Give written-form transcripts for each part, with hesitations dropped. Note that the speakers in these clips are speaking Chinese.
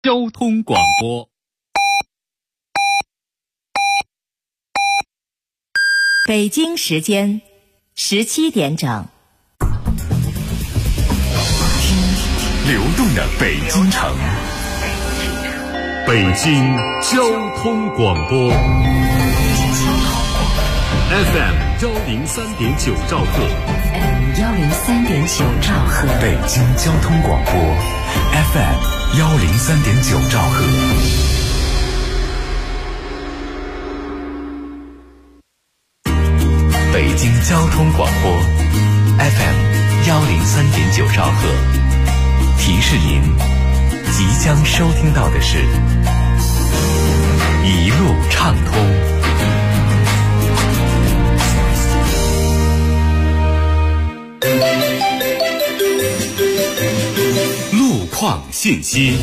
交通广播。 北京时间17点整。 流动的北京城，北京交通广播 FM 103.9兆赫， 103.9兆赫， 北京交通广播 FM 103.9兆赫。北京交通广播 FM 103.9兆赫，提示您即将收听到的是一路畅通。路况信息。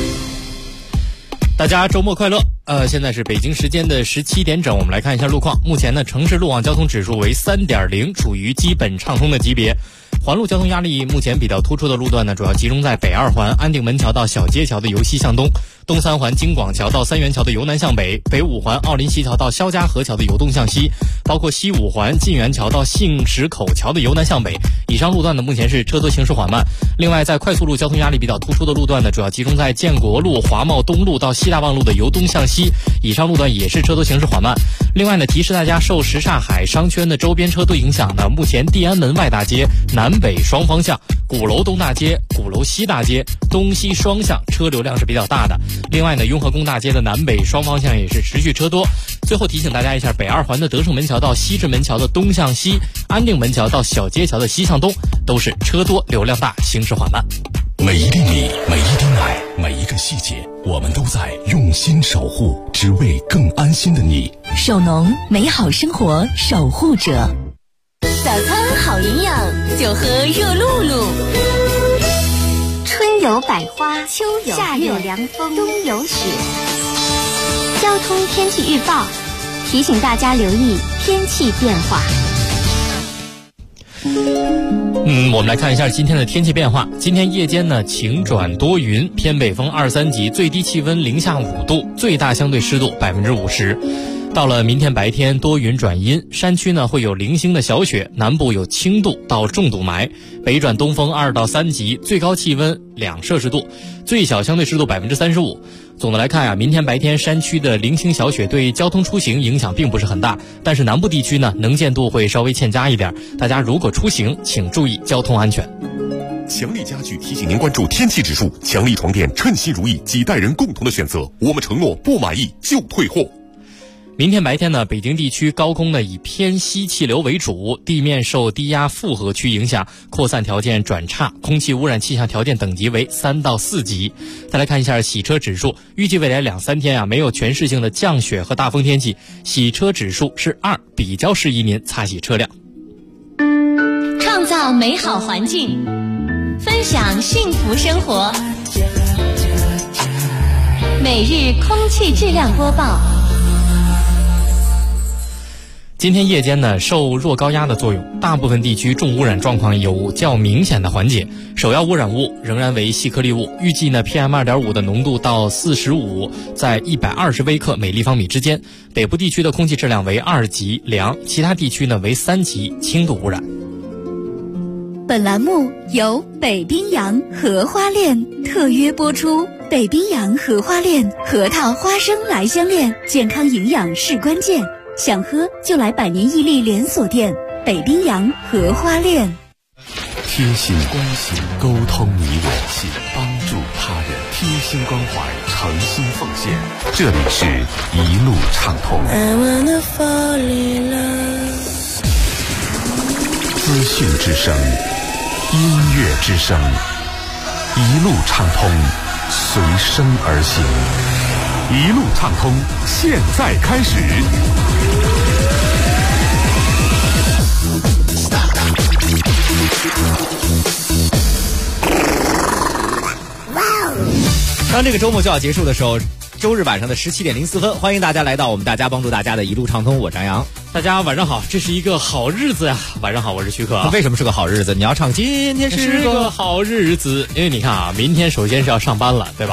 大家周末快乐。现在是北京时间的17点整，我们来看一下路况。目前呢，城市路网交通指数为 3.0， 处于基本畅通的级别。环路交通压力目前比较突出的路段呢，主要集中在北二环安定门桥到小街桥的由西向东，东三环京广桥到三元桥的由南向北，北五环奥林西桥到肖家河桥的由东向西，包括西五环晋源桥到杏石口桥的由南向北。以上路段呢，目前是车多行驶缓慢。另外，在快速路交通压力比较突出的路段呢，主要集中在建国路、华贸东路到西大望路的由东向西，以上路段也是车多行驶缓慢。另外呢，提示大家，受什刹海商圈的周边车多影响呢，目前地安门外大街南北双方向、鼓楼东大街、鼓楼西大街东西双向车流量是比较大的。另外呢，雍和宫大街的南北双方向也是持续车多。最后提醒大家一下，北二环的德胜门桥到西直门桥的东向西，安定门桥到小街桥的西向东，都是车多流量大，行驶缓慢。 每一粒米，每一滴奶，每一个细节，我们都在用心守护，只为更安心的你。 首农，美好生活守护者。 早餐好营养，就喝热露露。春有百花，秋有夏有凉风，冬有雪。交通天气预报提醒大家留意天气变化。 我们来看一下今天的天气变化。今天夜间呢，晴转多云，偏北风2、3级，最低气温零下5度，最大相对湿度50%。到了明天白天，多云转阴，山区呢会有零星的小雪，南部有轻度到重度霾，北转东风2到3级，最高气温2摄氏度，最小相对湿度35%。总的来看啊，明天白天山区的零星小雪对交通出行影响并不是很大，但是南部地区呢能见度会稍微欠佳一点，大家如果出行请注意交通安全。 强力家具提醒您关注天气指数，强力床垫称心如意，几代人共同的选择，我们承诺不满意就退货。 明天白天呢，北京地区高空呢以偏西气流为主，地面受低压复合区影响，扩散条件转差，空气污染气象条件等级为3到4级。再来看一下洗车指数，预计未来2、3天没有全市性的降雪和大风天气，洗车指数是2，比较适宜您擦洗车辆。 创造美好环境，分享幸福生活。每日空气质量播报。 今天夜间呢，受弱高压的作用，大部分地区重污染状况有较明显的缓解，首要污染物仍然为细颗粒物。预计呢 PM2.5 的浓度到45，在120微克每立方米之间。北部地区的空气质量为2级良，其他地区呢为3级轻度污染。 本栏目由北冰洋荷花恋特约播出。北冰洋荷花恋，核桃花生来相恋，健康营养是关键。想喝就来百年屹立连锁店北冰洋荷花恋。 贴心关心，沟通你我心，帮助他人，贴心关怀，诚心奉献。这里是一路畅通。资讯之声，音乐之声，一路畅通，随声而行。一路畅通，现在开始。 当这个周末就要结束的时候，周日晚上的17点04分，欢迎大家来到我们大家帮助大家的一路畅通，我张扬。 大家晚上好，这是一个好日子呀！晚上好，我是徐克。 为什么是个好日子？你要唱今天是个好日子，因为你看啊，明天首先是要上班了，对吧？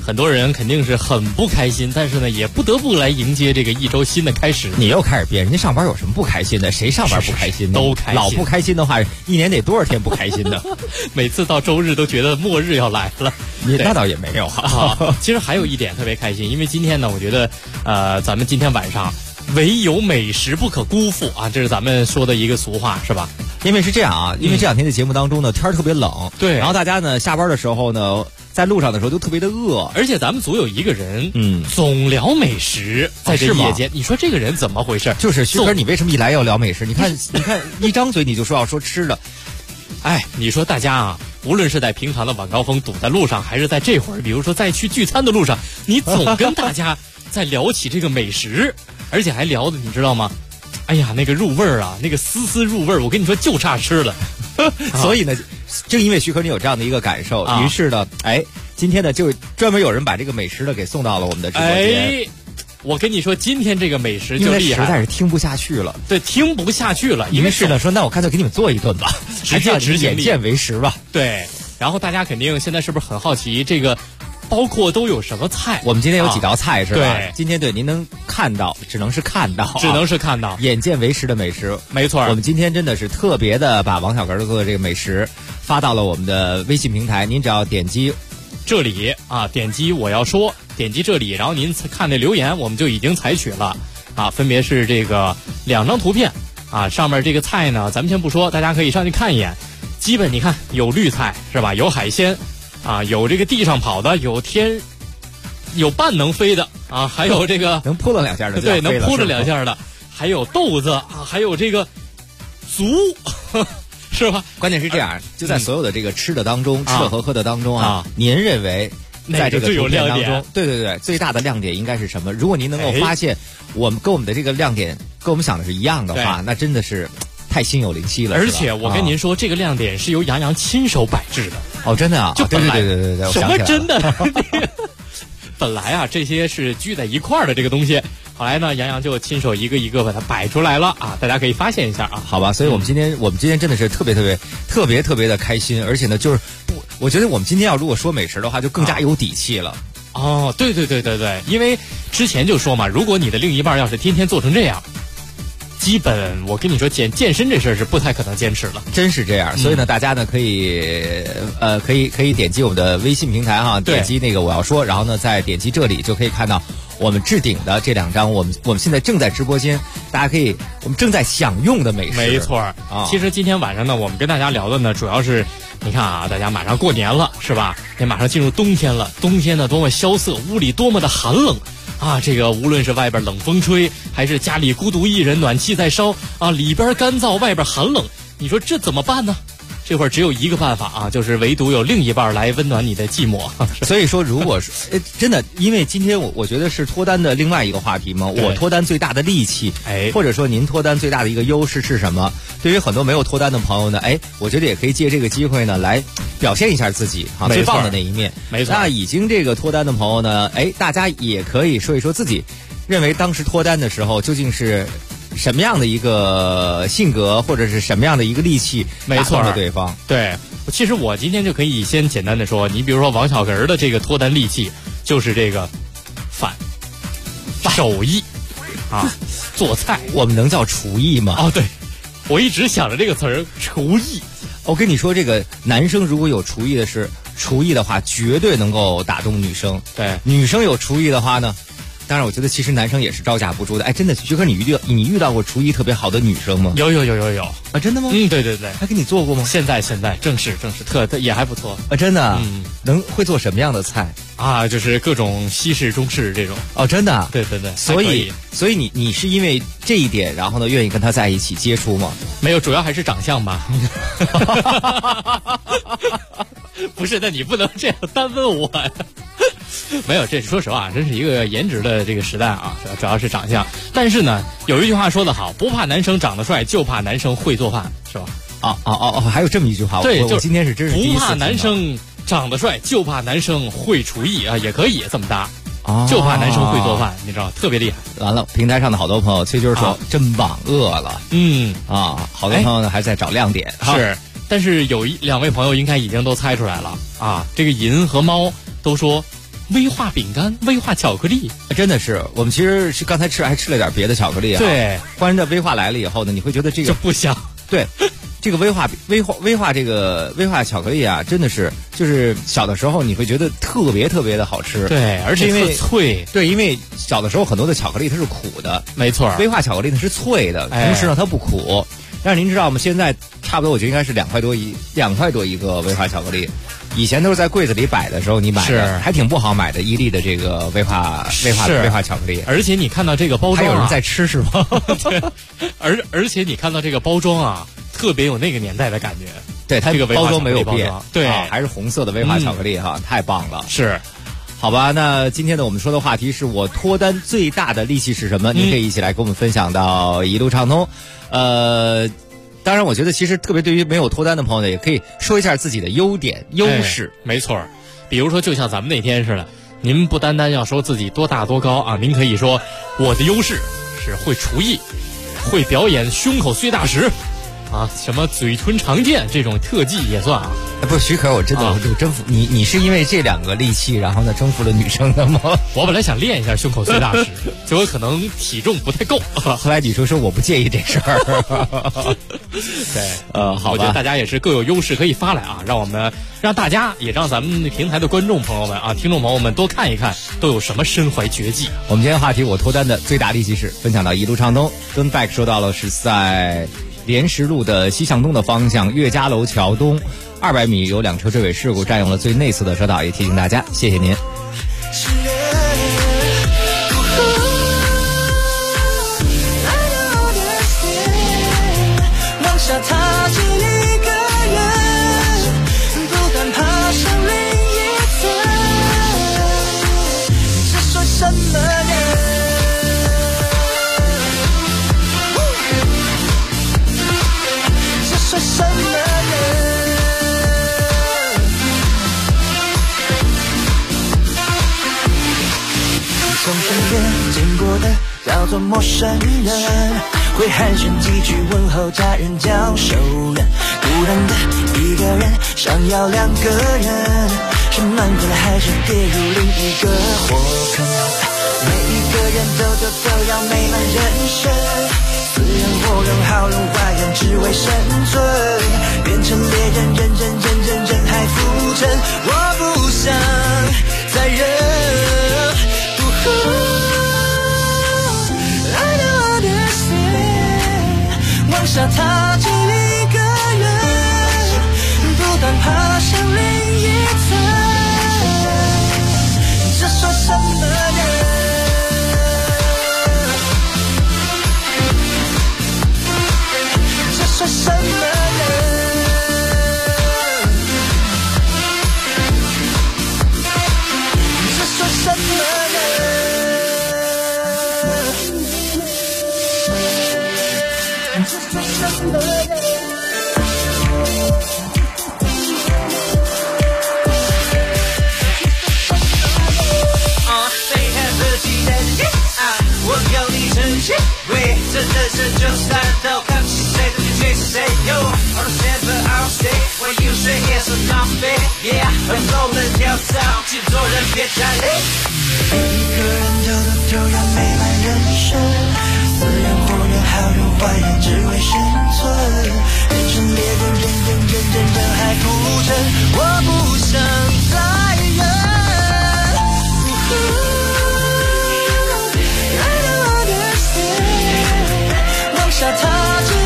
很多人肯定是很不开心，但是呢，也不得不来迎接这个一周新的开始。 你又开始编，人家上班有什么不开心的？谁上班不开心的？ 都开心。 老不开心的话，一年得多少天不开心的？ 每次到周日都觉得末日要来了。 那倒也没有啊。其实还有一点特别开心，因为今天呢，我觉得咱们今天晚上唯有美食不可辜负啊，这是咱们说的一个俗话，是吧？ 因为是这样啊，因为这两天的节目当中呢，天儿特别冷， 对， 然后大家呢下班的时候呢，在路上的时候都特别的饿， 而且咱们组有一个人，总聊美食，在这夜间，你说这个人怎么回事？ 就是徐哥，你为什么一来要聊美食？你看，一张嘴你就说要说吃的， 哎，你说大家啊，无论是在平常的晚高峰堵在路上，还是在这会儿，比如说在去聚餐的路上，你总跟大家在聊起这个美食，而且还聊的你知道吗？哎呀，那个入味儿啊，那个丝入味儿，我跟你说就差吃了。 所以呢，正因为徐克你有这样的一个感受，于是呢，今天呢就专门有人把这个美食呢给送到了我们的直播间。 我跟你说，今天这个美食就厉害， 实在是听不下去了。 对，听不下去了。 于是呢，说那我干脆给你们做一顿吧， 直接眼见为实吧。 对，然后大家肯定现在是不是很好奇这个？包括都有什么菜？ 我们今天有几道菜是吧？ 对， 今天您能看到，只能是看到， 眼见为实的美食， 没错。 我们今天真的是特别的把王小根做的这个美食发到了我们的微信平台，您只要点击这里啊，点击我要说，点击这里，然后您看那留言，我们就已经采取了啊，分别是这个2张图片啊，上面这个菜呢，咱们先不说，大家可以上去看一眼，基本你看有绿菜是吧？有海鲜。啊，有这个地上跑的，有半能飞的啊，还有这个能扑棱2下的， 对，能扑着2下的，还有豆子啊，还有这个足，是吧？ 关键是这样，就在所有的这个吃的当中，吃的和喝的当中啊，您认为在这个图片当中，对，最大的亮点应该是什么？如果您能够发现我们跟我们的这个亮点跟我们想的是一样的话，那真的是太心有灵犀了。 而且我跟您说，这个亮点是由杨洋亲手摆制的。 哦，真的啊！ 就本来对， 什么真的？本来啊，这些是聚在一块儿的这个东西，后来呢，杨洋就亲手一个一个把它摆出来了啊！大家可以发现一下啊， 好吧？所以我们今天真的是特别的开心，而且呢，就是我觉得我们今天要如果说美食的话，就更加有底气了。 哦，对，因为之前就说嘛，如果你的另一半要是天天做成这样。基本我跟你说，健身这事儿是不太可能坚持了， 真是这样。所以呢，大家呢可以点击我们的微信平台哈，点击那个我要说，然后呢再点击这里就可以看到我们置顶的这2张，我们现在正在直播间，大家我们正在享用的美食。 没错啊。其实今天晚上呢，我们跟大家聊的呢，主要是你看啊，大家马上过年了是吧？也马上进入冬天了，冬天呢多么萧瑟，屋里多么的寒冷。啊，这个无论是外边冷风吹，还是家里孤独一人，暖气在烧啊，里边干燥，外边寒冷，你说这怎么办呢？这会儿只有一个办法啊，就是唯独有另一半来温暖你的寂寞。 所以说，如果是真的，因为今天我觉得是脱单的另外一个话题嘛，我脱单最大的利器，或者说您脱单最大的一个优势是什么？对于很多没有脱单的朋友呢，我觉得也可以借这个机会呢来表现一下自己啊最棒的那一面。 没错。 那已经这个脱单的朋友呢，大家也可以说一说自己认为当时脱单的时候究竟是什么样的一个性格，或者是什么样的一个利器打动了对方？ 对，其实我今天就可以先简单的说，你比如说王小根的这个脱单利器就是这个饭手艺啊，做菜， 我们能叫厨艺吗？ 哦，对，我一直想着这个词儿，厨艺。 我跟你说，这个男生如果有厨艺的话，绝对能够打动女生。 对， 女生有厨艺的话呢？当然，我觉得其实男生也是招架不住的。真的，徐哥，你遇到过厨艺特别好的女生吗？ 有啊，真的吗？ 对， 还给你做过吗？ 现在正是特也还不错啊，真的。会做什么样的菜啊？就是各种西式、中式这种。 哦，真的。 对， 所以你是因为这一点，然后呢，愿意跟他在一起接触吗？ 没有，主要还是长相吧。不是，那你不能这样单问我呀。没有，这说实话，真是一个颜值的这个时代啊，主要是长相。但是呢，有一句话说得好，不怕男生长得帅，就怕男生会做饭，是吧？ 还有这么一句话。 对， 我今天是真是第一次听到。 不怕男生长得帅，就怕男生会厨艺啊，也可以这么搭。就怕男生会做饭，你知道，特别厉害。 完了，平台上的好多朋友，崔军说真棒，饿了。好多朋友呢还在找亮点。 是，但是有2位朋友应该已经都猜出来了啊。这个银和猫都说威化饼干、威化巧克力， 真的是。我们其实是刚才还吃了点别的巧克力啊。 对， 忽然的威化来了以后呢，你会觉得这个不香。 对，这个威化这个威化巧克力啊，真的是就是小的时候你会觉得特别特别的好吃。 对，而且特脆。 对，因为小的时候很多的巧克力它是苦的， 没错， 威化巧克力呢是脆的，同时呢它不苦。但是您知道吗？现在差不多我觉得应该是2块多一个威化巧克力。以前都是在柜子里摆的时候，你买的还挺不好买的，1粒的这个威化巧克力。 而且你看到这个包装， 还有人在吃是吗？ 对，而且你看到这个包装啊，特别有那个年代的感觉。 对，它这个包装没有变， 对， 还是红色的威化巧克力哈，太棒了。 是， 好吧，那今天呢，我们说的话题是我脱单最大的利器是什么？您可以一起来跟我们分享到一路畅通。当然，我觉得其实特别对于没有脱单的朋友呢，也可以说一下自己的优势。 没错，比如说就像咱们那天似的，您不单单要说自己多大多高啊，您可以说我的优势是会厨艺，会表演胸口碎大石。啊，什么嘴唇长剑这种特技也算啊？ 不，徐可，我真的有征服你。你是因为这2个利器，然后呢征服了女生的吗？ 我本来想练一下胸口碎大石，结果可能体重不太够。 后来你说我不介意这事儿。 对， 好吧， 我觉得大家也是各有优势可以发来啊，让大家也让咱们平台的观众朋友们啊、听众朋友们多看一看都有什么身怀绝技。 我们今天话题我脱单的最大利器是分享到一路畅通。跟 back 说到了是在莲石路的西向东的方向，岳家楼桥东200米有2车追尾事故，占用了最内侧的车道，也提醒大家，谢谢您。 往下踏进一个人，不敢爬上另一层，是说什么人？说什么人？从身边经过的叫做陌生人，会寒暄几句问候家人叫熟人，突然的一个人想要2个人，是满分还是跌入另一个火坑？每一个人都要美满人生，死人活人好人坏人只为生存，变成猎人人海浮沉，我不想再忍。I don't understand， 往下踏进一个人，不敢爬上另一层，这说什么人？说什么人？这说什么人？这说什么人？谁还自己的人？我有你真心，为这人生就算都看不起谁的。Say yo, on the seven I'll stay. When you say yes or nothing, yeah, 很多人跳槽，请做人别太累。每一个人都要美满人生，死人活人好人坏人只为生存，变成猎人人海浮沉，我不想再忍。I don't understand， 往下踏进。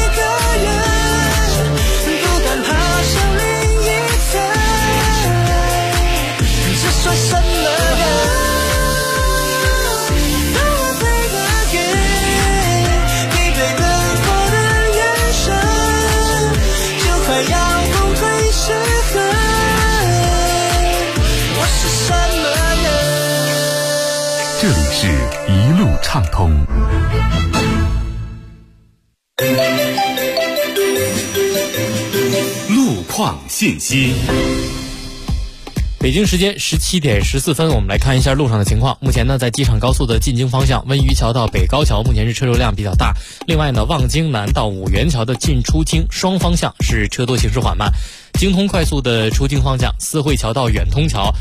说什么人？当我飞得远，疲惫奔波的眼神，就快要崩溃失衡。我是什么人？ 这里是一路畅通。路况信息。 北京时间17点14分，我们来看一下路上的情况。目前呢，在机场高速的进京方向，温榆桥到北高桥目前是车流量比较大。另外呢，望京南到五元桥的进出京双方向是车多行驶缓慢。京通快速的出京方向，四惠桥到远通桥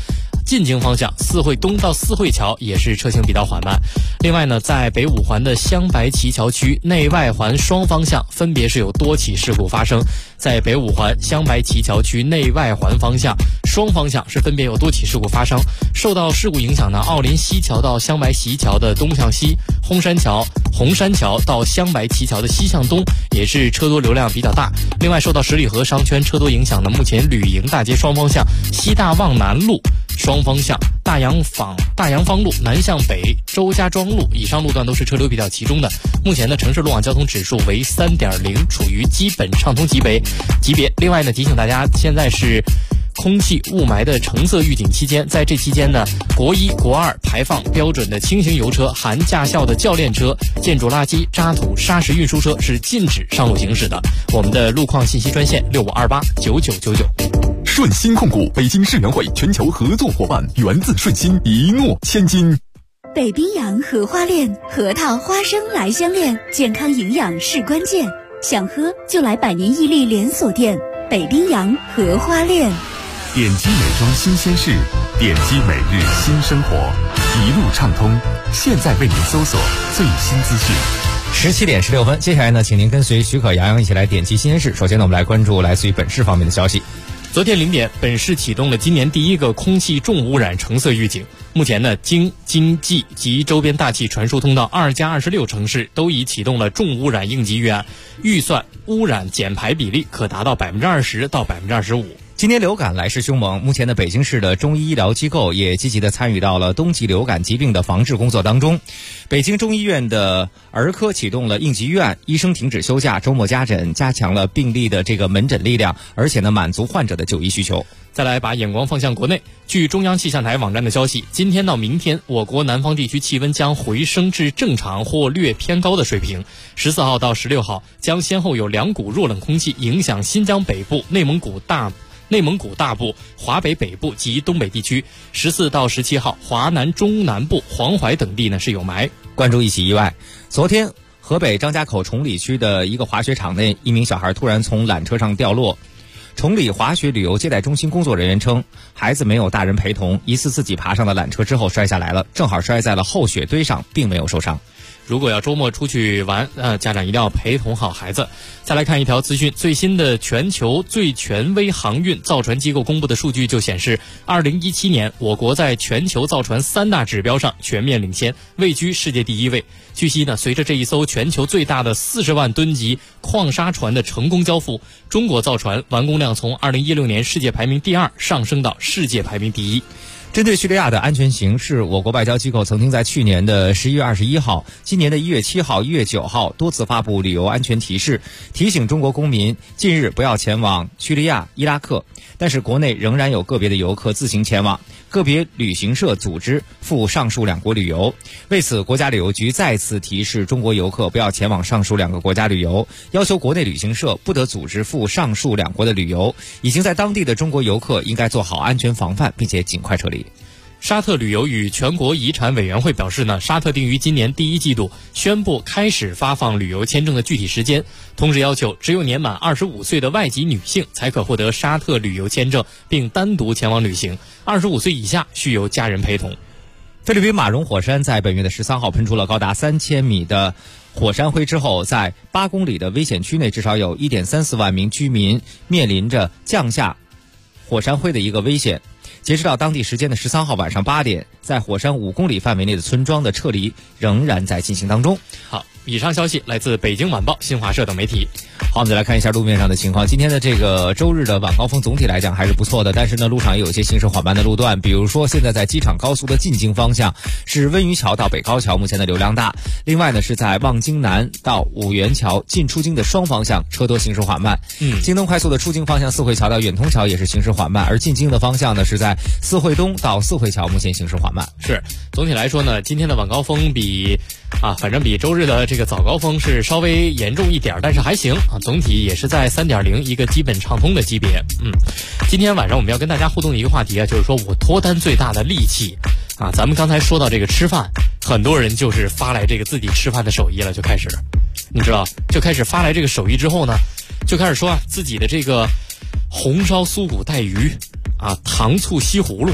进京方向四惠东到四惠桥也是车行比较缓慢。另外呢，在北五环的镶白旗桥区内外环双方向分别是有多起事故发生，在北五环镶白旗桥区内外环方向双方向是分别有多起事故发生。受到事故影响呢，奥林西桥到镶白旗桥的东向西，红山桥到镶白旗桥的西向东也是车多流量比较大。另外受到十里河商圈车多影响呢，目前旅营大街双方向西大望南路双方向大洋坊路南向北周家庄路以上路段都是车流比较集中的。目前的城市路网交通指数为 3.0， 处于基本畅通级别。另外呢，提醒大家，现在是空气雾霾的橙色预警期间，在这期间呢，国一、国二排放标准的轻型油车、含驾校的教练车、建筑垃圾、渣土、砂石运输车是禁止上路行驶的。我们的路况信息专线65289999。 顺鑫控股北京世园会全球合作伙伴，源自顺鑫，一诺千金。 北冰洋荷花链，核桃花生来相恋，健康营养是关键。想喝就来百年屹立连锁店北冰洋荷花链。 点击美妆新鲜事，点击每日新生活，一路畅通。现在为您搜索最新资讯。 17点16分，接下来呢，请您跟随许可洋洋一起来点击新鲜事。首先呢，我们来关注来自于本市方面的消息。 昨天0点，本市启动了今年第一个空气重污染橙色预警。目前呢，京津冀及周边大气传输通道2+26城市都已启动了重污染应急预案，预算污染减排比例可达到20%到25%。 今年流感来势凶猛，目前的北京市的中医医疗机构也积极的参与到了冬季流感疾病的防治工作当中。北京中医院的儿科启动了应急预案，医生停止休假，周末加诊，加强了病例的这个门诊力量，而且呢，满足患者的就医需求。 再来把眼光放向国内，据中央气象台网站的消息，今天到明天，我国南方地区气温将回升至正常或略偏高的水平。14号到16号将先后有2股弱冷空气影响新疆北部、内蒙古大部、华北北部及东北地区。14到17号，华南中南部、黄淮等地呢是有霾。 关注一起意外，昨天河北张家口崇礼区的一个滑雪场内，一名小孩突然从缆车上掉落。崇礼滑雪旅游接待中心工作人员称，孩子没有大人陪同，疑似自己爬上了缆车之后摔下来了，正好摔在了厚雪堆上，并没有受伤。 如果要周末出去玩，家长一定要陪同好孩子。再来看一条资讯，最新的全球最权威航运造船机构公布的数据就显示，2017年我国在全球造船3大指标上全面领先，位居世界第1位。据悉呢，随着这一艘全球最大的40万吨级矿砂船的成功交付，中国造船完工量从2016年世界排名第2上升到世界排名第1。 针对叙利亚的安全形势，我国外交机构曾经在去年的11月21号、今年的1月7号、1月9号多次发布旅游安全提示，提醒中国公民近日不要前往叙利亚、伊拉克。但是国内仍然有个别的游客自行前往，个别旅行社组织赴上述2国旅游。为此，国家旅游局再次提示中国游客不要前往上述2个国家旅游，要求国内旅行社不得组织赴上述2国的旅游。已经在当地的中国游客应该做好安全防范，并且尽快撤离。 沙特旅游与全国遗产委员会表示呢，沙特定于今年第1季度宣布开始发放旅游签证的具体时间，同时要求只有年满25岁的外籍女性才可获得沙特旅游签证，并单独前往旅行，25岁以下需由家人陪同。 菲律宾马荣火山在本月的13号喷出了高达3000米的火山灰之后，在8公里的危险区内，至少有 1.34 万名居民面临着降下火山灰的一个危险。截止到当地时间的13号晚上8点，在火山5公里范围内的村庄的撤离仍然在进行当中。 好，以上消息来自北京晚报、新华社等媒体。 好，我们再来看一下路面上的情况。今天的这个周日的晚高峰总体来讲还是不错的，但是呢，路上也有一些行驶缓慢的路段，比如说现在在机场高速的进京方向是温榆桥到北高桥，目前的流量大。另外呢，是在望京南到五元桥进出京的双方向车多，行驶缓慢。京东快速的出京方向四惠桥到远通桥也是行驶缓慢，而进京的方向呢是在四惠东到四惠桥，目前行驶缓慢。 是，总体来说呢，今天的晚高峰反正比周日的这个早高峰是稍微严重一点，但是还行啊，总体也是在 3.0 一个基本畅通的级别。今天晚上我们要跟大家互动的一个话题啊，就是说我脱单最大的利器啊。咱们刚才说到这个吃饭，很多人就是发来这个自己吃饭的手艺了，就开始你知道，就开始发来这个手艺之后呢，就开始说自己的这个红烧酥骨带鱼啊，糖醋西葫芦，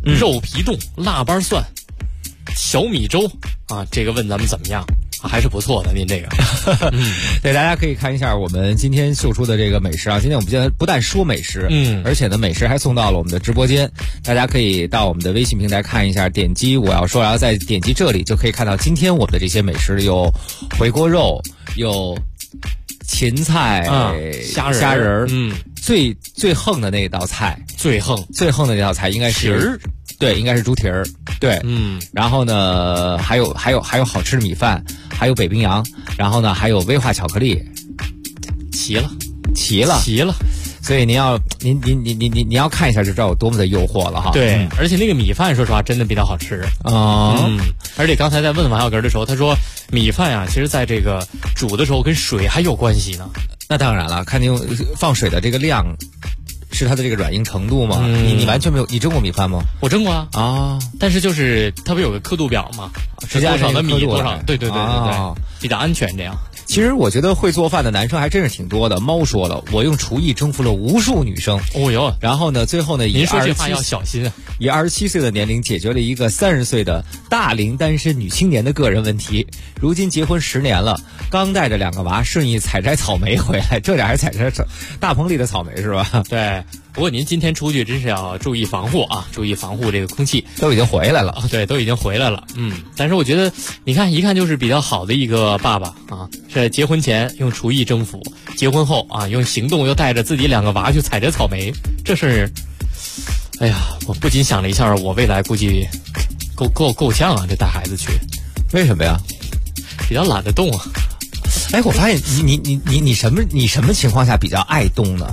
肉皮冻、腊八蒜、小米粥啊，这个问咱们怎么样？还是不错的，您这个， 对，大家可以看一下我们今天秀出的这个美食啊。今天我们不但说美食，而且呢，美食还送到了我们的直播间。大家可以到我们的微信平台看一下，点击我要说，然后再点击这里，就可以看到今天我们的这些美食，有回锅肉，有芹菜、虾仁，最横的那道菜，最横的那道菜应该是对，应该是猪蹄儿，对，然后呢，还有好吃的米饭，还有北冰洋，然后呢，还有威化巧克力，齐了。所以您要看一下就知道有多么的诱惑了哈。 对，而且那个米饭说实话真的比较好吃而且刚才在问王小根的时候，他说米饭啊，其实在这个煮的时候跟水还有关系呢。 那当然了，看您放水的这个量。是它的这个软硬程度吗？你完全没有，你蒸过米饭吗？ 我蒸过啊，但是就是它不有个刻度表吗？是多少的米多少？对，比较安全这样。 其实我觉得会做饭的男生还真是挺多的。猫说了，我用厨艺征服了无数女生。 哦哟， 然后呢，最后呢， 您说这话要小心啊！ 以27岁的年龄解决了一个30岁的大龄单身女青年的个人问题。如今结婚10年了，刚带着2个娃顺意采摘草莓回来，这点还采摘大棚里的草莓是吧？ 对。不过您今天出去真是要注意防护啊，注意防护这个空气。 都已经回来了， 对，都已经回来了。但是我觉得，你看一看就是比较好的一个爸爸啊，是结婚前用厨艺征服，结婚后啊用行动又带着自己2个娃去采摘草莓，这是，哎呀，我不禁想了一下，我未来估计够呛啊，这带孩子去。 为什么呀？ 比较懒得动啊。 哎，我发现你什么情况下比较爱动呢？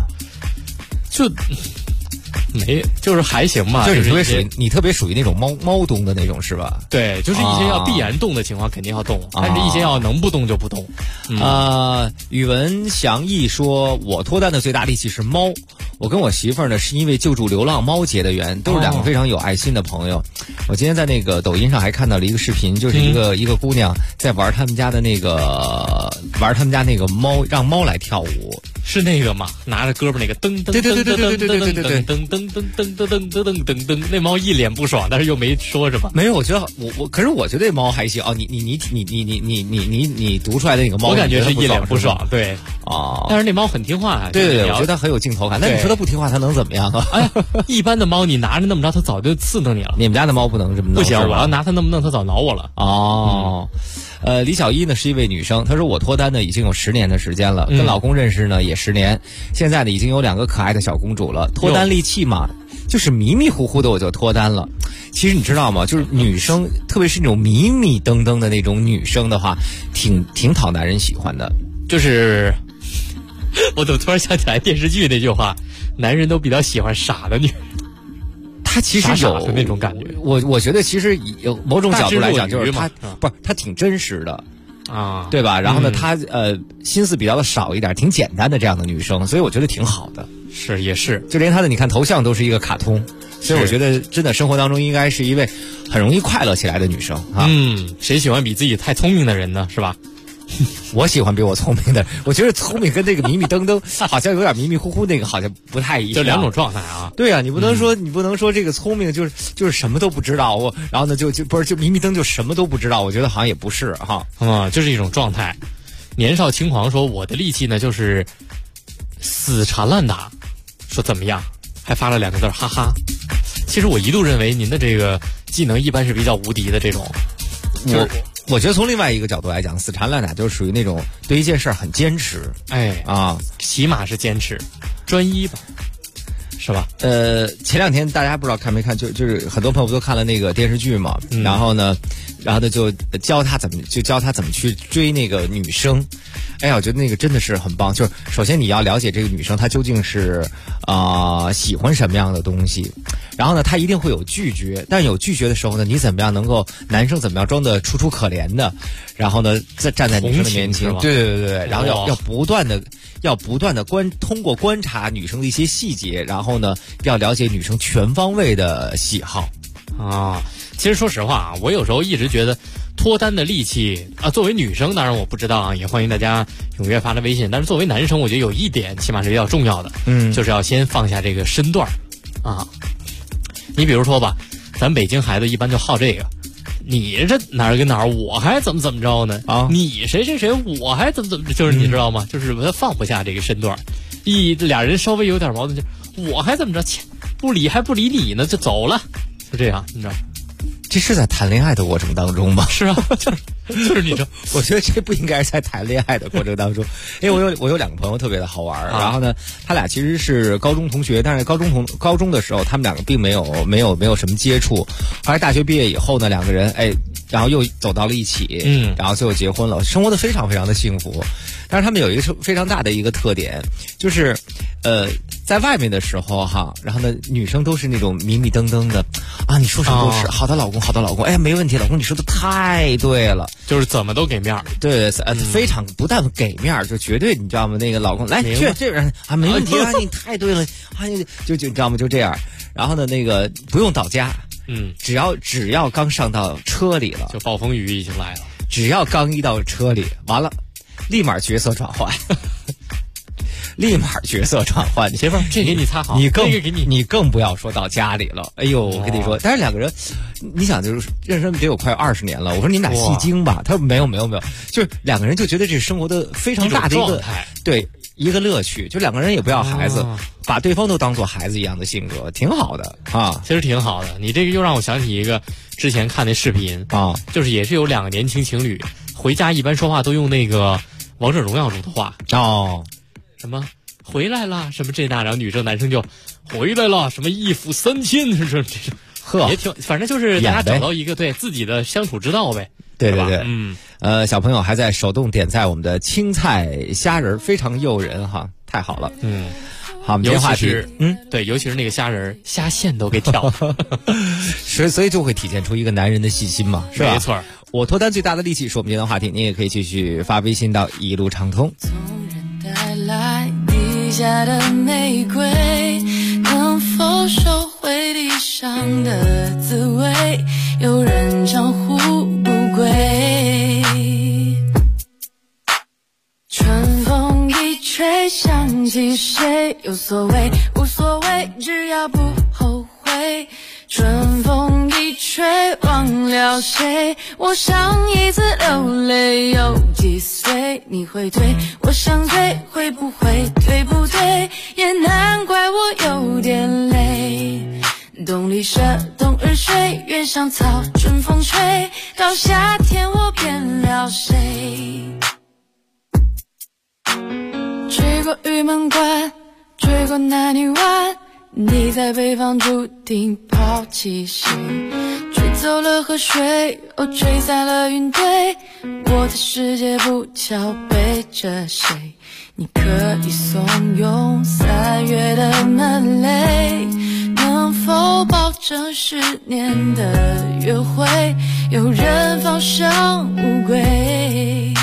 就是还行吧， 就是你特别属于那种猫动的那种是吧？ 对，就是一些要必然动的情况肯定要动，但是一些要能不动就不动。 宇文祥义说，我脱单的最大利器是猫。我跟我媳妇儿呢是因为救助流浪猫结的缘，都是2个非常有爱心的朋友。我今天在那个抖音上还看到了一个视频，就是一个姑娘在玩他们家那个猫，让猫来跳舞。 是那个吗？拿着胳膊那个噔噔噔噔噔噔噔噔噔噔噔噔噔，那猫一脸不爽，但是又没说什么。 没有，我觉得可是我觉得猫还行哦。你读出来的那个猫， 我感觉是一脸不爽，对但是那猫很听话， 对，我觉得它很有镜头感。那你说它不听话，它能怎么样啊？ 哎，一般的猫你拿着那么着，它早就刺弄你了。 你们家的猫不能这么弄？ 不行，我要拿它那么弄，它早挠我了。 李小一呢是一位女生，她说我脱单呢已经有10年的时间了，跟老公认识呢也10年，现在呢已经有2个可爱的小公主了。脱单利器嘛，就是迷迷糊糊的我就脱单了。其实你知道吗？就是女生，特别是那种迷迷瞪瞪的那种女生的话，挺讨男人喜欢的。 就是我怎么突然想起来电视剧那句话，男人都比较喜欢傻的女人。 他其实有那种感觉， 我觉得其实有某种角度来讲，就是他挺真实的啊， 对吧？然后呢，他心思比较的少一点，挺简单的这样的女生，所以我觉得挺好的。 是，也是， 就连他的你看头像都是一个卡通，所以我觉得真的生活当中应该是一位很容易快乐起来的女生啊。 谁喜欢比自己太聪明的人呢？是吧？ 我喜欢比我聪明的，我觉得聪明跟这个迷迷瞪瞪好像有点迷迷糊糊，那个好像不太一样， 就2种状态啊。 对啊，你不能说这个聪明就是什么都不知道，然后呢就迷迷瞪就什么都不知道，我觉得好像也不是哈。 就是一种状态。年少轻狂说我的利器呢就是死缠烂打，说怎么样？还发了2个字哈哈。其实我一度认为您的这个技能一般是比较无敌的这种， 我觉得从另外一个角度来讲，死缠烂打就是属于那种对一件事很坚持， 起码是坚持，专一吧，是吧？ 前2天大家不知道看没看，就是很多朋友都看了那个电视剧嘛，然后呢就教他怎么去追那个女生。哎呀，我觉得那个真的是很棒。就是首先你要了解这个女生她究竟是喜欢什么样的东西，然后呢她一定会有拒绝，但有拒绝的时候呢，你怎么样能够男生怎么样装的楚楚可怜的，然后呢再站在女生的面前，对，然后要不断的通过观察女生的一些细节，然后呢要了解女生全方位的喜好啊。其实说实话啊，我有时候一直觉得脱单的利器啊，作为女生当然我不知道啊，也欢迎大家踊跃发来微信。但是作为男生，我觉得有一点起码是比较重要的，就是要先放下这个身段啊。你比如说吧， 咱北京孩子一般就好这个，你这哪儿跟哪儿，我还怎么着呢？啊，你谁谁谁，我还怎么着，就是你知道吗？就是他放不下这个身段，俩人稍微有点矛盾，就我还怎么着，不理还不理你呢，就走了，就这样，你知道。 这是在谈恋爱的过程当中吗？ 是啊，就是你说， 我觉得这不应该是在谈恋爱的过程当中。因为我有两个朋友特别的好玩，然后呢，他俩其实是高中同学，但是高中的时候，他们两个并没有什么接触。后来大学毕业以后呢，两个人然后又走到了一起，然后最后结婚了，生活的非常非常的幸福。但是他们有一个非常大的一个特点，就是在外面的时候哈，然后呢，女生都是那种迷迷瞪瞪的啊，你说什么都是好的老公，好的老公，哎，没问题，老公你说的太对了， 就是怎么都给面儿， 对，非常不但给面儿，就绝对你知道吗？那个老公来这人啊，没问题啊，你太对了啊，就你知道吗？就这样，然后呢，那个不用到家，只要刚上到车里了， 就暴风雨已经来了， 只要刚一到车里，完了，立马角色转换。立马角色转换， 媳妇儿，这给你擦好， 你更不要说到家里了。哎呦，我跟你说，但是两个人，你想就是认识得有快20年了。我说你们俩戏精吧？他说没有，就是两个人就觉得这是生活的非常大的一个对一个乐趣，就两个人也不要孩子，把对方都当做孩子一样的性格，挺好的啊。 其实挺好的。你这个又让我想起一个之前看那视频啊，就是也是有两个年轻情侣回家，一般说话都用那个王者荣耀中的话哦。什么回来了？什么这那？然后女生男生就回来了，什么一夫三妻，这种也挺，反正就是大家找到一个对自己的相处之道呗。 对，小朋友还在手动点赞我们的青菜虾仁，非常诱人哈，太好了。好，我们今天话题对，尤其是那个虾仁，虾线都给挑了， 所以就会体现出一个男人的细心嘛，是吧？ 没错。 我脱单最大的利器是我们今天的话题，你也可以继续发微信到一路畅通。 带来地下的玫瑰，能否收回地上的滋味？有人称呼不归。春风一吹，想起谁？有所谓，无所谓，只要不后悔。春风一吹，忘了谁？我上一次流泪有几岁？你会对我想对，会不会对不对？也难怪我有点累。冬里舍，冬日睡，原上草，春风吹，到夏天我变了谁？追过玉门关，追过南泥湾，你在北方注定抛弃谁？吹走了河水，吹散了云堆，我的世界不巧背着谁？你可以怂恿3月的门垒，能否保证10年的约会？有人放生乌龟。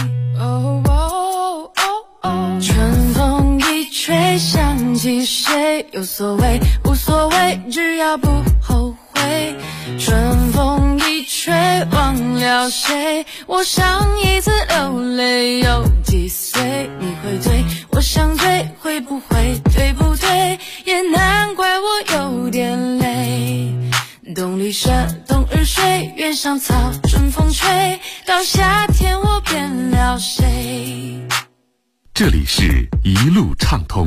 春风一吹，想起谁？有所谓，无所谓，只要不后悔。春风一吹，忘了谁？我上一次流泪有几岁？你会对我想对，会不会对不对？也难怪我有点累。冬里舍，冬日睡，原上草，春风吹，到夏天我变了谁？ 这里是一路畅通。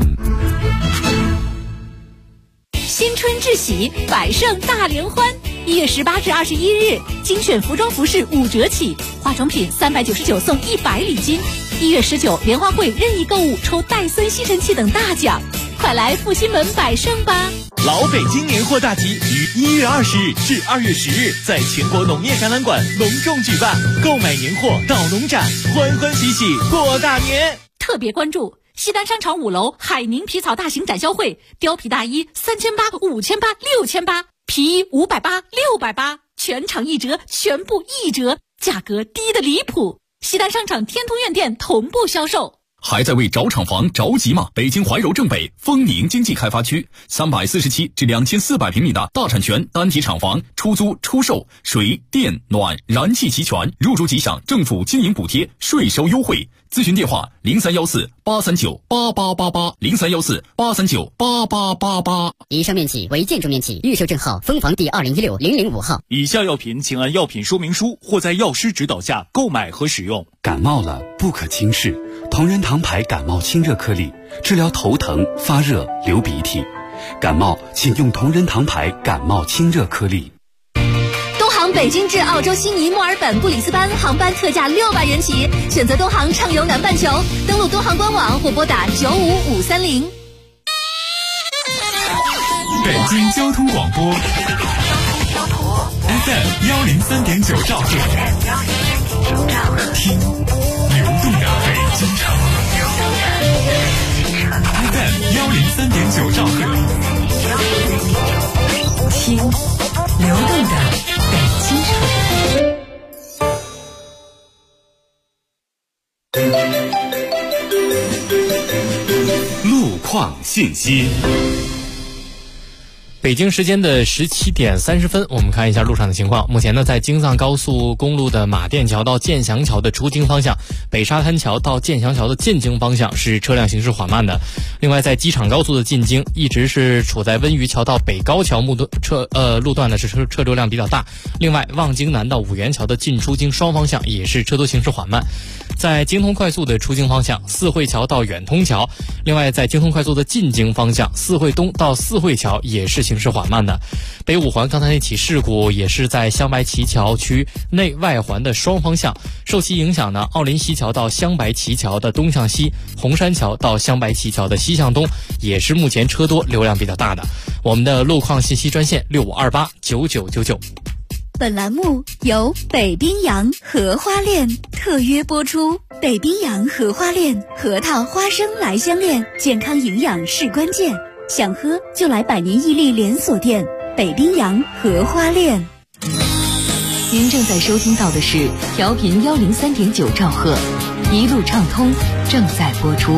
新春至喜，百盛大联欢，1月18至21日，精选服装服饰5折起，化妆品399送100礼金。1月19，联欢会任意购物抽戴森吸尘器等大奖，快来复兴门百盛吧！ 老北京年货大集于1月20日至2月10日，在全国农业展览馆隆重举办，购买年货到农展，欢欢喜喜过大年。 特别关注西单商场5楼海宁皮草大型展销会，貂皮大衣3800、5800、6800，皮衣580、680，全场1折，全部1折，价格低得离谱。西单商场天通苑店同步销售。 还在为找厂房着急吗？北京怀柔正北丰宁经济开发区347至2400平米的大产权单体厂房，出租出售，水电暖燃气齐全，入住即享政府经营补贴，税收优惠。咨询电话0314839888，0314839888。 以上面积为建筑面积，预售证号风房第2016-005号。 以下药品请按药品说明书或在药师指导下购买和使用。 感冒了不可轻视，同仁堂牌感冒清热颗粒，治疗头疼、发热、流鼻涕。感冒请用同仁堂牌感冒清热颗粒。 东航北京至澳洲悉尼、墨尔本、布里斯班航班特价600元起，选择东航畅游南半球，登录东航官网或拨打95530。 北京交通广播 FM 103.9兆赫，听流动的北京城。FM 103.9兆赫，听流动的北京城。 路况信息。 北京时间的17点30分，我们看一下路上的情况。目前呢，在京藏高速公路的马甸桥到建祥桥的出京方向，北沙滩桥到建祥桥的进京方向是车辆行驶缓慢的。另外，在机场高速的进京一直是处在温榆桥到北高桥路段呢是车流量比较大。另外，望京南到五元桥的进出京双方向也是车多行驶缓慢。在京通快速的出京方向，四惠桥到远通桥。另外，在京通快速的进京方向，四惠东到四惠桥也是行驶缓慢的。北五环刚才那起事故也是在香白旗桥区内外环的双方向，受其影响呢，奥林西桥到香白旗桥的东向西，红山桥到香白旗桥的西向东也是目前车多流量比较大的。我们的路况信息专线65289999。 本栏目由北冰洋荷花恋特约播出。北冰洋荷花恋核桃花生来香恋，健康营养是关键，想喝就来百年伊利连锁店北冰洋荷花恋。 您正在收听到的是调频103.9兆赫，一路畅通正在播出。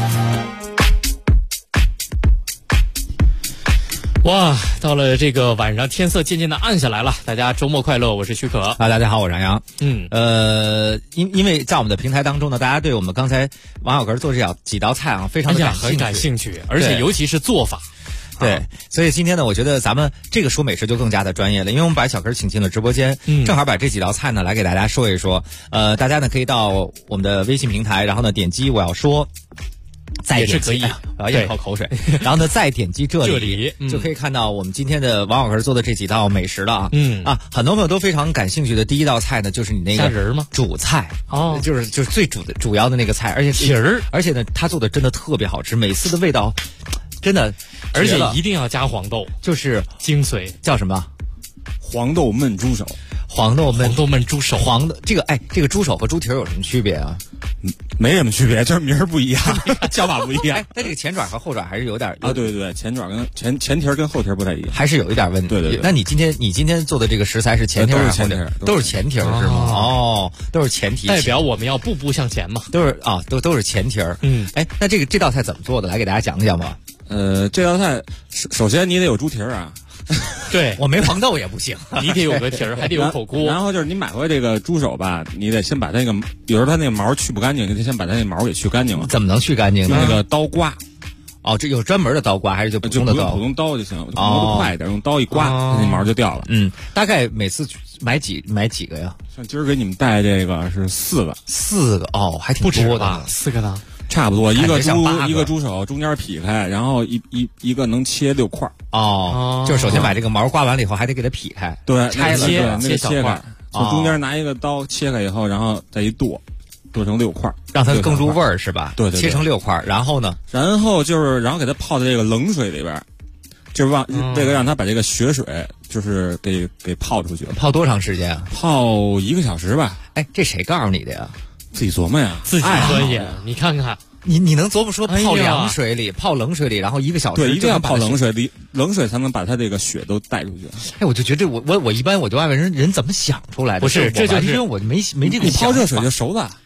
哇，到了这个晚上，天色渐渐的暗下来了。大家周末快乐，我是许可。 大家好，我是杨洋。因为在我们的平台当中呢，大家对我们刚才王小根做这几道菜啊，非常的感兴趣，而且尤其是做法。 对，所以今天呢，我觉得咱们这个说美食就更加的专业了，因为我们把小根请进了直播间，正好把这几道菜呢来给大家说一说。大家呢可以到我们的微信平台，然后呢点击我要说。再也是可以， 我要咽口口水。然后呢，再点击这里就可以看到我们今天的王小根做的这几道美食了啊。很多朋友都非常感兴趣的第一道菜呢，就是你那个虾仁吗？ 主菜哦，就是最主要的那个菜，而且皮儿， 而且呢，他做的真的特别好吃，每次的味道真的， 而且一定要加黄豆， 就是精髓， 叫什么？ 黄豆焖猪手。 黄豆焖猪手， 这个猪手和猪蹄有什么区别啊？ 没什么区别，就是名儿不一样，叫法不一样。 但这个前爪和后爪还是有点啊，对，前爪跟前蹄跟后蹄不太一样， 还是有一点问题。 对。 那你今天做的这个食材是前蹄还是后蹄？都是前蹄是吗？哦，都是前蹄， 代表我们要步步向前嘛。 都是前蹄。那这道菜怎么做的？来给大家讲讲吧。 这道菜首先你得有猪蹄啊。 对， 我没黄豆也不行， 你得有个蹄儿，还得有口锅。 然后就是你买回来这个猪手吧，你得先把它那个，有时候它那个毛去不干净，你得先把它那毛给去干净了。 怎么能去干净呢？ 用那个刀刮。 哦，这有专门的刀刮，还是就普通的刀？ 普通刀就行，磨得快一点，用刀一刮，它那毛就掉了。 大概每次买几个呀？像今儿给你们带这个是4个 ，4个哦，还挺多的 ，4个呢。 差不多一个猪手中间劈开，然后一个能切6块哦，就是首先把这个毛刮完了以后，还得给它劈开， 对， 拆了切小块，从中间拿一个刀切开以后，然后再一剁成6块， 让它更入味儿是吧？ 对， 切成6块，然后呢？ 然后给它泡在这个冷水里边，就是这个让它把这个血水就是给泡出去。 泡多长时间啊？ 泡1个小时吧。 这谁告诉你的呀？ 自己琢磨呀， 自己专业。你看看， 你能琢磨说泡凉水里、泡冷水里，然后1个小时？ 对，一定要泡冷水里，冷水才能把它这个血都带出去。 我就觉得我一般我就爱问人怎么想出来的？ 不是，这就是因为我没这个。 你泡热水就熟了。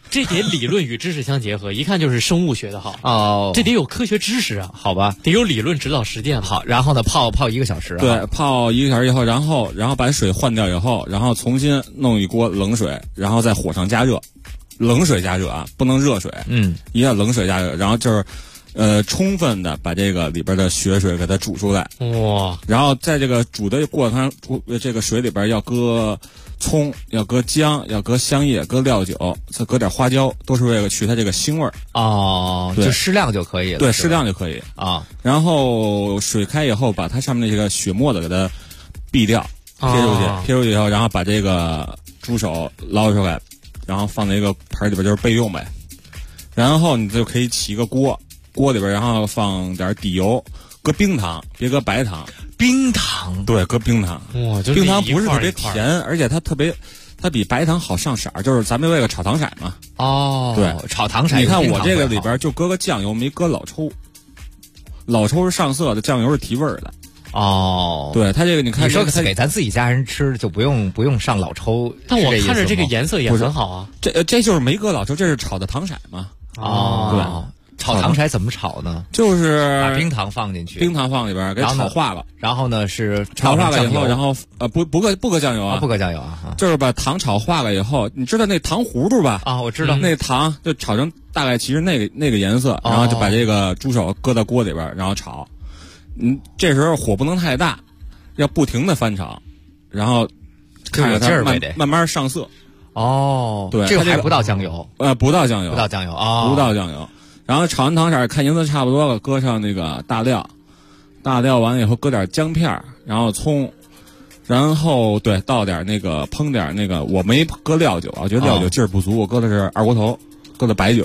这得理论与知识相结合，一看就是生物学的好哦， 这得有科学知识啊， 好吧， 得有理论指导实践。 好，然后呢，泡1个小时， 对，泡1个小时以后，然后把水换掉以后，然后重新弄一锅冷水，然后在火上加热，冷水加热啊，不能热水，一定要冷水加热，然后就是充分的把这个里边的血水给它煮出来， 哇， 然后在这个煮的过程中，这个水里边要搁葱，要搁姜，要搁香叶，搁料酒，再搁点花椒，都是为了去它这个腥味儿。 哦，就适量就可以了。 对，适量就可以啊。 然后水开以后，把它上面那个血沫子给它避掉，撇出去以后，然后把这个猪手捞出来，然后放在一个盆里边就是备用呗。然后你就可以起一个锅里边，然后放点底油，搁冰糖，别搁白糖。 冰糖， 对，搁冰糖。 哇， 冰糖不是特别甜，而且它比白糖好上色，就是咱们为了炒糖色嘛。 哦， 对， 炒糖色。 你看我这个里边就搁个酱油，没搁老抽。老抽是上色的，酱油是提味儿的。 哦， 对，它这个你看， 你说给咱自己家人吃就不用上老抽， 但我看着这个颜色也很好啊。 这就是没搁老抽，这是炒的糖色嘛。 哦， 对。 炒糖色怎么炒呢？ 就是把冰糖放进去， 冰糖放里边给炒化了， 然后呢是炒化了以后，然后不搁酱油啊， 不搁酱油啊， 就是把糖炒化了以后，你知道那糖葫芦吧？ 啊，我知道， 那糖就炒成大概其实那个颜色，然后就把这个猪手搁到锅里边，然后炒。这时候火不能太大，要不停的翻炒，然后看着它慢慢上色。 哦， 对， 这个还不到酱油， 不到酱油， 不到酱油啊， 不到酱油。然后炒完糖色，看颜色差不多了，搁上那个大料完了以后，搁点姜片，然后葱，然后对倒点那个烹点那个，我没搁料酒啊，我觉得料酒劲儿不足，我搁的是二锅头，搁的白酒。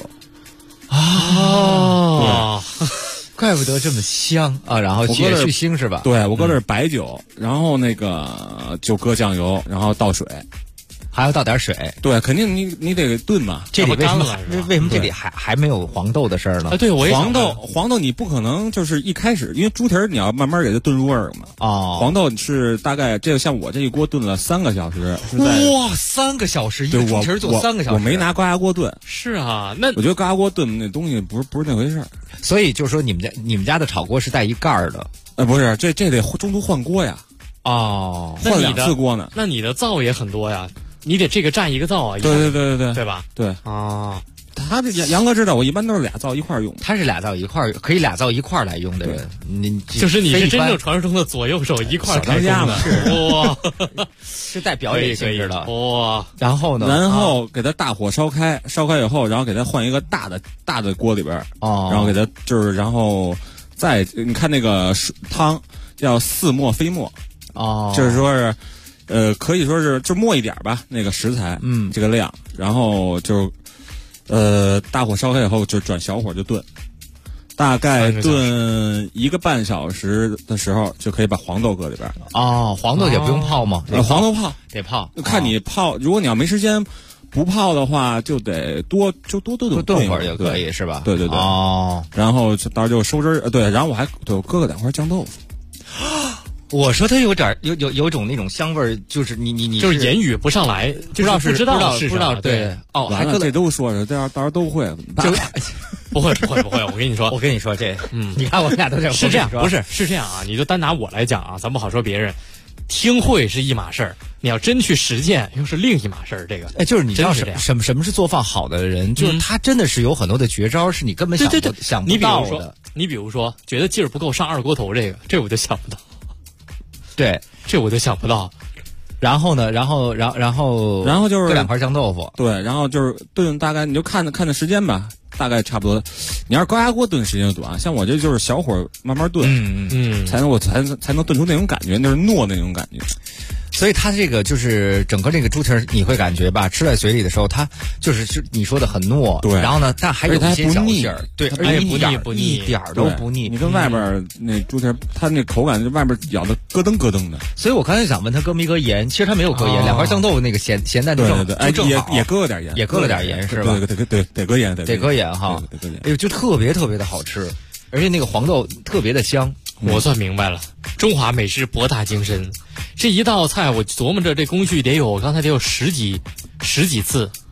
哦，怪不得这么香啊！然后解去腥是吧？ 对，我搁的是白酒，然后那个就搁酱油，然后倒水。 还要倒点水， 对，肯定你得炖嘛。 这里为什么这里还没有黄豆的事儿呢？ 对，我也黄豆你不可能就是一开始，因为猪蹄儿你要慢慢给它炖入味儿嘛。 哦， 黄豆是大概这个像我这一锅炖了3个小时。 哇，3个小时，一个猪蹄儿做3个小时。 我没拿高压锅炖。 是啊，那我觉得高压锅炖那东西不是那回事儿。 所以就是说你们家的炒锅是带一盖儿的？ 不是，这得中途换锅呀。 哦， 换2次锅呢。 那你的灶也很多呀。你得这个占一个灶啊， 对吧？ 对啊， 他这杨哥知道，我一般都是2灶一块用。 他是2灶一块，可以2灶一块来用的人。你就是真正传说中的左右手一块开工的， 哇，是带表演性质的哇。 然后呢？ 然后给它大火烧开以后，然后给它换一个大的锅里边，然后给它然后再你看那个汤叫似沫非沫，就是说是。可以说是就没一点吧，那个食材，这个量，然后就，大火烧开以后就转小火就炖，大概炖1个半小时的时候就可以把黄豆搁里边。 哦，黄豆也不用泡吗？ 黄豆泡得泡， 看你泡，如果你要没时间不泡的话，就得多炖会儿也可以是吧？ 对。 哦， 然后到时候就收汁儿，对，然后我还搁个2块酱豆腐。 我说它有点有种那种香味儿，就是你就是言语不上来，不知道对哦， 还这都说着，到时候都会了， 不会，我跟你说这， 你看我们俩都是这样，不是这样啊，你就单拿我来讲啊，咱不好说别人，听会是一码事儿，你要真去实践又是另一码事儿。这个， 就是你知道什么是做饭好的人，就是他真的是有很多的绝招，是你根本想不到的。 你比如说，觉得劲儿不够上2锅头，这我就想不到。 对， 这我就想不到。 然后呢？然后就是搁2块酱豆腐。 对，然后就是炖，大概你就看时间吧，大概差不多。你要是高压锅炖时间就短，像我这就是小火慢慢炖，才能炖出那种感觉，那是糯那种感觉。 所以它这个就是整个这个猪蹄儿，你会感觉吧，吃在嘴里的时候，它就是你说的很糯， 对。 然后呢，但还有一些嚼劲儿，对， 而且不腻， 一点都不腻。 你跟外边那猪蹄儿，它那口感，外边咬的咯噔咯噔的。 所以我刚才想问他搁没搁盐，其实他没有搁盐，2块酱豆腐那个咸淡就正好， 也搁了点盐， 也搁了点盐是吧？ 对，得搁盐， 得搁盐哈， 得搁盐。 哎呦，就特别的好吃，而且那个黄豆特别的香。 我算明白了，中华美食博大精深，这一道菜我琢磨着这工序我刚才得有十几次，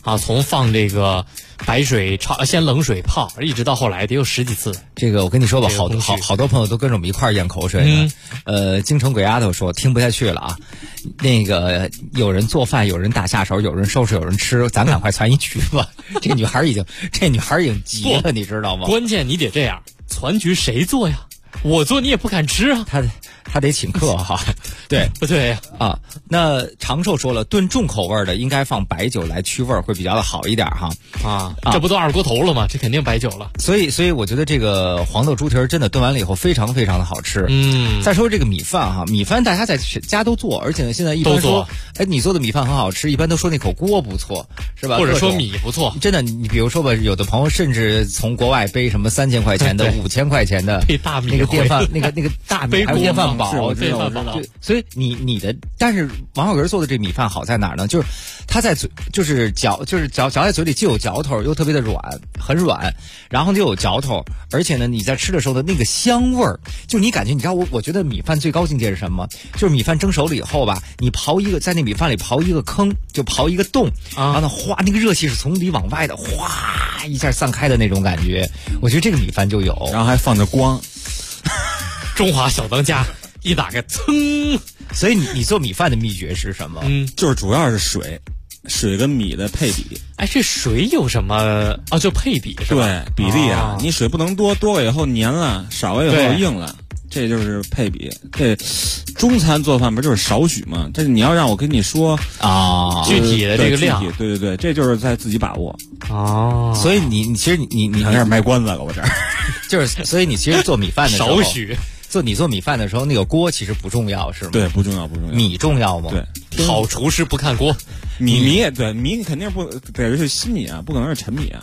啊，从放这个白水焯，先冷水泡，一直到后来得有10几次。 这个我跟你说吧，好多朋友都跟着我们一块儿咽口水呢。京城鬼丫头说听不下去了啊，那个有人做饭，有人打下手，有人收拾，有人吃，咱赶快攒一局吧。这女孩已经急了，你知道吗？ 关键你得这样，攒局谁做呀？我做你也不敢吃啊。 他得请客哈。对不对啊？那长寿说了，炖重口味的应该放白酒来去味儿，会比较的好一点哈。 这不都二锅头了吗？这肯定白酒了。 所以我觉得这个黄豆猪蹄儿真的炖完了以后非常非常的好吃。再说这个米饭哈，米饭大家在家都做，而且呢现在一般说，你做的米饭很好吃，一般都说那口锅不错，是吧？ 或者说米不错。 真的，你比如说吧，有的朋友甚至从国外背什么3000块钱的、5000块钱的配大米那个电饭那个大米还有电饭煲， 对， 所以你的，但是王小根做的这米饭好在哪儿呢？就是它在嘴，就是嚼在嘴里既有嚼头，又特别的软，很软，然后又有嚼头，而且呢，你在吃的时候的那个香味儿，就你感觉，你知道我觉得米饭最高境界是什么？就是米饭蒸熟了以后吧，你在那米饭里刨一个坑，就刨一个洞，然后呢，哗，那个热气是从里往外的，哗一下散开的那种感觉，我觉得这个米饭就有， 然后还放着光， 中华小当家。一打开，噌！ 所以你做米饭的秘诀是什么？ 就是主要是水跟米的配比。 哎，这水有什么啊？就配比是吧？ 对，比例啊，你水不能多了以后黏了，少了以后硬了，这就是配比。这中餐做饭不就是少许吗？这你要让我跟你说啊，具体的这个量， 对，这就是在自己把握。 所以你其实你有点卖关子了，我这儿就是，所以你其实做米饭的时候少许。 你做米饭的时候，那个锅其实不重要，是吗？ 对，不重要。 米重要吗？ 对， 好厨师不看锅， 米也对，米肯定不得是新米啊，不可能是陈米啊。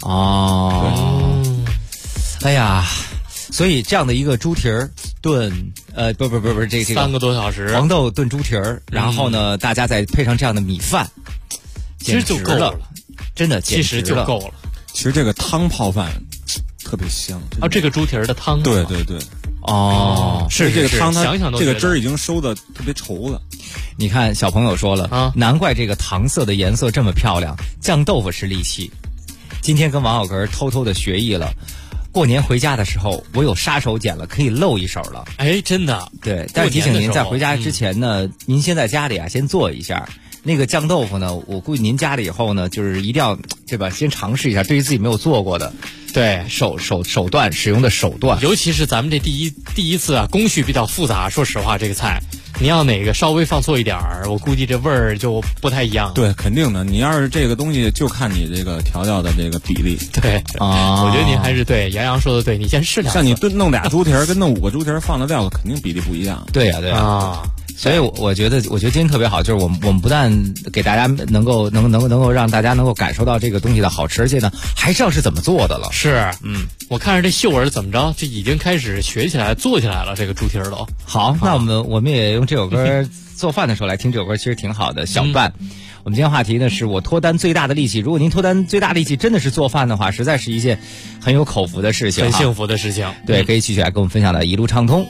哎呀，所以这样的一个猪蹄儿炖，不，这个 3个多小时， 黄豆炖猪蹄儿，然后呢，大家再配上这样的米饭， 其实就够了， 真的， 其实就够了。 其实这个汤泡饭特别香啊，这个猪蹄儿的汤， 对。 是这个汤， 想想都这个汁儿已经收的特别稠了。 你看，小朋友说了难怪这个糖色的颜色这么漂亮，酱豆腐是利器。今天跟王小根偷偷的学艺了，过年回家的时候，我有杀手锏了，可以露一手了。 哎，真的。 对，但是提醒您，在回家之前呢，您先在家里先做一下。那个酱豆腐呢，我估计您家里以后呢，就是一定要对吧？先尝试一下，对于自己没有做过的，对手段使用的手段， 尤其是咱们这第一次啊，工序比较复杂。说实话，这个菜你要哪个稍微放错一点儿，我估计这味儿就不太一样。 对，肯定的。你要是这个东西，就看你这个调料的这个比例。 对我觉得您还是对杨洋说的对，你先试两次。 像你弄俩猪蹄儿跟弄5个猪蹄儿放的料，肯定比例不一样。 对呀。所以我觉得今天特别好，就是我们不但给大家能够让大家能够感受到这个东西的好吃，而且呢还知道是怎么做的了。 是，我看着这秀儿怎么着，这已经开始学起来做起来了这个猪蹄儿了。 好，那我们也用这首歌做饭的时候来听这首歌，其实挺好的。小伴，我们今天话题呢是我脱单最大的利器。如果您脱单最大的利器真的是做饭的话，实在是一件很有口福的事情， 很幸福的事情。 对，可以继续来跟我们分享的一路畅通。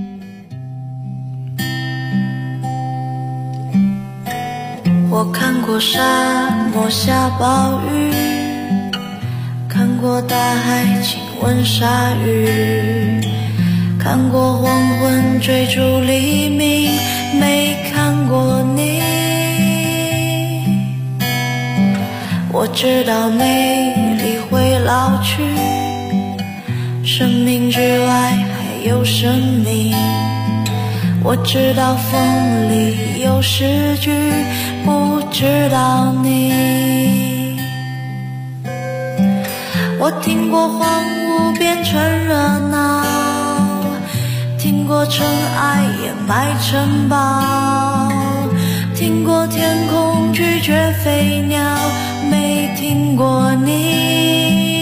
我看过沙漠下暴雨，看过大海亲吻鲨鱼，看过黄昏追逐黎明，没看过你。我知道美丽会老去，生命之外还有生命。我知道风里有诗句，不知道你。我听过荒芜变成热闹，听过尘埃掩埋城堡，听过天空拒绝飞鸟，没听过你。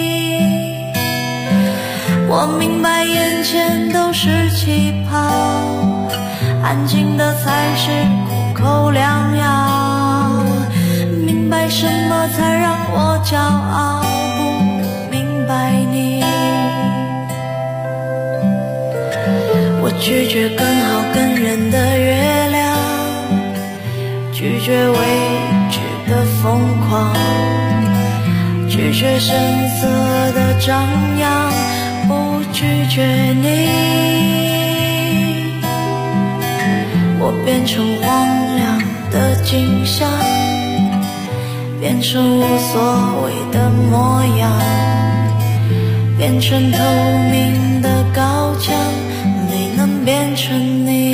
我明白眼前都是气泡，安静的才是苦口良药，明白什么才让我骄傲，不明白你。我拒绝更好更圆的月亮，拒绝未知的疯狂， 拒绝声色的张扬，不拒绝你。我变成荒凉的景象，变成无所谓的模样，变成透明的高墙，没能变成你。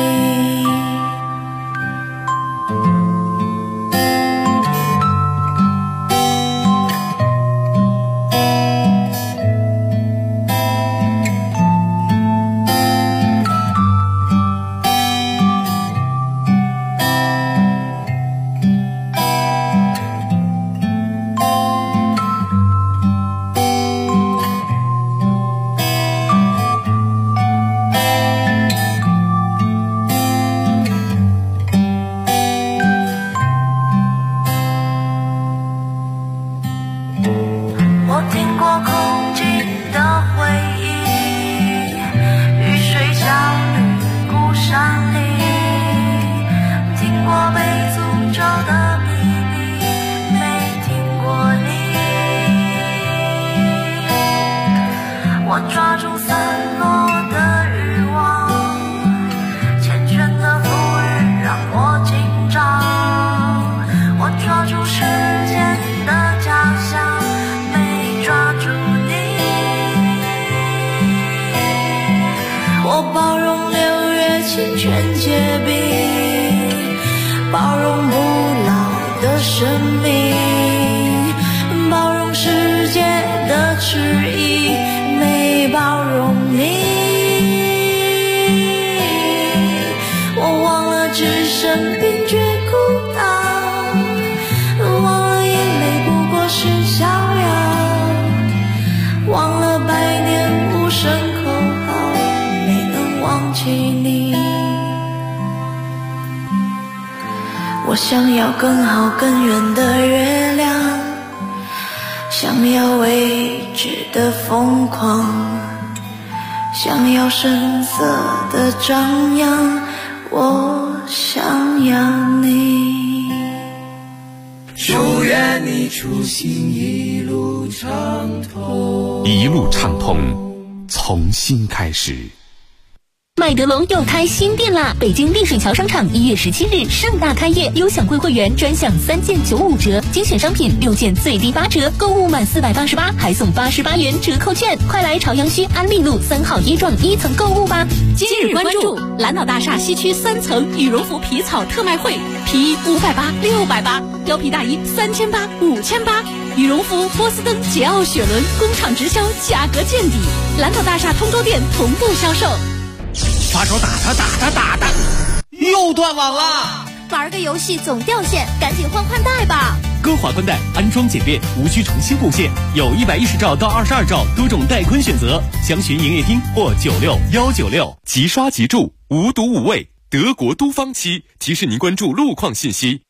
我想要更好更远的月亮，想要未知的疯狂，想要声色的张扬，我想要你。 祝愿你出行一路畅通， 一路畅通，从新开始。 麦德龙又开新店啦！北京丽水桥商场1月17日盛大开业，优享贵会员专享3件95折，精选商品6件最低8折，购物满488还送88元折扣券，快来朝阳区安利路3号一幢1层购物吧！今日关注蓝岛大厦西区3层羽绒服皮草特卖会，皮衣580、680，貂皮大衣3800、5800，羽绒服波司登、捷奥雪伦工厂直销，价格见底，蓝岛大厦通州店同步销售。 发烧打他，又断网了！ 玩个游戏总掉线，赶紧换宽带吧！ 歌华宽带安装简便，无需重新布线，有110兆到22兆多种带宽选择，详询营业厅或96196。 即刷即住，无毒无味，德国都方漆提示您关注路况信息。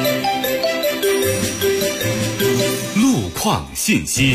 路况信息。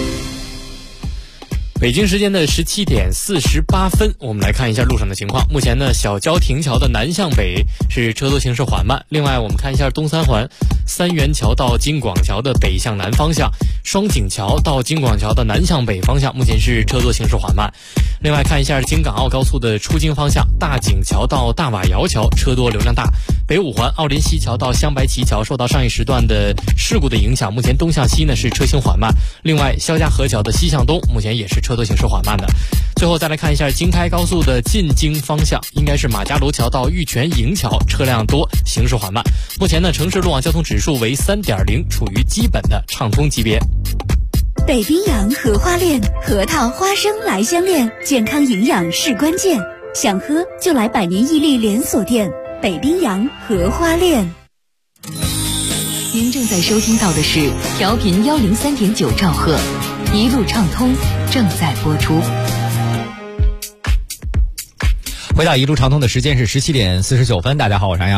北京时间的17点48分，我们来看一下路上的情况。目前呢，小郊亭桥的南向北是车多行驶缓慢。另外，我们看一下东三环三元桥到金广桥的北向南方向，双井桥到金广桥的南向北方向，目前是车多行驶缓慢。另外看一下京港澳高速的出京方向，大井桥到大瓦窑桥车多流量大。北五环奥林西桥到香白旗桥受到上一时段的事故的影响，目前东向西呢是车行缓慢。另外肖家河桥的西向东目前也是车多行驶缓慢的。最后再来看一下京开高速的进京方向，应该是马家楼桥到玉泉营桥车辆多，行驶缓慢。目前呢城市路网交通指数为3.0，处于基本的畅通级别。 北冰洋荷花恋，核桃花生来相恋，健康营养是关键，想喝就来百年屹立连锁店北冰洋荷花恋。 您正在收听到的是调频103.9兆赫，一路畅通正在播出。 回到一路畅通的时间是17点49分，大家好，我是杨洋。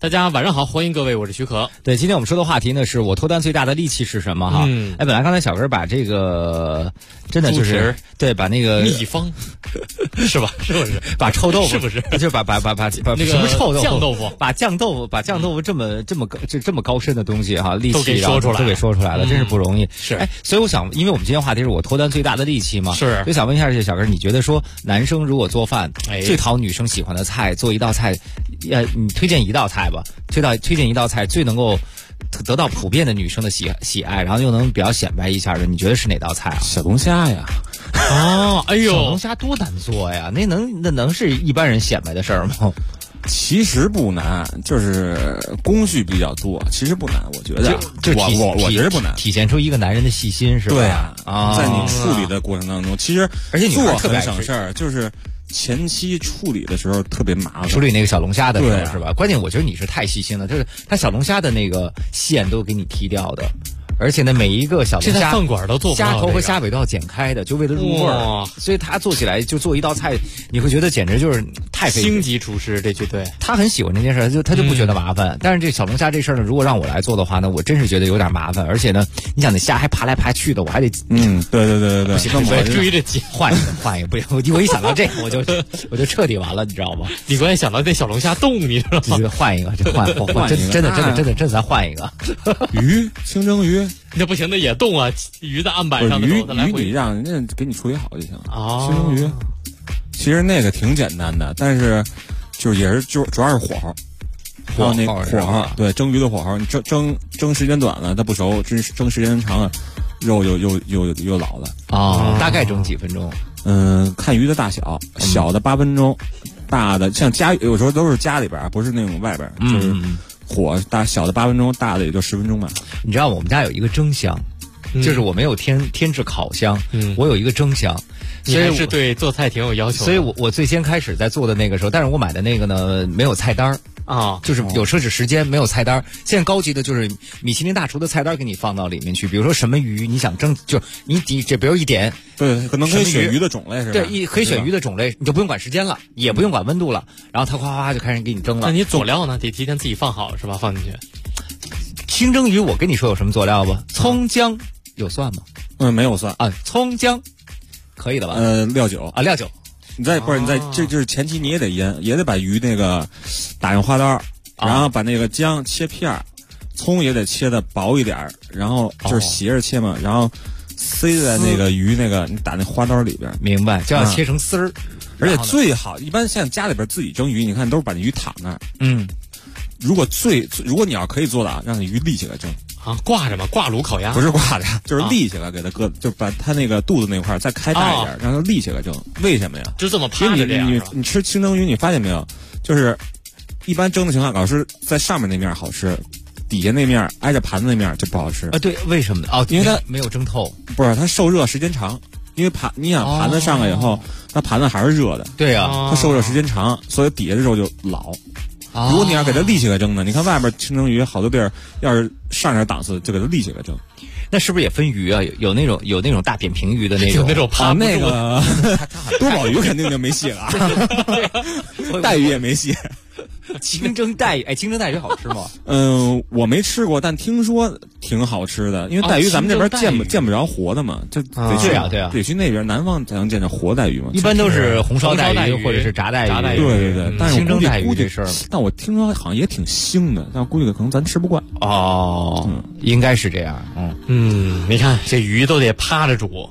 大家晚上好，欢迎各位，我是徐可。 对，今天我们说的话题呢，是我脱单最大的利器是什么哈？本来刚才小根把这个真的就是对，把那个秘方是吧？是不是？ 把臭豆腐是不是？ 就把那个什么臭豆腐？ 酱豆腐， 把酱豆腐这么高深的东西哈，利器都给说出来了， 真是不容易。 是， 所以我想，因为我们今天话题是我脱单最大的利器嘛， 是， 就想问一下这小根，你觉得说男生如果做饭，最讨女生喜欢的菜，做一道菜，你推荐一道菜吧，推荐一道菜最能够得到普遍的女生的喜爱，然后又能比较显摆一下的，你觉得是哪道菜啊？ 小龙虾呀。 哦，哎呦， 小龙虾多难做呀，那能是一般人显摆的事儿吗？ 其实不难，就是工序比较多，其实不难，我觉得。我觉得不难， 体现出一个男人的细心是吧？ 对啊，在你处理的过程当中，其实而且做很省事儿，就是前期处理的时候特别麻烦， 处理那个小龙虾的时候是吧？关键我觉得你是太细心了，就是它小龙虾的那个线都给你剔掉的。而且呢，每一个小龙虾饭馆都做不到， 虾头和虾尾都要剪开的，就为了入味儿。所以他做起来就做一道菜，你会觉得简直就是太费劲。 星级厨师这绝对， 他很喜欢这件事，他就不觉得麻烦。但是这小龙虾这事儿呢，如果让我来做的话呢，我真是觉得有点麻烦。而且呢，你想那虾还爬来爬去的，我还得对， 不行， 我追着挤， 换一个，不行，我一想到这个，我就彻底完了，你知道吗？ 你关键想到那小龙虾冻，你知道吗？ 就换一个，换，真的，咱换一个鱼，清蒸鱼。 那不行，那也冻啊！鱼在案板上的鱼你让人家给你处理好就行了。清蒸鱼，其实那个挺简单的，但是就是也是主要是火候，那火候对蒸鱼的火候，你蒸时间短了它不熟，蒸时间长了肉又老了啊。大概蒸几分钟？ 看鱼的大小，小的8分钟，大的像家有时候都是家里边，不是那种外边，就是火大小的8分钟，大的也就10分钟吧。 你知道我们家有一个蒸箱，就是我没有添置烤箱，我有一个蒸箱， 所以是对做菜挺有要求的。 所以我最先开始在做的那个时候，但是我买的那个呢没有菜单啊，就是有设置时间，没有菜单。现在高级的就是米其林大厨的菜单给你放到里面去，比如说什么鱼你想蒸，就你这比如一点， 对，可能可以选鱼的种类是吧？ 对，可以选鱼的种类，你就不用管时间了，也不用管温度了，然后它哗就开始给你蒸了。 那你佐料呢？得提前自己放好是吧？放进去。 清蒸鱼，我跟你说有什么佐料吧？葱姜有蒜吗？ 没有蒜啊，葱姜可以的吧？ 料酒啊，料酒。 你在这就是前期你也得腌，也得把鱼那个打用花刀，然后把那个姜切片，葱也得切的薄一点，然后就是斜着切嘛，然后塞在那个鱼那个你打那花刀里边。 明白，就要切成丝儿。 而且最好一般像家里边自己蒸鱼，你看都是把那鱼躺那儿。如果你要可以做的啊，让那鱼立起来蒸啊，挂着嘛，挂炉烤鸭不是挂着，就是立起来给它搁，就把它那个肚子那块再开大一点，让它立起来蒸。为什么呀？ 就这么趴着这样。 你吃清蒸鱼，你发现没有？就是一般蒸的情况，老是在上面那面好吃，底下那面挨着盘子那面就不好吃啊。对，为什么？哦， 因为它没有蒸透， 不是它受热时间长。因为你想盘子上来以后，那盘子还是热的， 对呀， 它受热时间长，所以底下的肉就老。如果你要给它立起来蒸呢，你看外边清蒸鱼好多地儿，要是上点档次就给它立起来蒸。 那是不是也分鱼啊？有那种大扁平鱼的那种， 有那种趴那个多宝鱼肯定就没戏了，带鱼也没戏。 清蒸带鱼，清蒸带鱼好吃吗？ 我没吃过，但听说挺好吃的。因为带鱼咱们这边见不着活的嘛，就得去那边南方才能见着活带鱼嘛。 一般都是红烧带鱼或者是炸带鱼。 对，但是清蒸带鱼这事儿， 但我听说好像也挺腥的，但估计可能咱吃不惯。 哦，应该是这样。 你看这鱼都得趴着煮。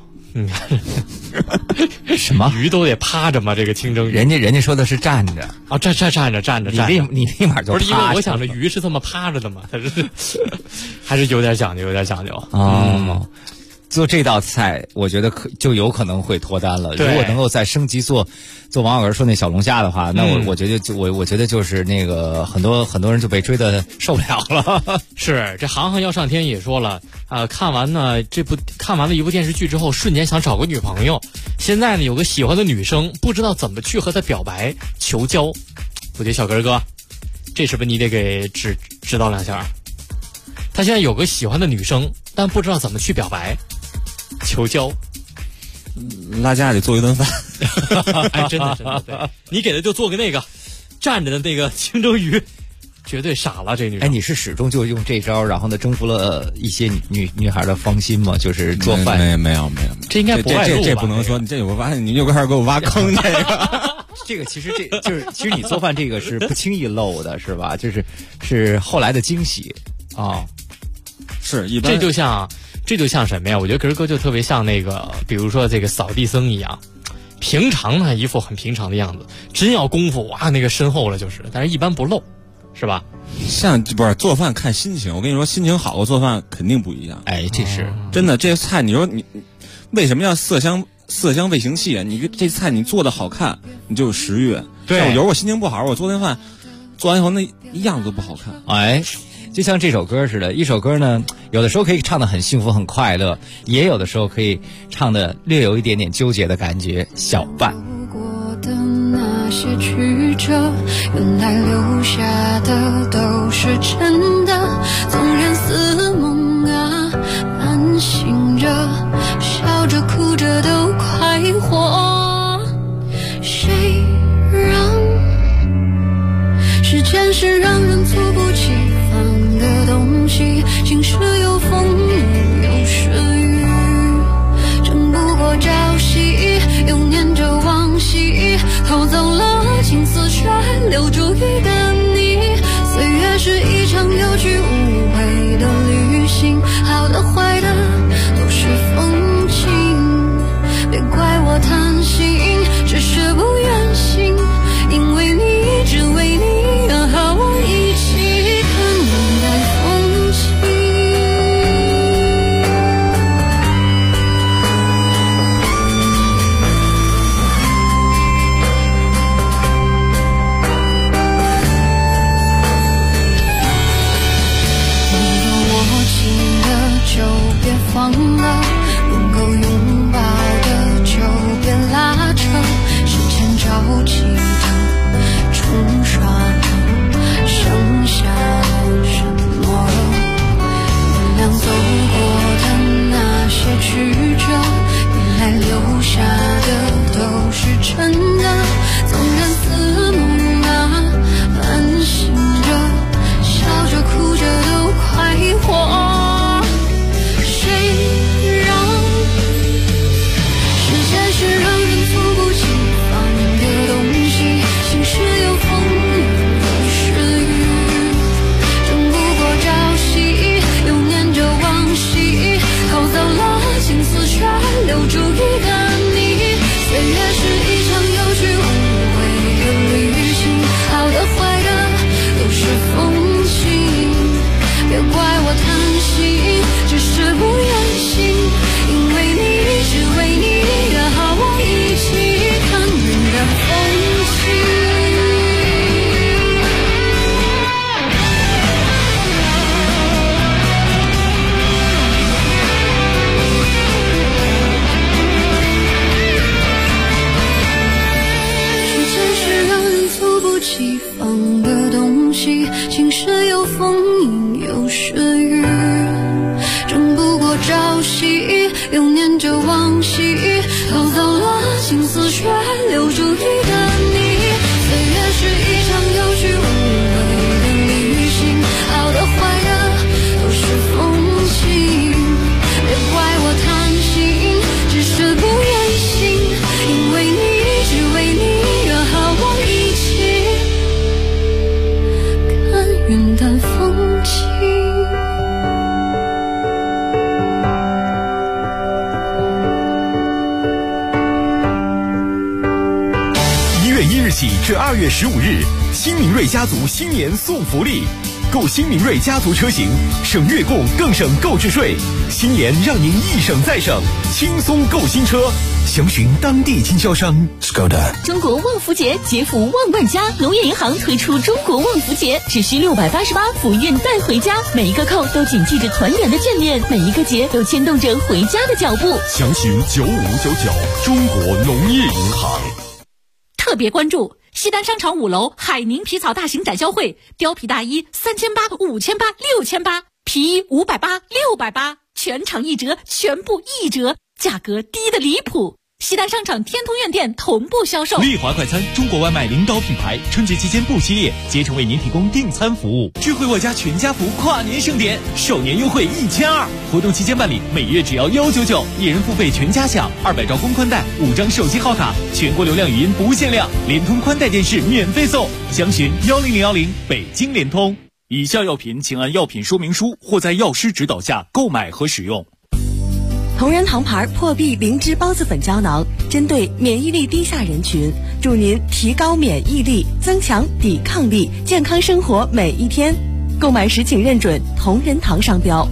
什么鱼都得趴着吗？这个清蒸鱼， 人家说的是站着啊，站着， 你立马就趴着。 不是因为我想着鱼是这么趴着的嘛，它是还是有点讲究啊。做这道菜，我觉得就有可能会脱单了。如果能够再升级做王小根说那小龙虾的话，那我觉得我觉得就是那个很多人就被追得受不了了。 是，这行要上天也说了看完了一部电视剧之后，瞬间想找个女朋友。现在呢，有个喜欢的女生，不知道怎么去和她表白求交。我觉得小根哥，这是不是你得给指导两下？他现在有个喜欢的女生，但不知道怎么去表白求交。 拉家里做一顿饭。 哎，真的对，你给他就做个那个站着的那个清蒸鱼， 绝对傻了这女生。 哎，你是始终就用这招，然后呢征服了一些女孩的芳心吗？就是做饭？ 没有， 这应该不外露吧？ 这不能说，这我发现你又开始给我挖坑这个。 这个其实其实你做饭这个是不轻易漏的，是吧？是后来的惊喜啊， 是一般。 这就像什么呀？我觉得根儿哥就特别像那个，比如说这个扫地僧一样，平常呢一副很平常的样子，真要功夫哇，那个深厚了就是，但是一般不露，是吧？ 像不是做饭看心情，我跟你说，心情好，做饭肯定不一样。 哎，这是真的。这菜你说你为什么要色香味形气啊？你这菜你做的好看，你就有食欲。 对， 有时候我心情不好，我做那饭做完以后那样子不好看。 哎。就像这首歌似的，一首歌呢，有的时候可以唱得很幸福很快乐，也有的时候可以唱得略有一点点纠结的感觉。小伴过的那些曲折，原来留下的都是真的，纵然似梦啊，安醒着，笑着哭着都快活。谁让时间是让人猝不及防的东西，晴时有风有时雨，争不过朝夕，又念着往昔，偷走了青丝却留住一个你。岁月是一场有去无回的旅行，好的坏的都是风景，别怪我贪心，只是不愿醒，因为你只为你而和我一起看云淡风轻。能够握紧的就别放了，能够拥抱的就别拉扯，时间着急的冲刷着剩下的什么，原谅走过的那些曲折，原来留下的都是真的，纵然似梦啊，安醒着，笑着哭着都快活。谁让时间是让人猝不及防的东西，晴时有风有时雨，争不过朝夕，又念着往昔，偷走了青丝却留住一个你。岁月是一场有去无回的旅行，好的坏的都是风景，别怪我贪心，只是不愿醒，因为你只为你而和我一起看云淡风轻。时间是让人猝不及防的东西，晴时有风有时雨，争不过朝夕，又念着往昔，偷走了青丝却留住一个你。岁月是一场有去无回的旅行，好的坏的都是风景，别怪我贪心，只是不愿醒，因为你只为你而和我一起看云淡风轻。 1日起至2月15日，新明锐家族新年送福利，购新明锐家族车型，省月供更省购置税，新年让您一省再省，轻松购新车。详询当地经销商。Skoda。 中国旺福节，节福万万家，农业银行推出中国旺福节，只需688，福运带回家，每一个扣都谨记着团圆的眷恋，每一个节都牵动着回家的脚步。 详询9599，中国农业银行。 特别关注西单商场5楼海宁皮草大型展销会，貂皮大衣3800、5800、6800，皮衣580、680，全场一折，全部一折，价格低的离谱。 西单商场天通苑店同步销售。 丽华快餐，中国外卖领导品牌，春节期间不歇业，竭诚为您提供订餐服务。智慧我家全家福跨年盛典，首年优惠1200，活动期间办理，每月只要199，一人付费全家享，200兆公宽带，5张手机号卡，全国流量语音不限量，联通宽带电视免费送，详询10010，北京联通。以下药品请按药品说明书或在药师指导下购买和使用。 同仁堂牌破壁灵芝孢子粉胶囊，针对免疫力低下人群，助您提高免疫力，增强抵抗力，健康生活每一天。购买时请认准同仁堂商标。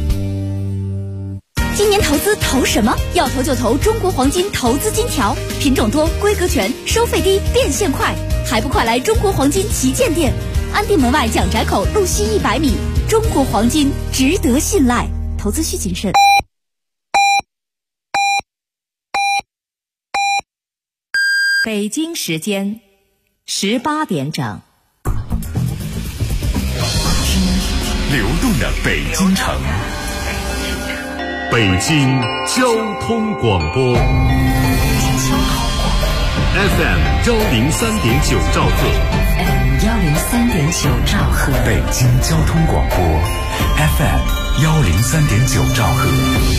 今年投资投什么？要投就投中国黄金投资金条，品种多，规格全，收费低，变现快，还不快来中国黄金旗舰店，安定门外蒋宅口路西100米。中国黄金值得信赖，投资需谨慎。 北京时间18点整。 流动的北京城，北京交通广播 FM 103.9兆赫 103.9兆赫， 北京交通广播 FM 103.9兆赫。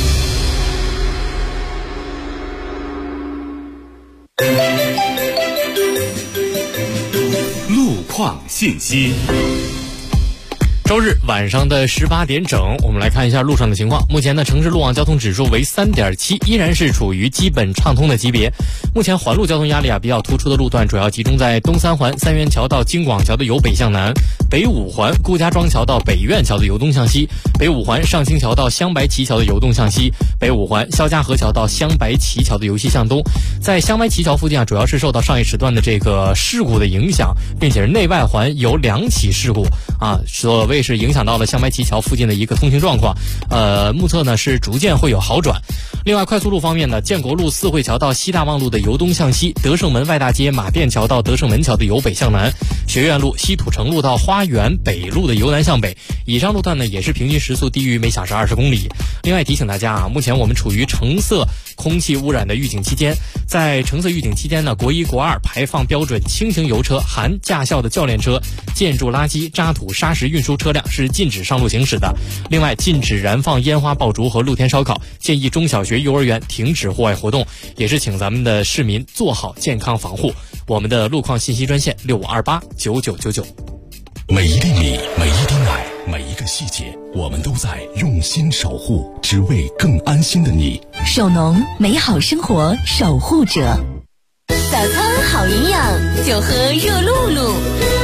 路况信息。 周日晚上的18点整，我们来看一下路上的情况。目前呢，城市路网交通指数为3.7，依然是处于基本畅通的级别。目前环路交通压力比较突出的路段，主要集中在东三环三元桥到京广桥的由北向南，北五环顾家庄桥到北苑桥的由东向西，北五环上清桥到香白旗桥的由东向西，北五环肖家河桥到香白旗桥的由西向东。在香白旗桥附近主要是受到上一时段的这个事故的影响，并且是内外环有2起事故所谓是影响到了香白旗桥附近的一个通行状况，目测呢是逐渐会有好转。另外快速路方面呢，建国路四惠桥到西大望路的由东向西，德胜门外大街马甸桥到德胜门桥的由北向南，学院路西土城路到花园北路的由南向北。以上路段呢也是平均时速低于每小时20公里。另外提醒大家目前我们处于橙色空气污染的预警期间，在橙色预警期间呢，国1、国2排放标准轻型油车含驾校的教练车、建筑垃圾、渣土、砂石运输车辆是禁止上路行驶的。另外禁止燃放烟花爆竹和露天烧烤，建议中小学幼儿园停止户外活动，也是请咱们的市民做好健康防护。我们的路况信息专线65289999。 每一粒米，每一滴奶，每一个细节，我们都在用心守护，只为更安心的你。 手农，美好生活守护者。 早餐好营养，就喝热露露。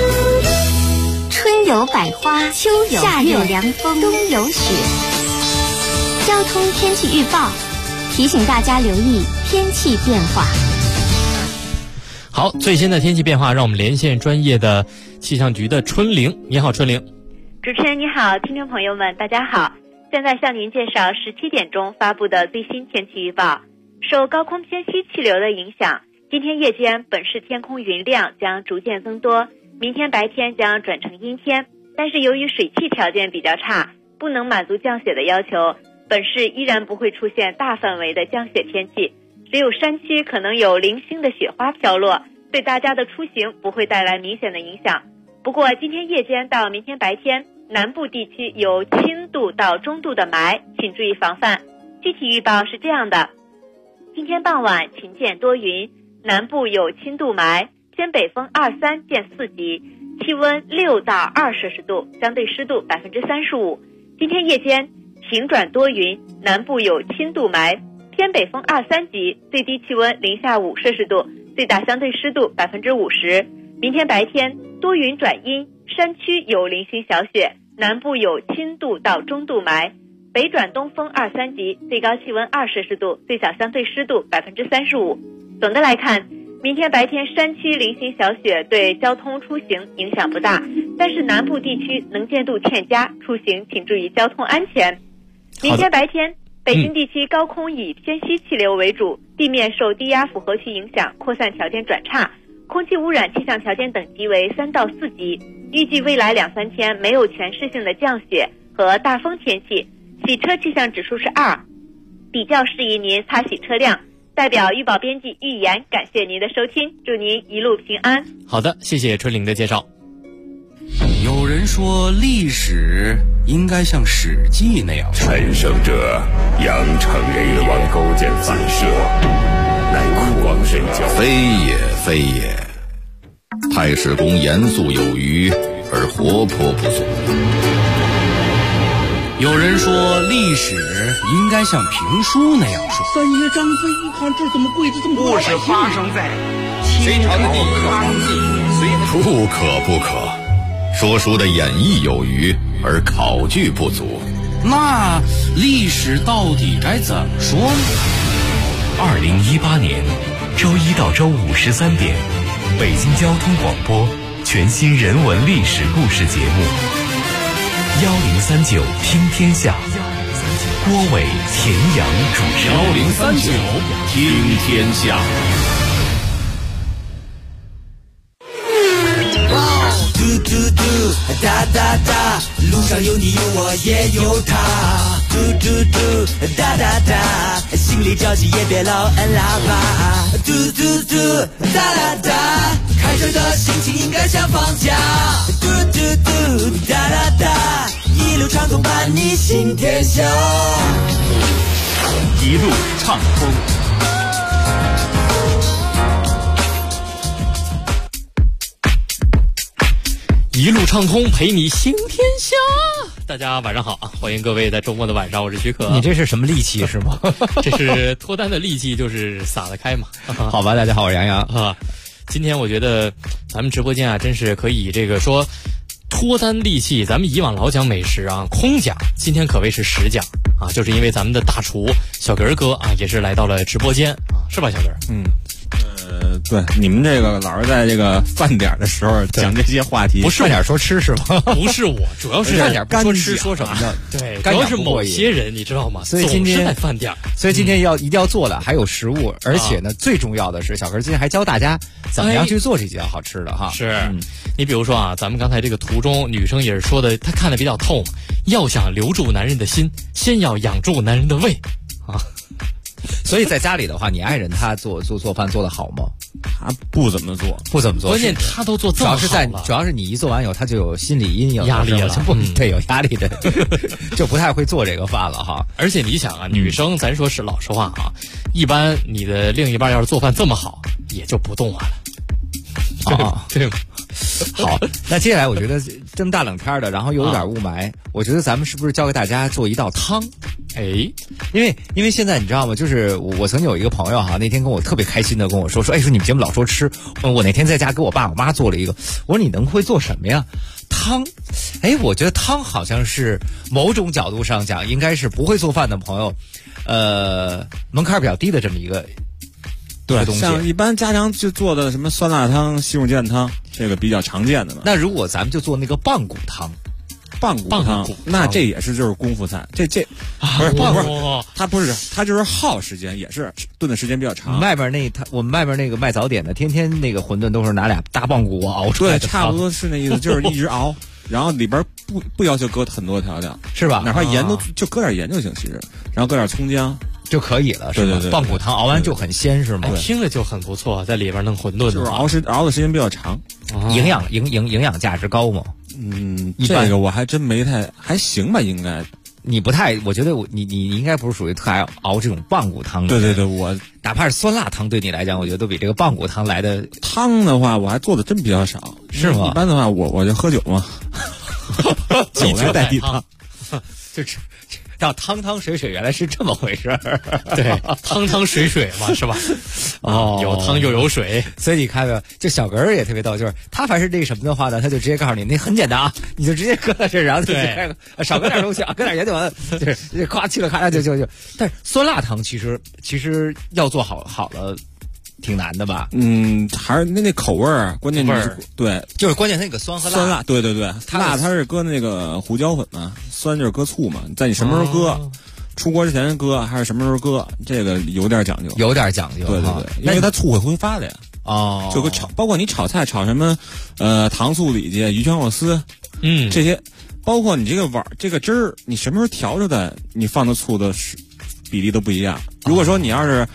春有百花，秋有夏有凉风，冬有雪。交通天气预报提醒大家留意天气变化。 好，最新的天气变化，让我们连线专业的气象局的春玲。你好，春玲。 主持人你好，听众朋友们大家好，现在向您介绍17点钟发布的最新天气预报。受高空偏西气流的影响，今天夜间本市天空云量将逐渐增多，明天白天将转成阴天，但是由于水汽条件比较差，不能满足降雪的要求，本市依然不会出现大范围的降雪天气，只有山区可能有零星的雪花飘落，对大家的出行不会带来明显的影响。不过今天夜间到明天白天，南部地区有轻度到中度的霾，请注意防范。具体预报是这样的：今天傍晚晴见多云，南部有轻度霾，偏北风2、3见4级，气温6到2摄氏度，相对湿度35%。今天夜间晴转多云，南部有轻度霾，偏北风2、3级，最低气温零下5摄氏度，最大相对湿度50%。明天白天多云转阴，山区有零星小雪，南部有轻度到中度霾，北转东风2、3级，最高气温2摄氏度，最小相对湿度35%。总的来看，明天白天山区零星小雪对交通出行影响不大，但是南部地区能见度欠佳，出行请注意交通安全。明天白天北京地区高空以偏西气流为主，地面受低压复合区影响，扩散条件转差，空气污染气象条件等级为3到4级。预计未来2、3天没有全市性的降雪和大风天气，洗车气象指数是2，比较适宜您擦洗车辆。 代表预报编辑预言，感谢您的收听，祝您一路平安。 好的，谢谢春玲的介绍。 有人说历史应该像《史记》那样， 陈胜者扬长人王勾践反射，乃酷王神教， 非也非也。太史公严肃有余，而活泼不足。 有人说历史应该像评书那样说。 三爷张飞一看这怎么跪着这么多？ 故事发生在隋朝的康熙。 不可不可，说书的演绎有余，而考据不足。 那历史到底该怎么说呢 ？2018年周一到周五13点，北京交通广播全新人文历史故事节目1039听天下，郭伟、田阳主持。 1039听天下。 嘟嘟嘟，哒哒哒，路上有你有我也有他。嘟嘟嘟，哒哒哒，心里着急也别老按喇叭。嘟嘟嘟，哒哒哒，开车的心情应该像放假。嘟嘟嘟，哒哒哒，一路畅通伴你行天下。 一路畅通。 一路畅通，陪你行天下。大家晚上好啊！欢迎各位在周末的晚上，我是徐可。 你这是什么利器是吗？ 这是脱单的利器，就是撒得开嘛。 好吧，大家好，我是杨洋啊。今天我觉得咱们直播间啊，真是可以这个说脱单利器。咱们以往老讲美食啊，空讲，今天可谓是实讲啊，就是因为咱们的大厨小根儿哥啊，也是来到了直播间啊，是吧，小根儿？ 对，你们这个老是在这个饭点的时候讲这些话题， 不是饭点说吃是吗？ 不是我，主要是饭点说吃说什么呢？ 对，主要是某些人你知道吗？ 所以今天总是在饭点， 所以今天一定要做的还有食物，而且呢，最重要的是小根今天还教大家怎么样去做这几样好吃的哈。 是，你比如说啊，咱们刚才这个图中女生也是说的，她看得比较透嘛，要想留住男人的心，先要养住男人的胃啊。 所以在家里的话，你爱人他做饭做得好吗？ 他不怎么做， 关键他都做这么好了， 主要是你一做完以后，他就有心理阴影压力了， 对，有压力的，就不太会做这个饭了哈。 而且你想啊，女生咱说是老实话啊，一般你的另一半要是做饭这么好，也就不动弹了啊，对吧？ 好，那接下来我觉得这么大冷天的，然后又有点雾霾，我觉得咱们是不是教给大家做一道汤？因为现在你知道吗？就是我曾经有一个朋友哈，那天跟我特别开心的跟我说，说你们节目老说吃，我那天在家给我爸我妈做了一个，我说你能会做什么呀？汤，我觉得汤好像是某种角度上讲，应该是不会做饭的朋友，门槛比较低的这么一个。 对，像一般家常就做的什么酸辣汤、西红柿汤，这个比较常见的嘛。 那如果咱们就做那个棒骨汤， 棒骨汤，那这也是就是功夫菜。这不是，它不是，它就是耗时间，也是炖的时间比较长。 我们外边那个卖早点的，天天那个馄饨都是拿俩大棒骨熬出来的。 对，差不多是那意思，就是一直熬，然后里边不要求搁很多调料， 是吧？ 哪怕盐就搁点盐就行，其实，然后搁点葱姜。 就可以了，是吧？ 对， 棒骨汤熬完就很鲜，是吗？ 听着就很不错，在里边弄馄饨， 就是熬的时间比较长， 营养价值高吗？ 这个我还真没还行吧，应该。 你不太，我觉得你应该不是属于特爱熬这种棒骨汤的。 对，我哪怕是酸辣汤，对你来讲，我觉得都比这个棒骨汤来的。 汤的话，我还做的真比较少， 是吗？ 一般的话，我就喝酒嘛，酒来代替汤， 就是叫汤汤水水，原来是这么回事儿。 对，汤汤水水嘛，是吧？有汤又有水， 所以你看没有？就小根儿也特别逗，就是他凡是这个什么的话呢，他就直接告诉你，那很简单啊，你就直接搁在这，然后就少搁点东西啊，搁点盐就完了，就是夸去了咔就。但是酸辣汤其实要做好了。挺难的吧？ 还是那口味儿，关键是对， 就是关键那个酸和辣。对，辣它是搁那个胡椒粉嘛，酸就是搁醋嘛。在你什么时候搁，出锅之前搁还是什么时候搁，这个有点讲究。 对， 因为它醋会挥发的呀。 哦， 就跟包括你炒菜炒什么，糖醋里脊、鱼香肉丝，这些，包括你这个碗这个汁儿，你什么时候调出来，你放的醋的比例都不一样。如果说你要是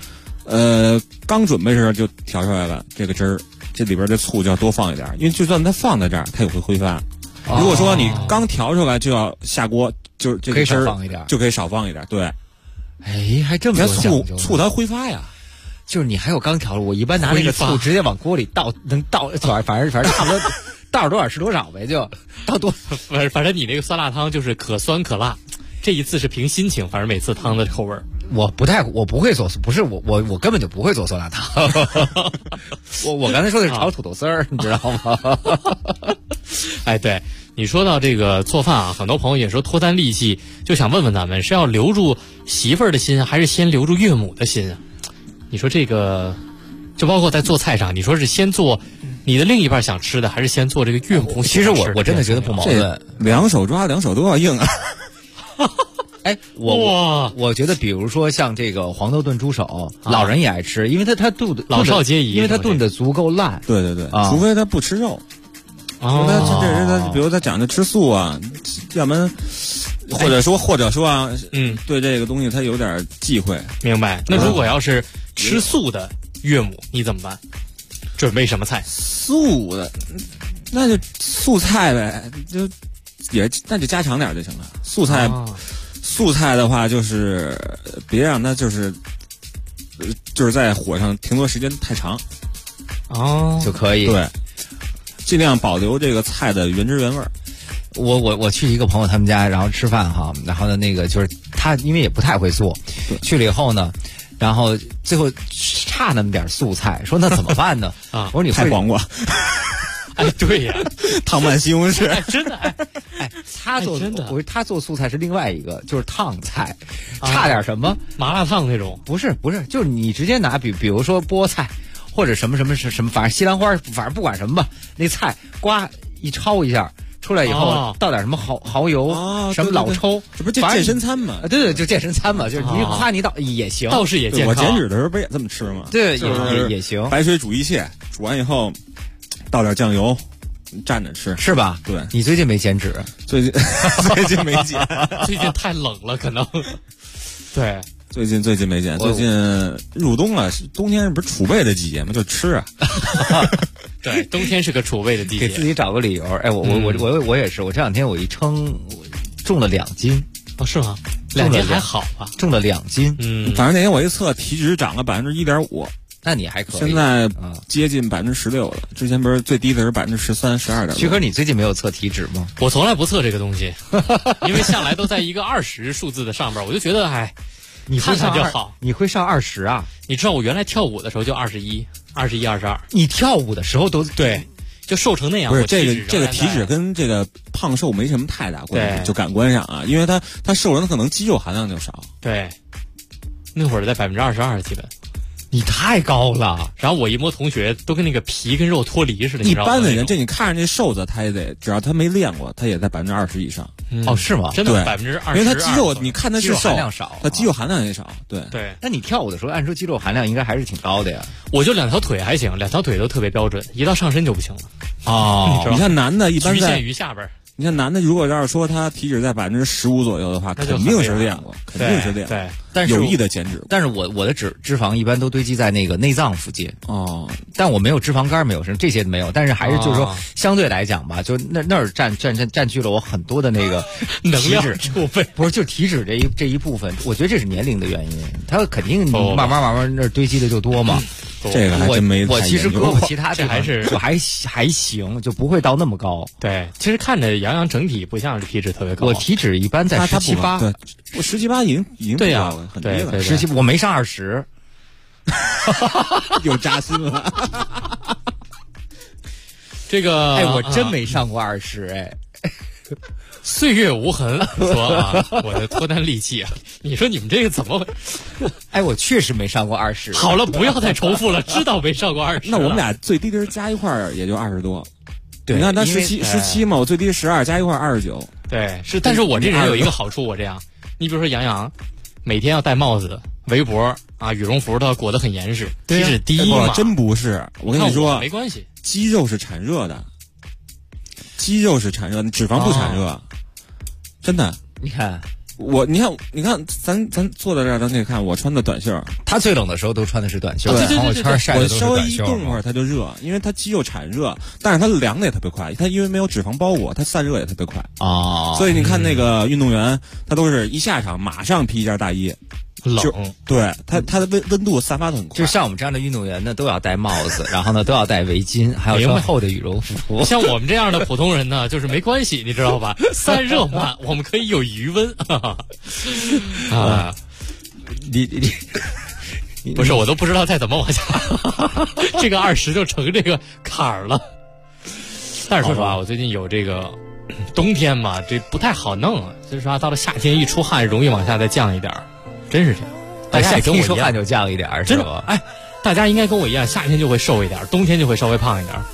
刚准备时就调出来了这个汁儿，这里边的醋就要多放一点，因为就算它放在这儿，它也会挥发。如果说你刚调出来就要下锅，就是这个汁儿就可以少放一点。对， 哎，还这么多醋它挥发呀。 就是你还有刚调了，我一般拿那个醋直接往锅里倒，能倒，反正差不多倒多少是多少呗，就倒多。 反正你那个酸辣汤就是可酸可辣，这一次是凭心情，反正每次汤的口味儿。 我不会做，不是我根本就不会做酸辣汤。我刚才说的是炒土豆丝儿，你知道吗？ 哎，对，你说到这个做饭啊，很多朋友也说脱单利器，就想问问咱们是要留住媳妇儿的心，还是先留住岳母的心啊？你说这个，就包括在做菜上，你说是先做你的另一半想吃的，还是先做这个岳母？ 其实我真的觉得不矛盾， 两手抓两手都要硬啊。 哎，我觉得，比如说像这个黄豆炖猪手，老人也爱吃，因为他炖的老少皆宜， 因为他炖的足够烂。 对对对，除非他不吃肉，除非这人他，比如他讲究吃素啊，要不然或者说啊，对这个东西他有点忌讳。 明白？那如果要是吃素的岳母，你怎么办？准备什么菜？ 素的，那就素菜呗，那就家常点就行了。素菜的话，就是别让它就是在火上停留时间太长， 就可以。 对，尽量保留这个菜的原汁原味儿。 我去一个朋友他们家，然后吃饭哈，然后呢那个就是他因为也不太会做，去了以后呢，然后最后差那么点素菜，说那怎么办呢？我说你太黄瓜。 哎，对呀， 烫拌西红柿， 真的， 他做素菜是另外一个，就是烫菜，差点什么麻辣烫那种， 不是，就是你直接拿比如说菠菜或者什么，反正西兰花，反正不管什么吧，那菜呱一焯一下。出来以后倒点什么蚝油，什么老抽， 这不是健身餐吗？ 对，就健身餐嘛，就是你夸你倒也行， 倒是也健康。 我减脂的时候不也这么吃吗？ 对，也行。 白水煮一切，煮完以后倒点酱油，蘸着吃， 是吧？ 对。 你最近没减脂？ 最近没减， 最近太冷了，可能。对。 最近没减，最近入冬了，冬天不是储备的季节吗？就吃啊。 对，冬天是个储备的季节， 给自己找个理由。哎，我也是，我这两天我一称重了2斤。 哦，是吗？2斤还好吧？ 重了2斤。 反正那天我一测体脂涨了1.5%， 那你还可以。 现在接近16%了，之前不是最低的是13%、12%。 徐哥，你最近没有测体脂吗？ 我从来不测这个东西，因为向来都在一个20数字的上边，我就觉得你会上就好， 你会上20啊？ 你知道我原来跳舞的时候就21、22。 你跳舞的时候都对，就瘦成那样。 不是这个体脂跟这个胖瘦没什么太大关系，就感官上啊，因为他瘦人可能肌肉含量就少。 对，那会儿在22%基本。 你太高了， 然后我一摸同学都跟那个皮跟肉脱离似的。 一般的人，这你看着那瘦子，他也得，只要他没练过，他也在20%以上。 哦，是吗？ 真的20%， 因为他肌肉，你看他是瘦， 含量少， 他肌肉含量也少。对。 那你跳舞的时候，按说肌肉含量应该还是挺高的呀。 我就2条腿还行，2条腿都特别标准，一到上身就不行了。 哦，你看男的一般局限于下边。 你看男的，如果要是说他体脂在15%左右的话，肯定是练过，肯定是练过。 对， 但是有意的减脂。 但是我的脂肪一般都堆积在那个内脏附近。但我没有脂肪肝，没有什么这些没有。但是还是就是说，相对来讲吧，就那儿占据了我很多的那个能量储备。 不是，就体脂这一部分，我觉得这是年龄的原因。它肯定慢慢那儿堆积的就多嘛。 这个还真没。 我其实胳膊其他这我还行，就不会到那么高。 对，其实看着杨洋整体不像是体脂特别高。 我体脂一般在17、8。 对，我17、8已经对呀， 很低了。 17我没上20， 又扎心了。 这个我真没上过20。 岁月无痕说我的脱单利器啊，你说你们这个怎么会？ 我确实没上过20。 好了，不要再重复了，知道没上过20。 那我们俩最低的加一块儿也就20多。 对， 你看他17嘛，我最低12，加一块29。 对，是，但是我这人有一个好处，我这样，你比如说杨洋，每天要戴帽子、围脖啊，羽绒服都要裹得很严实，体脂低嘛。 真不是，我跟你说， 没关系， 肌肉是产热的，肌肉是产热，脂肪不产热，真的。 你看， 你看，咱坐在这儿，咱可以看我穿的短袖。 他最冷的时候都穿的是短袖， 对， 朋友圈晒的都是短袖。 我稍微一动会儿它就热，因为它肌肉产热，但是它凉的也特别快。它因为没有脂肪包裹，它散热也特别快啊。 所以你看那个运动员，他都是一下场马上披一件大衣。 冷， 对它的温度散发的很快。 就像我们这样的运动员呢，都要戴帽子，然后呢都要戴围巾，还要穿厚的羽绒服。 像我们这样的普通人呢，就是没关系，你知道吧？散热慢，我们可以有余温。啊，你不是，我都不知道再怎么往下，这个20就成这个坎儿了。但是说实话，我最近有这个冬天嘛，这不太好弄啊。所以说到了夏天一出汗，容易往下再降一点儿。真是这样，大家也跟我一样， 一出汗就降一点儿，是吧？ 哎，大家应该跟我一样，夏天就会瘦一点，冬天就会稍微胖一点。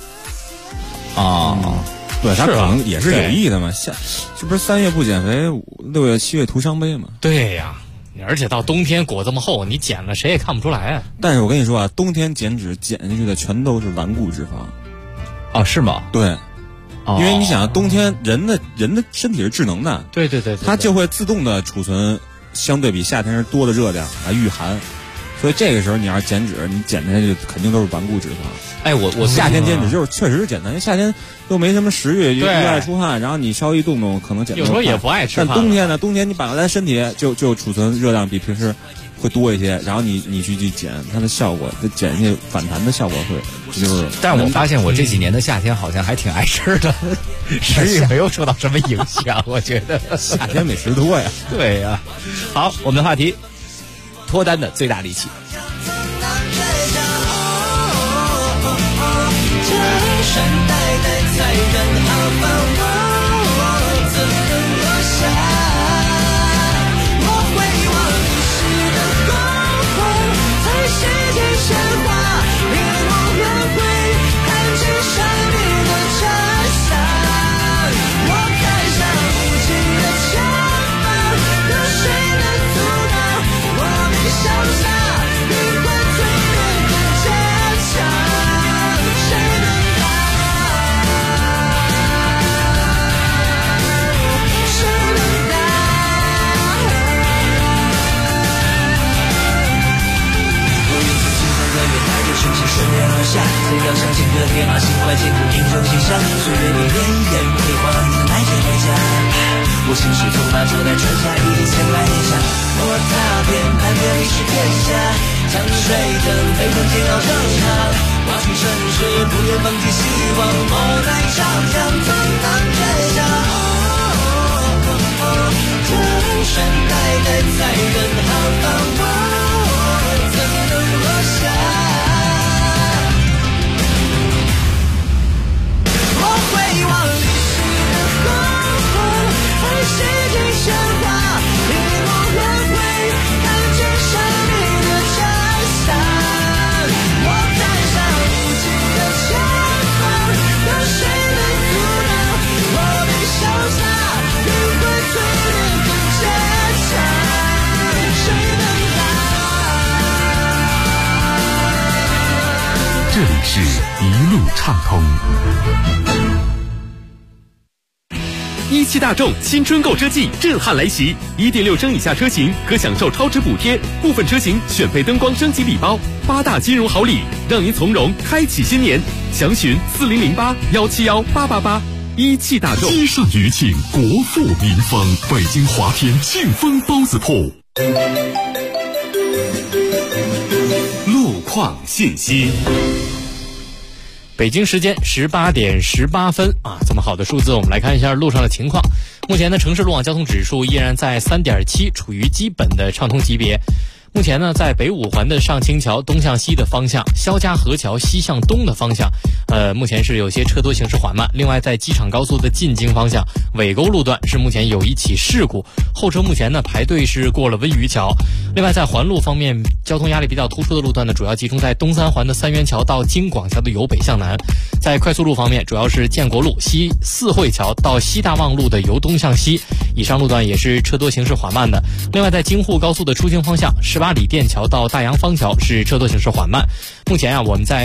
对，他可能也是有意的嘛。这不是3月不减肥，6月7月徒伤悲嘛？ 对呀，而且到冬天裹这么厚，你减了谁也看不出来啊。 但是我跟你说啊，冬天减脂减下去的全都是顽固脂肪。 哦，是吗？ 对。因为你想，冬天人的身体是智能的， 对， 它就会自动的储存。相对比夏天是多的热量来御寒，所以这个时候你要是减脂，你减的就肯定都是顽固脂肪。 哎，我夏天减脂就是确实是简单，因为夏天又没什么食欲，又不爱出汗，然后你稍微一动动可能减。 有时候也不爱吃饭。 但冬天呢，冬天你本来身体就储存热量比平时会多一些，然后你去减，它的效果，这减下去反弹的效果会就是。 但是我发现我这几年的夏天好像还挺爱吃的，食欲没有受到什么影响，我觉得夏天美食多呀。 对呀。好，我们的话题，脱单的最大利器。 下，怎样像金戈铁马，心怀千古英雄形象。岁月里连一眼可以换来来接回家。我行驶从那朝代传下一千来年下，我踏遍盘点历史天下，江水等飞腾煎熬正常，挖出盛世不愿放弃希望，莫奈长江怎能追上？江山代代在人行放我怎能落下？回望历史的黄昏，看世纪喧哗，一幕轮回，看见生命的拆散。我带上无尽的牵绊，有谁能阻挡？我被潇洒，灵魂淬炼更坚强，谁能挡？ 这里是一路畅通。 17大众新春购车季震撼来袭，1.6升以下车型可享受超值补贴，部分车型选配灯光升级礼包，8大金融好礼，让您从容开启新年。详询4008-171-888。17大众。 街上余庆，国富民丰，北京华天庆丰包子铺。 路况信息。 北京时间18点18分啊，这么好的数字，我们来看一下路上的情况。目前呢，城市路网交通指数依然在3.7，处于基本的畅通级别。目前呢，在北五环的上清桥东向西的方向，肖家河桥西向东的方向，目前是有些车多行驶缓慢。另外，在机场高速的进京方向，尾沟路段是目前有一起事故，后车目前呢排队是过了温榆桥。另外，在环路方面，交通压力比较突出的路段呢，主要集中在东三环的三元桥到京广桥的由北向南。在快速路方面，主要是建国路西四惠桥到西大望路的由东向西，以上路段也是车多行驶缓慢的。另外，在京沪高速的出京方向，18里店桥到大洋坊桥是车多行驶缓慢。目前啊，我们在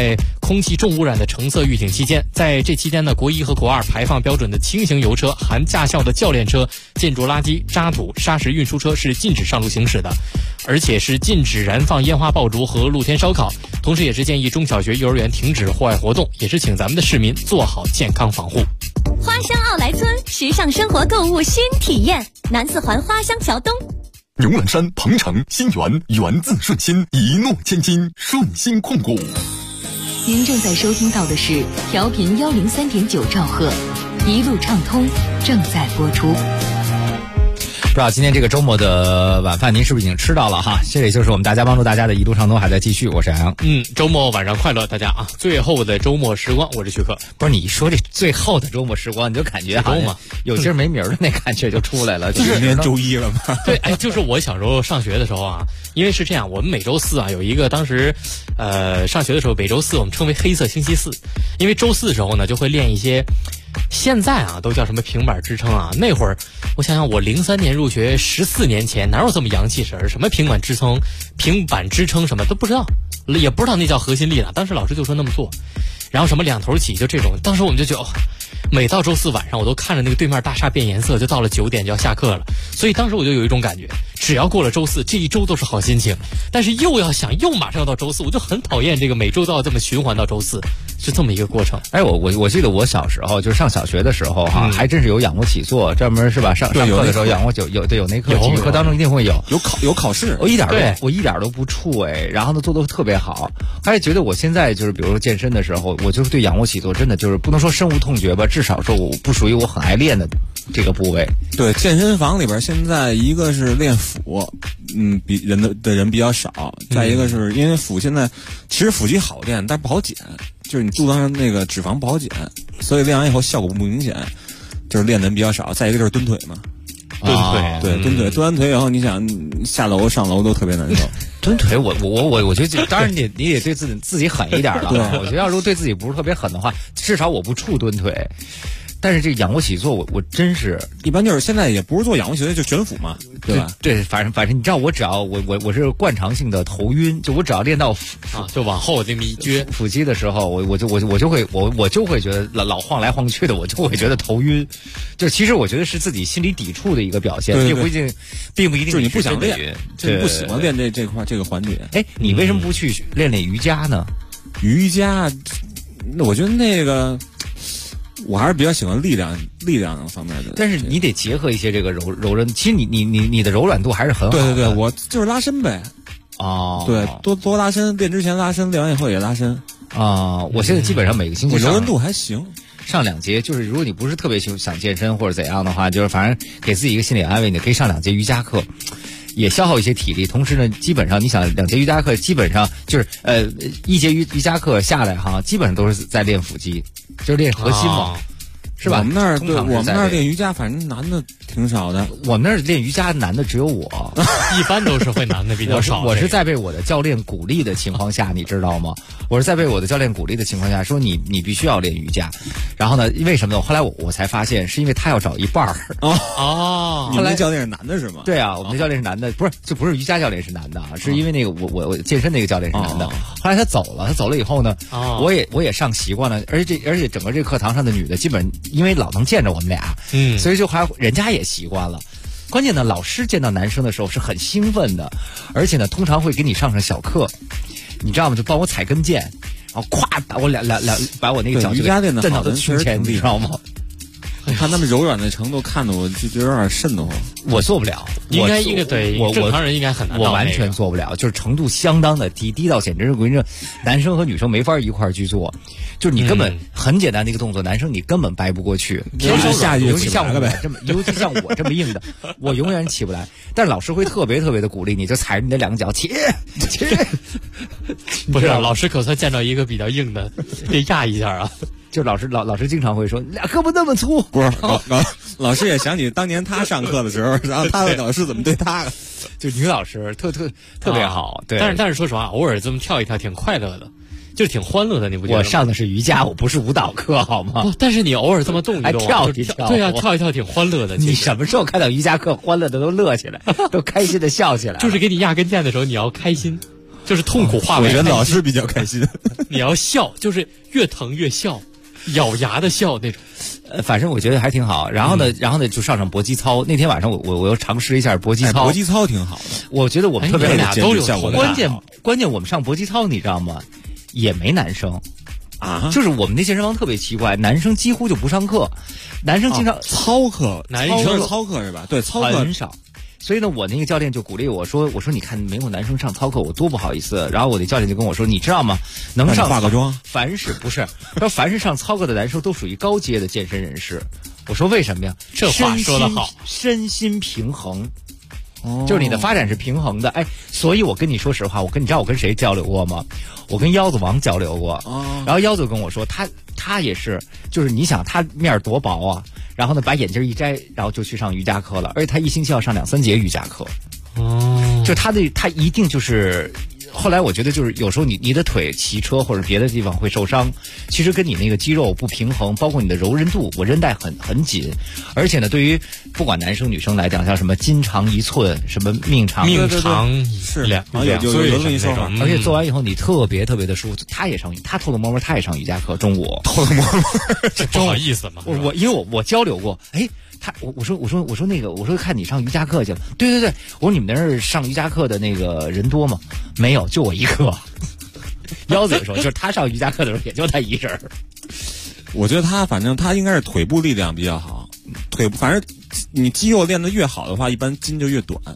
空气重污染的橙色预警期间，在这期间呢，国1和国2排放标准的轻型油车、含驾校的教练车、建筑垃圾、渣土、砂石运输车是禁止上路行驶的，而且是禁止燃放烟花爆竹和露天烧烤。同时也是建议中小学、幼儿园停止户外活动，也是请咱们的市民做好健康防护。 花乡奥莱村时尚生活购物新体验，南四环花乡桥东。 牛栏山、鹏城、新源，源自顺心，一诺千金，顺心控股。 您正在收听到的是调频103.9兆赫，一路畅通正在播出。 不知道今天这个周末的晚饭您是不是已经吃到了哈？这也就是我们大家帮助大家的一路畅通还在继续。我是杨洋。 周末晚上快乐，大家啊！最后的周末时光，我是徐克。 不是你说这最后的周末时光，你就感觉好像有些没名的那感觉就出来了。 今天周一了吗？ 对，就是我小时候上学的时候啊，因为是这样，我们每周四啊有一个当时，上学的时候每周四我们称为黑色星期四，因为周四的时候呢就会练一些。现在啊都叫什么平板支撑啊，那会儿我想想，我03年入学，14年前哪有这么洋气神儿？什么平板支撑什么都不知道，也不知道那叫核心力了。当时老师就说那么做，然后什么两头起就这种，当时我们就觉得，每到周四晚上我都看着那个对面大厦变颜色，就到了9点就要下课了。所以当时我就有一种感觉，只要过了周四，这一周都是好心情。但是又马上要到周四，我就很讨厌这个每周都要这么循环到周四，是这么一个过程。 哎，我记得我小时候就是上小学的时候哈，还真是有仰卧起坐，专门是吧？上课的时候仰卧有那课，体育课当中一定会有考试。 我一点都不怵哎，然后呢做得特别好，还觉得我现在就是比如说健身的时候，我就是对仰卧起坐真的就是不能说深恶痛绝吧，至少说我不属于我很爱练的这个部位。 对，健身房里边现在一个是练腹，比人比较少，再一个是因为腹现在其实腹肌好练，但不好减，就是你肚子上那个脂肪不好减，所以练完以后效果不明显，就是练的人比较少。再一个就是蹲腿嘛， 蹲腿， 对，蹲腿，蹲完腿以后，你想下楼上楼都特别难受。 蹲腿，我觉得当然你得对自己狠一点了。我觉得要如果对自己不是特别狠的话，至少我不怵蹲腿。但是这仰卧起坐，我真是一般就是现在也不是做仰卧起坐，就卷腹嘛，对吧？ 对，反正你知道，我只要我是惯常性的头晕，就我只要练到就往后这么一撅腹肌的时候，我就会觉得老晃来晃去的，我就会觉得头晕。就其实我觉得是自己心理抵触的一个表现，并不一定就是你不想练，就是不喜欢练这块这个环节。 哎，你为什么不去练瑜伽呢？ 瑜伽，那我觉得那个。我还是比较喜欢力量方面的， 但是你得结合一些这个柔韧。其实你的柔软度还是很好的。 对，我就是拉伸呗。 哦， 对，多拉伸，练之前拉伸，练完以后也拉伸。 我现在基本上每个星期柔韧度还行， 上2节。就是如果你不是特别想健身或者怎样的话，就是反正给自己一个心理安慰，你可以上2节瑜伽课。也消耗一些体力，同时呢，基本上你想2节瑜伽课，基本上就是1节瑜伽课下来哈，基本上都是在练腹肌，就是练核心嘛，是吧？ 我们那儿练瑜伽，反正男的挺少的。 我们那儿练瑜伽男的只有我， 一般都是会男的比较少。 我是在被我的教练鼓励的情况下，你知道吗？我是在被我的教练鼓励的情况下说你必须要练瑜伽。然后呢，为什么呢？后来我才发现是因为他要找一半儿。 后来教练是男的是吗？ 对啊，我们的教练是男的，不是瑜伽教练是男的啊，是因为那个我健身那个教练是男的。后来他走了以后呢，我也上习惯了，而且整个这个课堂上的女的基本因为老能见着我们俩，所以就人家也习惯了。关键呢，老师见到男生的时候是很兴奋的，而且呢，通常会给你上小课，你知道吗？就帮我踩跟腱，然后咵把我把我那个脚瑜伽练的蹬到他胸前，你知道吗？ 看他们柔软的程度，看得我就觉得有点瘆得慌。 我做不了， 应该对，正常人应该很难。 我完全做不了，就是程度相当的低到简直是我跟你说，男生和女生没法一块儿去做。就是你根本很简单的一个动作，男生你根本掰不过去。尤其像我这么硬的，我永远起不来。但是老师会特别的鼓励你，就踩着你的2个脚起。 不是，老师可算见到一个比较硬的，得压一下啊。 就老师经常会说2胳膊那么粗， 不是老师也想起当年他上课的时候，然后他的老师怎么对他的， 就女老师特别好。对， 但是说实话，偶尔这么跳一跳挺快乐的，就挺欢乐的，你不觉得？ 我上的是瑜伽，我不是舞蹈课，好吗？ 但是你偶尔这么动一动， 跳一跳， 对啊，跳一跳挺欢乐的。 你什么时候看到瑜伽课欢乐的都乐起来，都开心的笑起来？ 就是给你压跟腱的时候，你要开心。 就是痛苦化为。 我觉得老师比较开心。 你要笑，就是越疼越笑，咬牙的笑那种。 反正我觉得还挺好。然后呢，就上搏击操。那天晚上我又尝试一下搏击操。 搏击操挺好的。 我觉得我们特别俩都有关键我们上搏击操，你知道吗？也没男生。 啊， 就是我们那健身房特别奇怪，男生几乎就不上课，男生经常操课， 男生操课是吧？对，操课很少。所以呢，我那个教练就鼓励我说你看没有男生上操课，我多不好意思。然后我的教练就跟我说，你知道吗？能上化个妆， 凡是上操课的男生都属于高阶的健身人士。我说为什么呀？ 这话说得好， 身心平衡。就是你的发展是平衡的，所以我跟你说实话，你知道我跟谁交流过吗？我跟腰子王交流过，然后腰子跟我说，他也是，就是你想他面多薄啊，然后呢把眼镜一摘，然后就去上瑜伽课了，而且他一星期要上2-3节瑜伽课，就他一定就是。后来我觉得就是有时候你的腿骑车或者别的地方会受伤，其实跟你那个肌肉不平衡，包括你的柔韧度，我韧带很紧，而且呢，对于不管男生女生来讲，像什么筋长1寸，什么命长是 2 岁， 而且做完以后你特别特别的舒服。他偷偷摸摸他也上瑜伽课，中午偷偷摸摸， 这不好意思嘛。 因为我交流过，我说那个，我说看你上瑜伽课去了，对，我说你们那儿上瑜伽课的那个人多吗？没有，就我一个。腰子说，就是他上瑜伽课的时候也就他一人。 我觉得反正他应该是腿部力量比较好，反正你肌肉练得越好的话，一般筋就越短。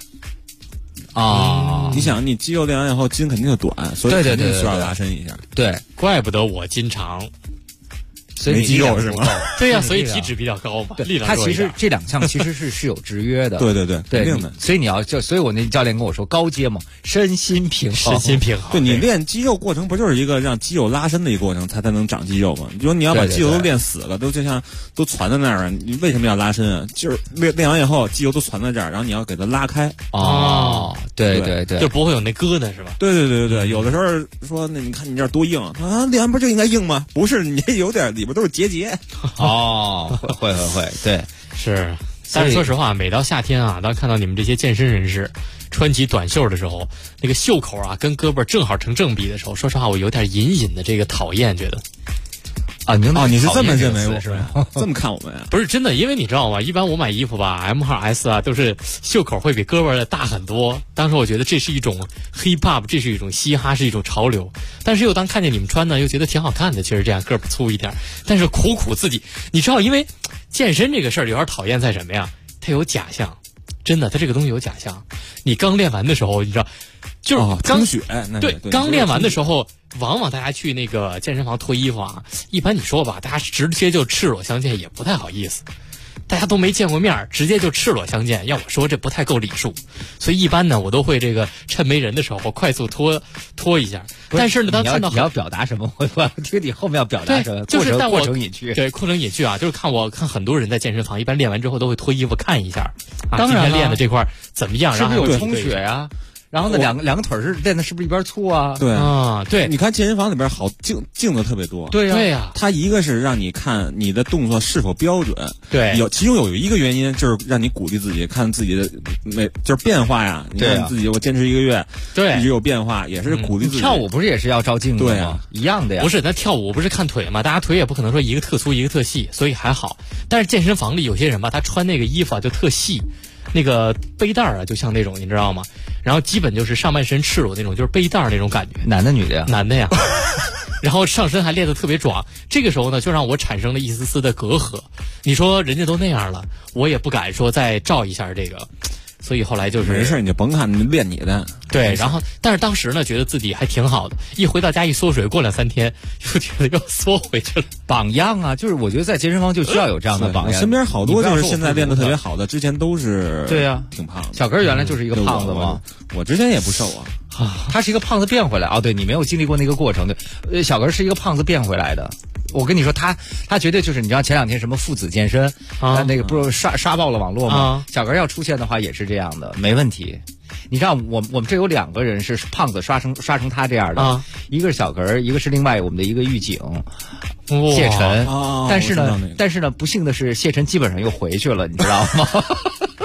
你想，你肌肉练完以后筋肯定就短，所以肯定需要拉伸一下。 对， 怪不得我筋长。 所以没肌肉是吗？ 对呀，所以体脂比较高嘛。力量它其实这2项其实是有制约的。 对，肯定的。 所以所以我那教练跟我说，高阶嘛，身心平衡。 对，你练肌肉过程不就是一个让肌肉拉伸的一个过程，才能长肌肉吗？你说你要把肌肉都练死了，就像都攒在那儿，你为什么要拉伸啊？就是练完以后，肌肉都攒在这儿，然后你要给它拉开。 对， 就不会有那疙瘩是吧？ 对，有的时候说那你看你这儿多硬啊，练完不就应该硬吗？不是，你这有点里边都是结节。 会，对， 是。但是说实话，每到夏天啊，当看到你们这些健身人士穿起短袖的时候，那个袖口啊跟胳膊正好成正比的时候，说实话，我有点隐隐的这个讨厌，觉得。 你是这么认为我是吧？这么看我们呀？ 不是真的，因为你知道吗？一般我买衣服吧 ，M2S 啊，都是袖口会比胳膊的大很多。当时我觉得这是一种 hip hop， 这是一种嘻哈，是一种潮流。但是又当看见你们穿呢，又觉得挺好看的。其实这样个儿粗一点，但是苦自己，你知道，因为健身这个事儿有点讨厌在什么呀？它有假象，真的，它这个东西有假象。你刚练完的时候，你知道，就是充血， 对，刚练完的时候。往往大家去那个健身房脱衣服啊，一般你说吧，大家直接就赤裸相见也不太好意思，大家都没见过面，直接就赤裸相见，要我说这不太够礼数，所以一般呢，我都会这个趁没人的时候快速脱一下。但是呢，当看到你要表达什么，我听你后面要表达什么， 就是过程隐去， 对，过程隐去啊，就是看很多人在健身房，一般练完之后都会脱衣服看一下， 当然今天练的这块怎么样， 是不是有充血呀？然后呢，两个腿是练的是不是一边粗啊？ 对啊，对， 你看健身房里边好镜子特别多。 对呀， 它一个是让你看你的动作是否标准， 对， 其中有一个原因就是让你鼓励自己，看自己的就是变化呀。你看自己，我坚持1个月， 对， 一直有变化，也是鼓励自己。 跳舞不是也是要照镜子吗？ 对啊， 一样的呀。 不是，那跳舞不是看腿吗？大家腿也不可能说一个特粗一个特细，所以还好。但是健身房里有些人吧，他穿那个衣服啊就特细。那个背带啊，就像那种，你知道吗？然后基本就是上半身赤裸那种，就是背带那种感觉。 男的女的呀？ 男的呀。然后上身还练得特别壮，这个时候呢，就让我产生了一丝丝的隔阂。你说人家都那样了，我也不敢说再照一下这个。所以后来就是没事，你就甭看，你练你的。 对，然后但是当时呢，觉得自己还挺好的，一回到家一缩水，过2-3天又觉得又缩回去了。 榜样啊，就是我觉得在健身房就需要有这样的榜样。 身边好多就是现在练得特别好的，之前都是对呀， 挺胖的。 小根原来就是一个胖子嘛， 我之前也不瘦啊。 他是一个胖子变回来哦，对你没有经历过那个过程对，小根是一个胖子变回来的。我跟你说，他绝对就是你知道前2天什么父子健身那个不是刷爆了网络吗？小根要出现的话也是这样的，没问题。你知道我们这有2个人是胖子刷成他这样的，一个是小根，一个是另外我们的一个狱警谢晨。但是呢，不幸的是谢晨基本上又回去了，你知道吗？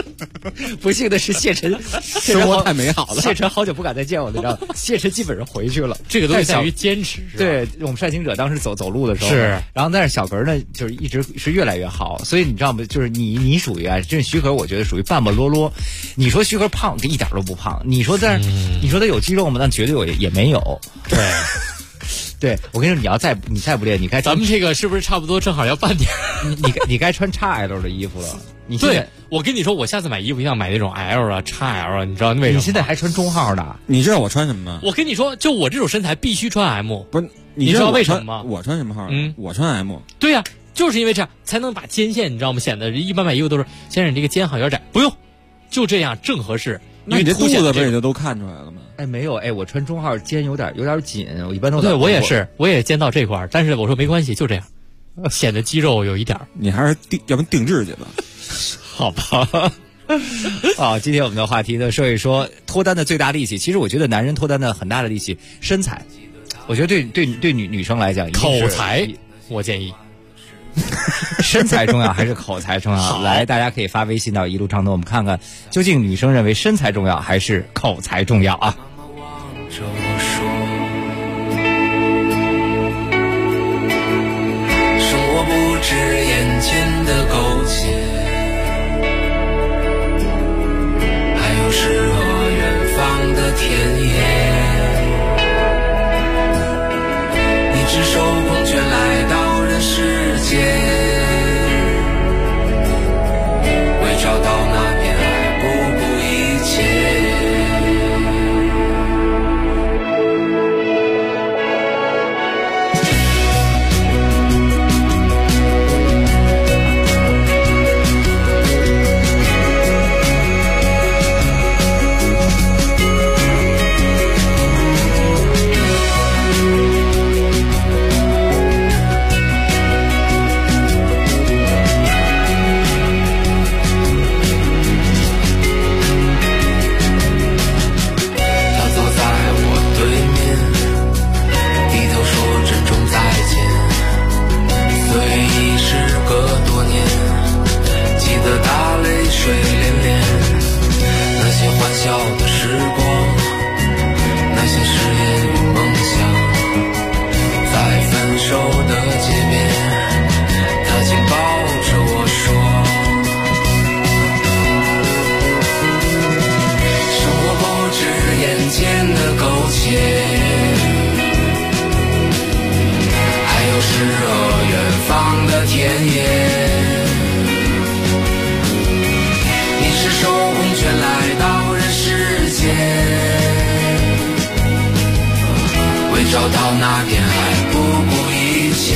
不幸的是谢晨生活太美好了， 谢晨好久不敢再见我了，你知道吗？谢晨基本上回去了。 这个东西在于坚持，是吧？ 对，我们善行者当时走路的时候是， 然后但是小格呢，就是一直是越来越好，所以你知道吗？就是你属于啊，这徐可我觉得属于半半落落。你说徐可胖，这一点都不胖。你说但是你说他有肌肉吗？那绝对也没有。 对。 对，我跟你说，你再不练，你该咱们这个是不是差不多正好要半点？ 你该穿 XL 的衣服了。 对，我跟你说，我下次买衣服一定要买那种 L 啊、XL 啊，你知道为什么？ 你现在还穿中号的？ 你知道我穿什么吗？ 我跟你说，就我这种身材必须穿 M。 不是， 你知道为什么吗？ 我穿什么号？我穿 M。 对呀，就是因为这样才能把肩线，你知道吗？显得一般买衣服都是先生你这个肩好有点窄，不用，就这样正合适。 那你这肚子不也就都看出来了吗？ 哎，没有，哎，我穿中号肩有点紧，我一般都对我也是，我也肩到这块儿，但是我说没关系，就这样，显得肌肉有一点。 你还是要不定制去吧？ 好吧。好，今天我们的话题呢，说一说脱单的最大利器。其实我觉得男人脱单的很大的利器，身材。我觉得对女生来讲， 口才，我建议。 身材重要还是口才重要？来，大家可以发微信到一路畅通，我们看看究竟女生认为身材重要还是口才重要啊？ 生活不止眼前的苟且，还有诗和远方的田野。你只手空拳来到人世间，为找到那片爱不顾一切。找到那片爱不顾一切。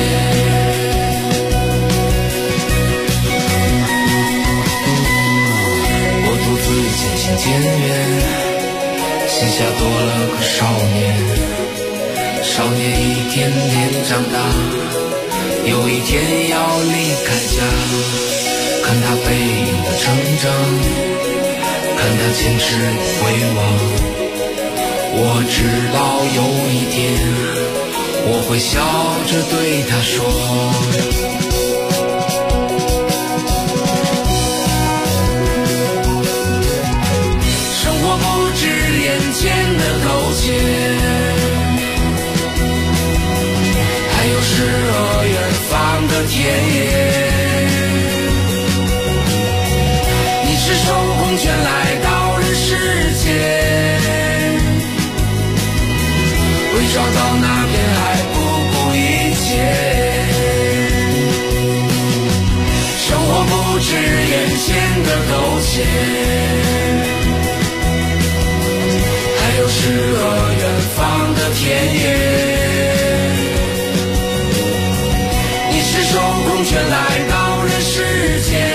我独自渐行渐远，心下多了个少年。少年一天天长大，有一天要离开家。看他背影的成长，看他坚持回望。我知道有一天我会笑着对他说，生活不止眼前的苟且，还有诗和远方的田野。你是手空拳来到人世间，为找到那片爱不顾一切。生活不止眼前的苟且，还有诗和远方的田野。你是手空拳来到人世间，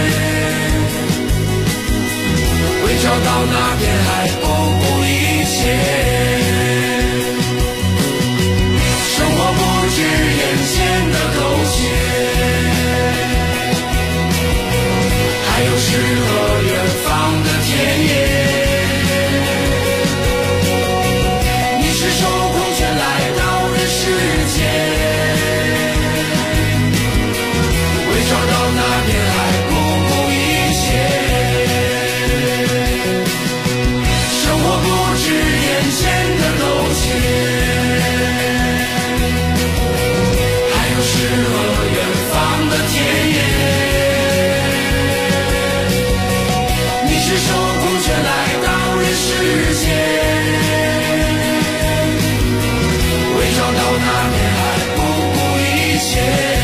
为找到那片爱不顾一切。不止眼前的苟且，还有诗和远方的田野。你是手空拳来到人世间，为找到那片爱不顾一切。 止眼前的苟且，还有诗和远方的田野。你是受苦却来到人世间，为找到那片海不顾一切。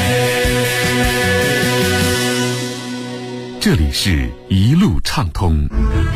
这里是一路畅通。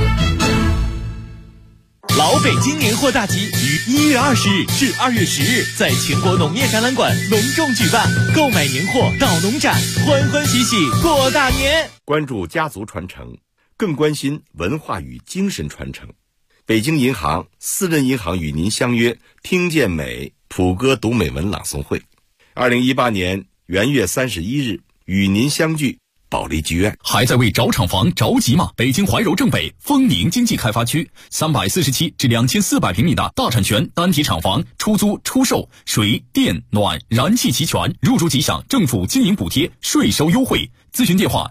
老北京年货大集于1月20日至2月10日在全国农业展览馆隆重举办，购买年货到农展，欢欢喜喜过大年。 关注家族传承，更关心文化与精神传承。北京银行私人银行与您相约听见美普歌读美文朗诵会，2018年元月31日与您相聚保利剧院。 还在为找厂房着急吗？北京怀柔正北丰宁经济开发区347至2400平米的大产权单体厂房，出租出售，水电暖燃气齐全，入住即享政府经营补贴，税收优惠。咨询电话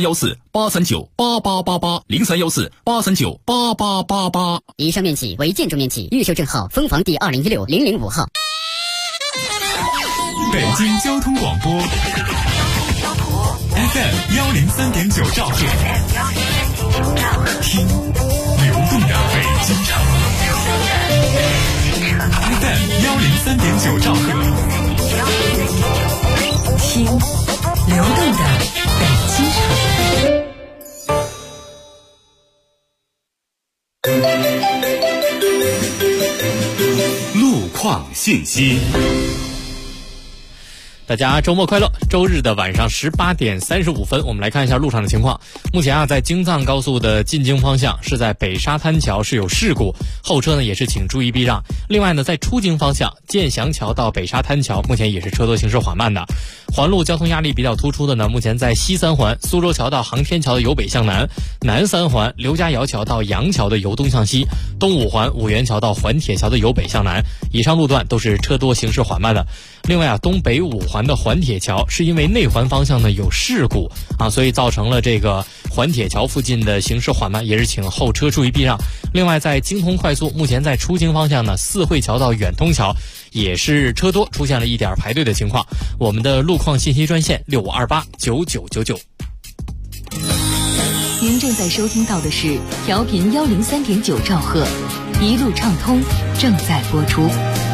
0314-839-8888，0314-839-8888。 以上面积为建筑面积，预售证号分房第2016-005号。 北京交通广播 FM 103.9兆赫，听流动的北京城。FM 103.9兆赫， 听流动的北京城。 路况信息。 大家周末快乐！周日的晚上18点35分，我们来看一下路上的情况。目前在京藏高速的进京方向是在北沙滩桥是有事故，后车呢也是请注意避让。另外呢，在出京方向建祥桥到北沙滩桥，目前也是车多行驶缓慢的。环路交通压力比较突出的呢，目前在西三环苏州桥到航天桥的由北向南，南三环刘家窑桥到杨桥的由东向西，东五环五元桥到环铁桥的由北向南，以上路段都是车多行驶缓慢的。另外东北五环的环铁桥是因为内环方向呢有事故所以造成了这个环铁桥附近的行驶缓慢，也是请后车注意避让。另外在京通快速目前在出京方向呢，四惠桥到远通桥也是车多，出现了一点排队的情况。我们的路况信息专线65289999。 您正在收听到的是调频103.9兆赫，一路畅通正在播出。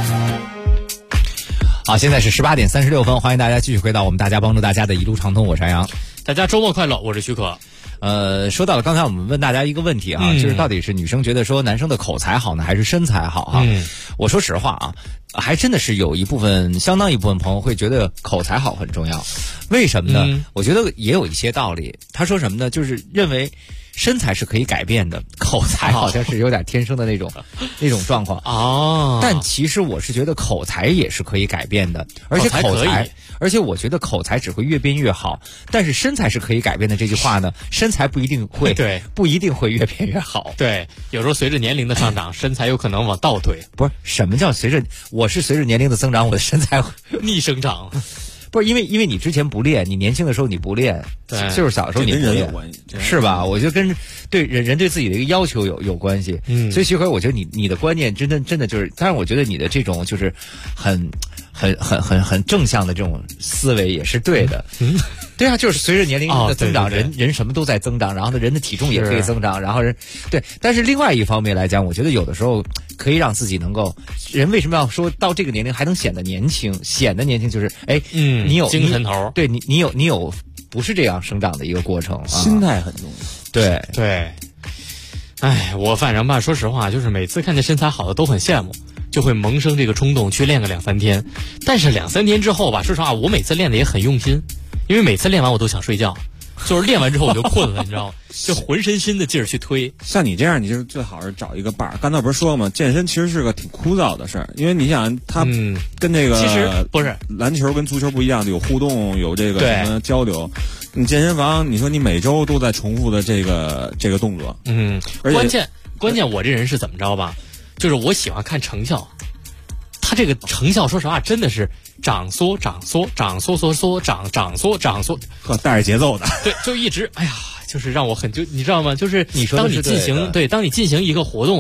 好，现在是18点36分，欢迎大家继续回到我们大家帮助大家的一路畅通，我是杨洋。 大家周末快乐，我是许可。 说到了刚才我们问大家一个问题就是到底是女生觉得说男生的口才好呢，还是身材好我说实话还真的是有相当一部分朋友会觉得口才好很重要。为什么呢？我觉得也有一些道理。他说什么呢？就是认为身材是可以改变的，口才好像是有点天生的那种状况但其实我是觉得口才也是可以改变的，而且我觉得口才只会越变越好，但是身材是可以改变的这句话呢，身材不一定会越变越好。 对，有时候随着年龄的上涨，身材有可能往倒退。 不是，什么叫我是随着年龄的增长，我的身材逆生长。 不是因为你之前不练，你年轻的时候你不练，就是小的时候你不练，是吧？我觉得跟对人对自己的一个要求有关系。所以徐辉，我觉得你的观念真的就是，当然我觉得你的这种就是很正向的这种思维也是对的。对啊，就是随着年龄的增长，人什么都在增长，然后呢，人的体重也可以增长，然后对。但是另外一方面来讲，我觉得有的时候可以让自己能够，人为什么要说到这个年龄还能显得年轻？就是你有精神头， 对你有不是这样生长的一个过程， 心态很重要。 对。哎，我反正吧，说实话，就是每次看见身材好的都很羡慕，就会萌生这个冲动去练个2-3天。但是2-3天之后吧，说实话，我每次练的也很用心，因为每次练完我都想睡觉，就是练完之后我就困了，你知道吗？就浑身心的劲儿去推。 像你这样，你就是最好是找一个伴儿。刚才不是说了吗？健身其实是个挺枯燥的事儿，因为你想，它跟这个其实不是篮球跟足球不一样，有互动，有这个什么交流。你健身房，你说你每周都在重复的这个动作， 关键我这人是怎么着吧？就是我喜欢看成效。它这个成效，说实话，真的是长缩长缩长缩缩缩长缩长缩， 带着节奏的。 对，就一直就是让我你知道吗？就是你说当你进行一个活动，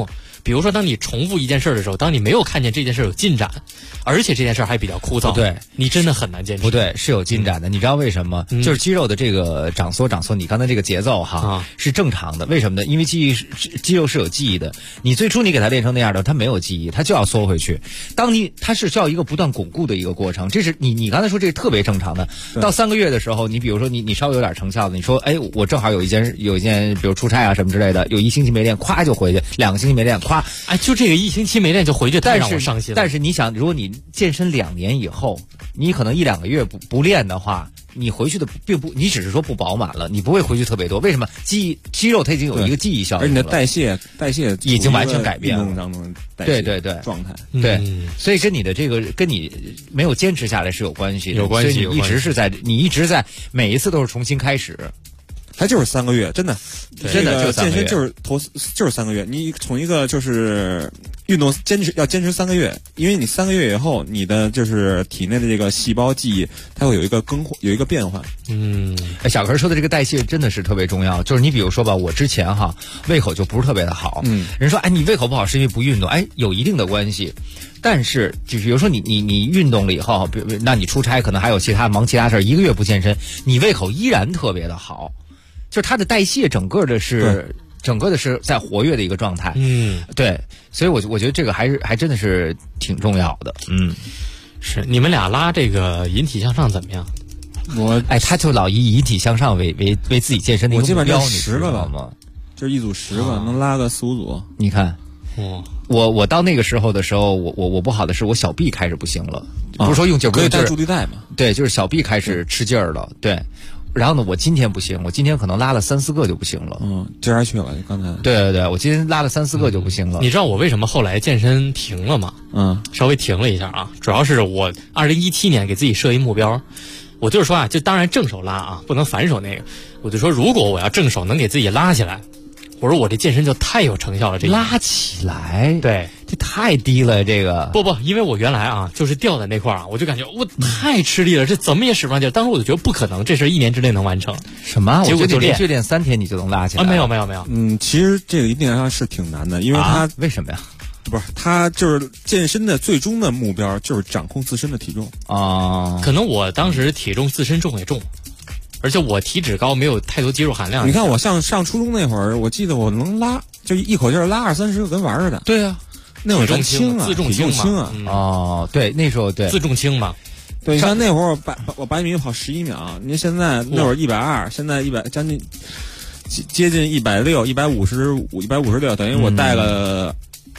比如说当你重复一件事的时候，当你没有看见这件事有进展，而且这件事还比较枯燥， 对， 你真的很难坚持。 不对，是有进展的。你知道为什么？就是肌肉的这个长缩，你刚才这个节奏是正常的。为什么呢？因为肌肉是有记忆的。你最初你给它练成那样的，它没有记忆，它就要缩回去。它是需要一个不断巩固的一个过程。这是你刚才说这是特别正常的。到3个月的时候，你比如说你稍微有点成效的，你说哎，我正好有一件，比如出差啊什么之类的，有1星期没练，咵就回去；2个星期没练，咵， 哎，就这个1星期没练就回去，太让我伤心了。 但是你想，如果你健身2年以后，你可能1-2个月不练的话，你回去的你只是说不饱满了，你不会回去特别多。为什么？肌肉它已经有一个记忆效应了， 而你的代谢已经完全改变了。对状态， 对，所以跟你没有坚持下来是有关系的， 有关系。 所以你一直在每一次都是重新开始。 它就是3个月，真的就健身就是3个月。你从一个就是运动要坚持3个月，因为你3个月以后，你的就是体内的这个细胞记忆，它会有一个变化。 小柯说的这个代谢真的是特别重要。就是你比如说吧，我之前胃口就不是特别的好，人说哎你胃口不好是因为不运动，哎有一定的关系。但是就比如说你运动了以后，那你出差可能还有忙其他事儿，1个月不健身，你胃口依然特别的好。就是它的代谢整个的是在活跃的一个状态，对，所以我觉得这个还真的是挺重要的， 是。你们俩拉这个引体向上怎么样？ 他就老以引体向上为自己健身的一个目标， 我基本上10个了吗？就是一组10个，能拉个4-5组。 你看，我到那个时候的时候，我不好的是我小臂开始不行了，不是说用劲可以带助力带嘛？ 对，就是小臂开始吃劲儿了，对。然后呢，我今天不行，我今天可能拉了3-4个就不行了。 今儿还去了，刚才。 对，我今天拉了3-4个就不行了。 你知道我为什么后来健身停了吗？稍微停了一下啊，主要是我2017年给自己设一目标，我就是说就当然正手拉不能反手那个，我就说如果我要正手能给自己拉起来，我说我这健身就太有成效了。 拉起来， 对， 这太低了，这个不，因为我原来就是掉在那块我就感觉我太吃力了，这怎么也使不上劲。当时我就觉得不可能，这事1年之内能完成。 什么？ 结果就连续练3天你就能拉起来？ 没有。 其实这个引体向上是挺难的，因为它为什么呀？ 不是，它就是健身的最终的目标就是掌控自身的体重可能我当时体重自身重也重。而且我体脂高，没有太多肌肉含量。 你看我上初中那会儿，我记得我能拉，就一口气拉20-30个跟玩似的。 对啊， 那会儿轻啊， 自重轻啊。对，那时候对自重轻嘛。 对，像那会儿我100米跑11秒，您现在那会儿120，现在将近接近160、155、156，等于我带了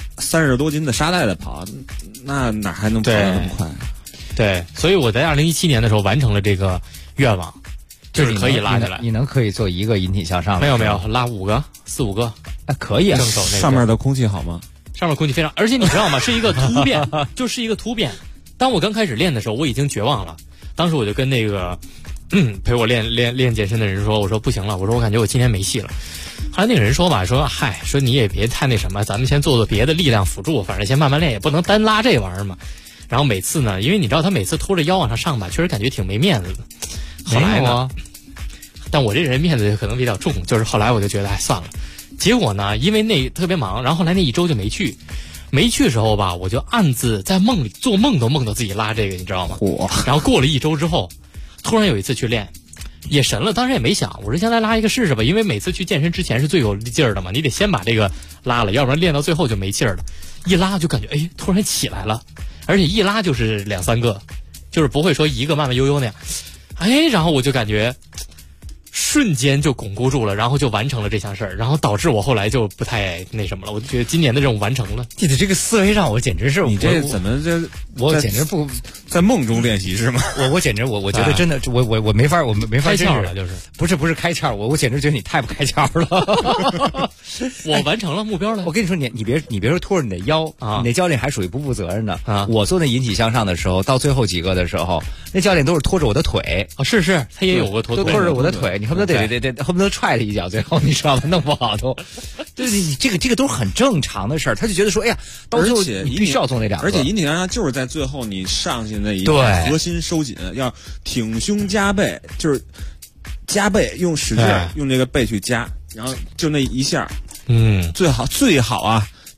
30多斤的沙袋的跑，那哪还能跑得那么快？ 对，所以我在2017年的时候完成了这个愿望。就是可以拉起来， 你能可以做一个引体向上？ 没有，拉4-5个， 可以啊。 正手那个上面的空气好吗？ 上面空气非常，而且你知道吗？是一个突变，就是一个突变。当我刚开始练的时候，我已经绝望了。当时我就跟那个陪我练健身的人说，我说不行了，我说我感觉我今天没戏了。后来那个人说吧，说你也别太那什么，咱们先做别的力量辅助，反正先慢慢练，也不能单拉这玩意儿嘛。然后每次呢，因为你知道他每次拖着腰往上上吧，确实感觉挺没面子的。后来呢，但我这人面子可能比较重，就是后来我就觉得算了。结果呢，因为那特别忙，然后后来那1周就没去。没去的时候吧，我就暗自在梦里做梦都梦到自己拉这个，你知道吗？然后过了1周之后，突然有一次去练，也神了。当时也没想，我说先来拉一个试试吧，因为每次去健身之前是最有劲儿的嘛，你得先把这个拉了，要不然练到最后就没劲儿了。一拉就感觉突然起来了，而且一拉就是2-3个，就是不会说一个慢慢悠悠那样。然后我就感觉瞬间就巩固住了，然后就完成了这项事儿，然后导致我后来就不太那什么了。我就觉得今年的任务完成了。 你的这个思维让我简直是， 你这怎么我简直不在梦中练习是吗？ 我简直我觉得真的我没法开窍了，就是不是开窍，我简直觉得你太不开窍了。 我完成了目标了。 我跟你说，你别说拖着你的腰啊，你那教练还属于不负责任的啊。我做那引体向上的时候，到最后几个的时候，那教练都是拖着我的腿啊，是他也有过拖着我的腿，你恨不得恨不得踹他一脚，最后你知道吗？弄不好都，对你这个都是很正常的事儿。他就觉得说，到最后你必须要做那2个， 而且引体向上就是在最后你上去那一核心收紧，要挺胸夹背，就是夹背用使劲用这个背去夹，然后就那一下，最好啊，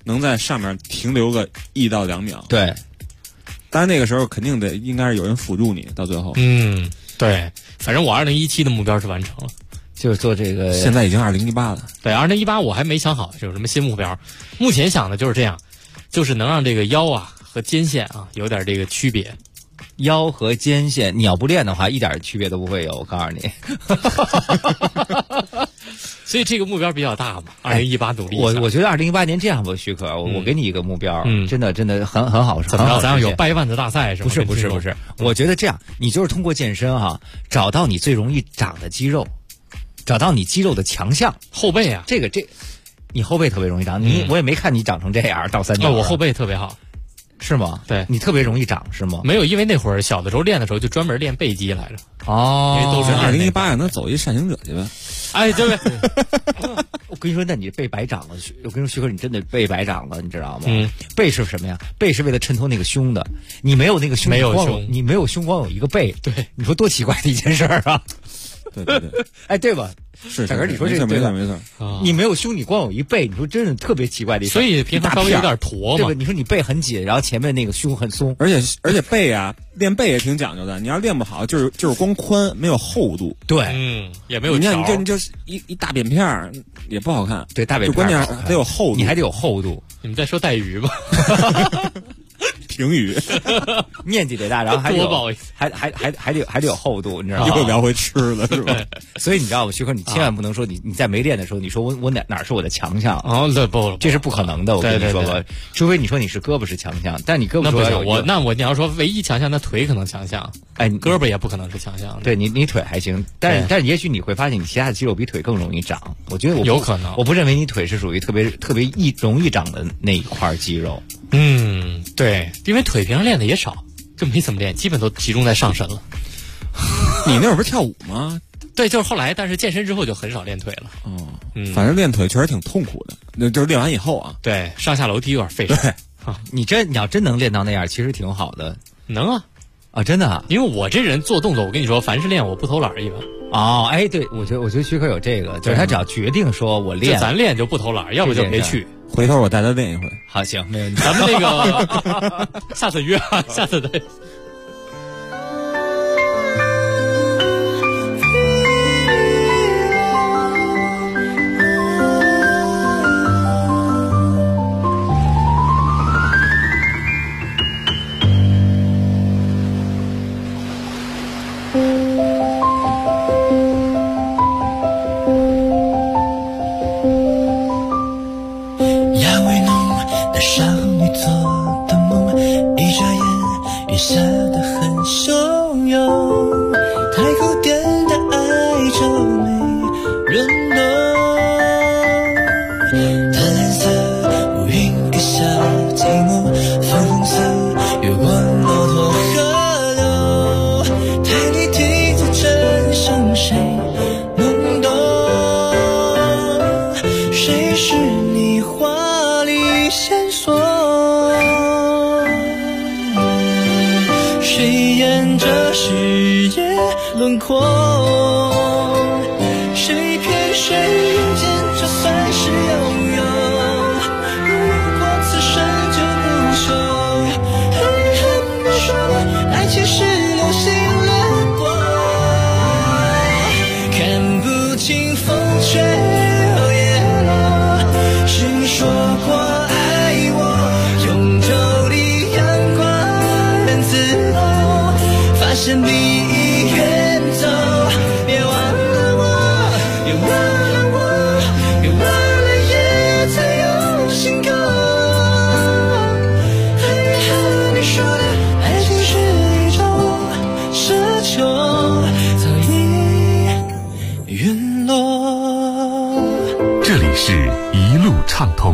能在上面停留个1到2秒。 对， 当然那个时候肯定应该是有人辅助你到最后。 对，反正我2017的目标是完成了。 就是做这个， 现在已经2018了。 对，2018我还没想好有什么新目标，目前想的就是这样，就是能让这个腰啊和肩线啊有点这个区别。 腰和肩线，你要不练的话，一点区别都不会有。我告诉你， 所以这个目标比较大嘛。2018努力一下。 我觉得2018年这样吧，许可，我给你一个目标，真的很好， 怎么着？咱要有掰腕子大赛是吗？ 不是，我觉得这样，你就是通过健身找到你最容易长的肌肉，找到你肌肉的强项。 后背啊， 你后背特别容易长，我也没看你长成这样倒三角。 我后背特别好。 是吗？ 对， 你特别容易长是吗？ 没有，因为那会儿小的时候练的时候就专门练背肌来着。 哦， 因为都是 2018年能走一善行者去呗。 哎，对。 我跟你说，那你背白长了。我跟你说，徐哥，你真的背白长了，你知道吗？背是什么呀？背是为了衬托那个胸的。你没有那个胸，你没有胸，光有一个背。 对， 你说多奇怪的一件事啊！ 对， 哎，对吧？ 是， 大哥，你说这个没错。 你没有胸，你光有一背，你说真是特别奇怪的一事。 所以平常稍微有点驼嘛， 对吧？你说你背很紧，然后前面那个胸很松， 而且背啊，练背也挺讲究的。你要练不好，就是光宽，没有厚度。 对， 也没有。 你看，你就是一大扁片儿也不好看。 对，大扁片关键得有厚度， 你还得有厚度。 你们在说带鱼吧？ 评语， 面积得大，然后还得有厚度，你知道吗？ 又聊回吃了是吧？ 所以你知道吗，徐哥，你千万不能说你在没练的时候，你说我哪是我的强项啊？不， 这是不可能的。我跟你说吧，除非你说你是胳膊是强项，但你胳膊那不行。你要说唯一强项，那腿可能强项。哎，你胳膊也不可能是强项。 对你腿还行，但是也许你会发现你其他的肌肉比腿更容易长。我觉得有可能， 我不认为你腿是属于特别容易长的那一块肌肉。 对，因为腿平常练的也少，就没怎么练，基本都集中在上身了。 你那会儿不是跳舞吗？ 对，就是后来，但是健身之后就很少练腿了。 反正练腿确实挺痛苦的，那就是练完以后啊， 对，上下楼梯有点费事。 你要真能练到那样，其实挺好的。 能啊，真的啊， 因为我这人做动作，我跟你说，凡是练我不偷懒一般。 哎，对，我觉得徐克有这个，就是他只要决定说我练， 咱练就不偷懒，要不就别去。 回头我带他练一回。 好，行，没问题。 咱们那个下次约，下次再。 下得很汹涌，太古典的爱就没人懂。淡蓝色乌云给小积木，粉红色月光骆驼河流，太立体的真相谁能懂？谁是你华丽线索？谁沿着世界轮廓？谁骗谁遇见就算是拥有？如果此生就不朽，狠狠地说，爱情是流星掠过，看不清风吹后叶落。谁说过爱我，永久的阳光很自由，发现比已远走。别忘了我，别忘了我，别忘了也曾有心沟。和你说的爱情是一种奢求，早已陨落。 这里是一路畅通。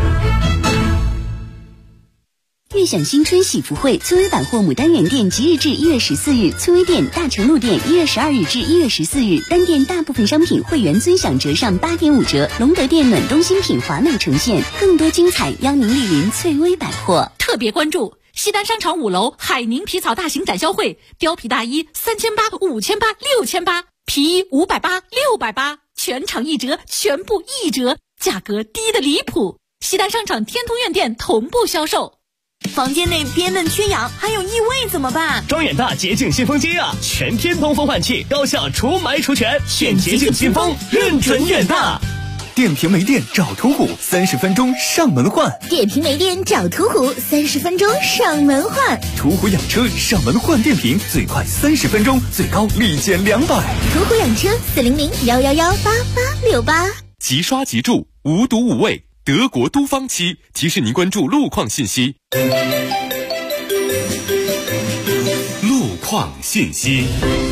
悦享新春喜福会，崔薇百货牡丹园店即日至1月14日，崔薇店大成路店1月12日至1月14日，单店大部分商品会员尊享折上8.5折，龙德店暖冬新品华美呈现，更多精彩邀您莅临崔薇百货。 特别关注西单商场5楼海宁皮草大型展销会，貂皮大衣3800、5800、6800，皮衣580、680，全场1折，全部1折，价格低得离谱。 西单商场天通苑店同步销售。 房间内憋闷缺氧，还有异味怎么办？ 装远大洁净新风机啊，全天通风换气，高效除霾除醛，选洁净新风，认准远大。 电瓶没电找途虎，30分钟上门换。 电瓶没电找途虎，30分钟上门换。 途虎养车上门换电瓶，最快30分钟，最高立减200。 途虎养车400-111-8868。 即刷即住，无毒无味。德国都方漆提示您关注路况信息。路况信息。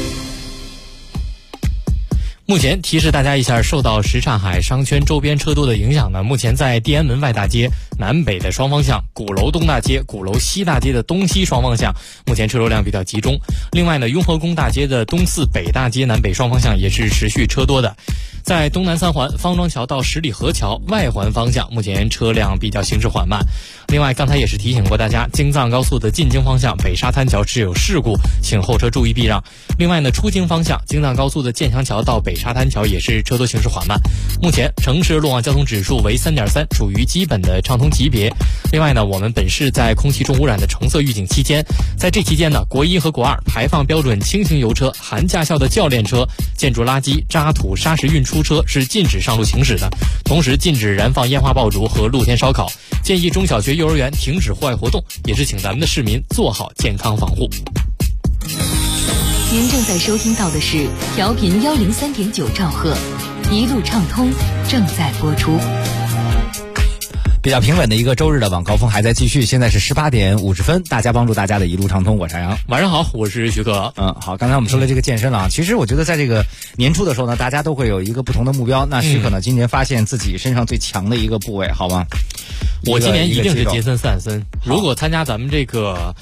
目前提示大家一下，受到什刹海商圈周边车多的影响呢，目前在地安门外大街南北的双方向、鼓楼东大街、鼓楼西大街的东西双方向，目前车流量比较集中。另外呢，雍和宫大街的东四北大街南北双方向也是持续车多的。在东南三环方庄桥到十里河桥外环方向，目前车辆比较行驶缓慢。另外，刚才也是提醒过大家，京藏高速的进京方向北沙滩桥是有事故，请后车注意避让。另外呢，出京方向京藏高速的建祥桥到北沙滩桥也是车多行驶缓慢。目前城市路网交通指数为3.3，处于基本的畅通级别。另外呢，我们本市在空气重污染的橙色预警期间，在这期间呢，国1和国2排放标准轻型油车、含驾校的教练车、建筑垃圾、渣土、砂石运出车是禁止上路行驶的，同时禁止燃放烟花爆竹和露天烧烤。建议中小学、幼儿园停止户外活动，也是请咱们的市民做好健康防护。 您正在收听到的是调频103.9兆赫，一路畅通正在播出。 比较平稳的一个周日的晚高峰还在继续，现在是18点50分，大家帮助大家的一路畅通，我是杨。 晚上好，我是徐哥。 好，刚才我们说了这个健身了啊，其实我觉得在这个年初的时候呢，大家都会有一个不同的目标。那徐可呢，今年发现自己身上最强的一个部位，好吗？ 我今年一定是杰森斯坦森。如果参加咱们这个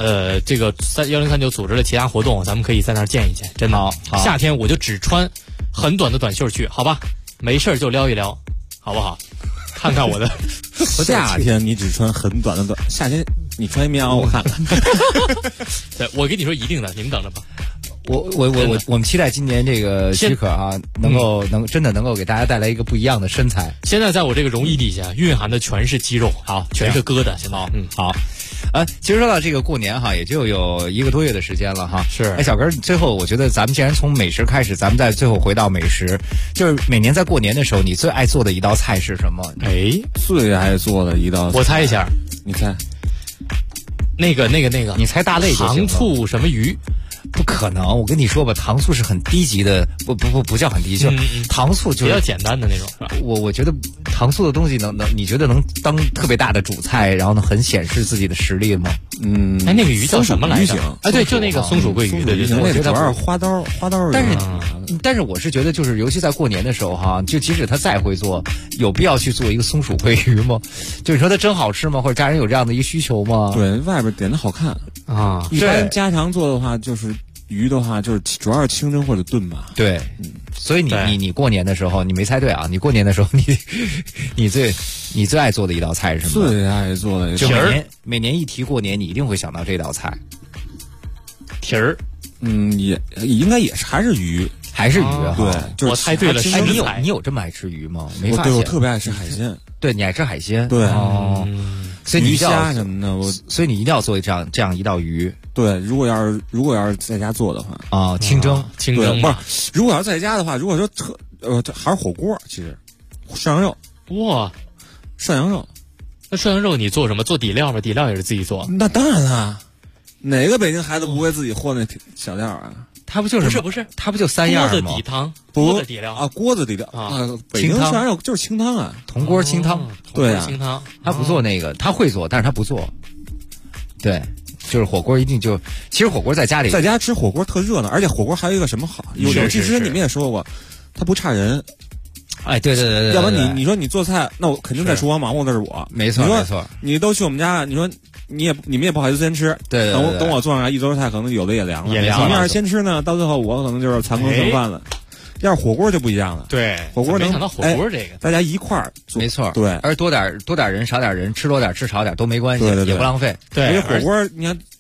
1039组织的其他活动，咱们可以在那儿见一见，真的。 好， 夏天我就只穿很短的短袖去，好吧？没事就撩一撩，好不好？看看我的。 夏天你只穿很短的夏天你穿一棉袄我看看。 对，我跟你说一定的，你们等着吧。 我们期待今年这个许可啊，真的能够给大家带来一个不一样的身材。 现在在我这个绒衣底下蕴含的全是肌肉，好，全是疙瘩。现在， 好。其实说到这个过年哈，也就有1个多月的时间了哈。 是。 小根，最后我觉得咱们既然从美食开始，咱们再最后回到美食，就是每年在过年的时候，你最爱做的一道菜是什么？ 最爱做的一道菜， 我猜一下， 你猜？ 那个，你猜大类就行了。 糖醋什么鱼？ 不可能，我跟你说吧，糖醋是很低级的，不叫很低级，糖醋就是比较简单的那种，是吧？ 我觉得糖醋的东西你觉得能当特别大的主菜，然后呢很显示自己的实力吗？ 那个鱼叫什么来着？对，就那个松鼠桂鱼，对， 那主要是花刀。 但是我是觉得，就是尤其在过年的时候哈，就即使他再会做，有必要去做一个松鼠桂鱼吗？就你说它真好吃吗？或者家人有这样的一个需求吗？ 对，外边点的好看啊。 一般家常做的话，就是鱼的话，就是主要是清蒸或者炖吧。 对，所以你过年的时候，你没猜对啊！你过年的时候，你最爱做的一道菜是什么？ 最爱做的就每年一提过年，你一定会想到这道菜。 蹄儿， 也应该也是还是鱼。 还是鱼啊？ 对，就是我猜对了。 你有这么爱吃鱼吗？没发现。我特别爱吃海鲜。 对，你爱吃海鲜。 对所以你鱼虾什么的， 所以你一定要做这样一道鱼。 对，如果要是在家做的话清蒸不是。如果要是在家的话，如果说还是火锅，其实涮羊肉。 哇， 涮羊肉， 那涮羊肉你做什么？做底料吧？底料也是自己做？ 那当然啦，哪个北京孩子不会自己和那小料啊？ 它不就是不是？ 它不就3样吗？ 锅子底汤，锅子底料啊，锅子底料啊，北京涮羊肉就是清汤啊， 铜锅清汤， 对啊， 清汤， 他不做那个，他会做，但是他不做。对，就是火锅一定就，其实火锅在家吃火锅特热闹，而且火锅还有一个什么好？有之前你们也说过，它不差人。 哎，对， 要不然你说你做菜，那我肯定在厨房忙活的是我， 没错。 你都去我们家，你说你们也不好意思先吃， 对， 等我做上来一桌菜，可能有的也凉了。你要是先吃呢，到最后我可能就是残羹剩饭了。要是火锅就不一样了， 对， 火锅没想到火锅这个， 大家一块儿做， 没错， 对， 而多点人少点人，吃多点吃少点都没关系， 对， 也不浪费。 对， 而且火锅你看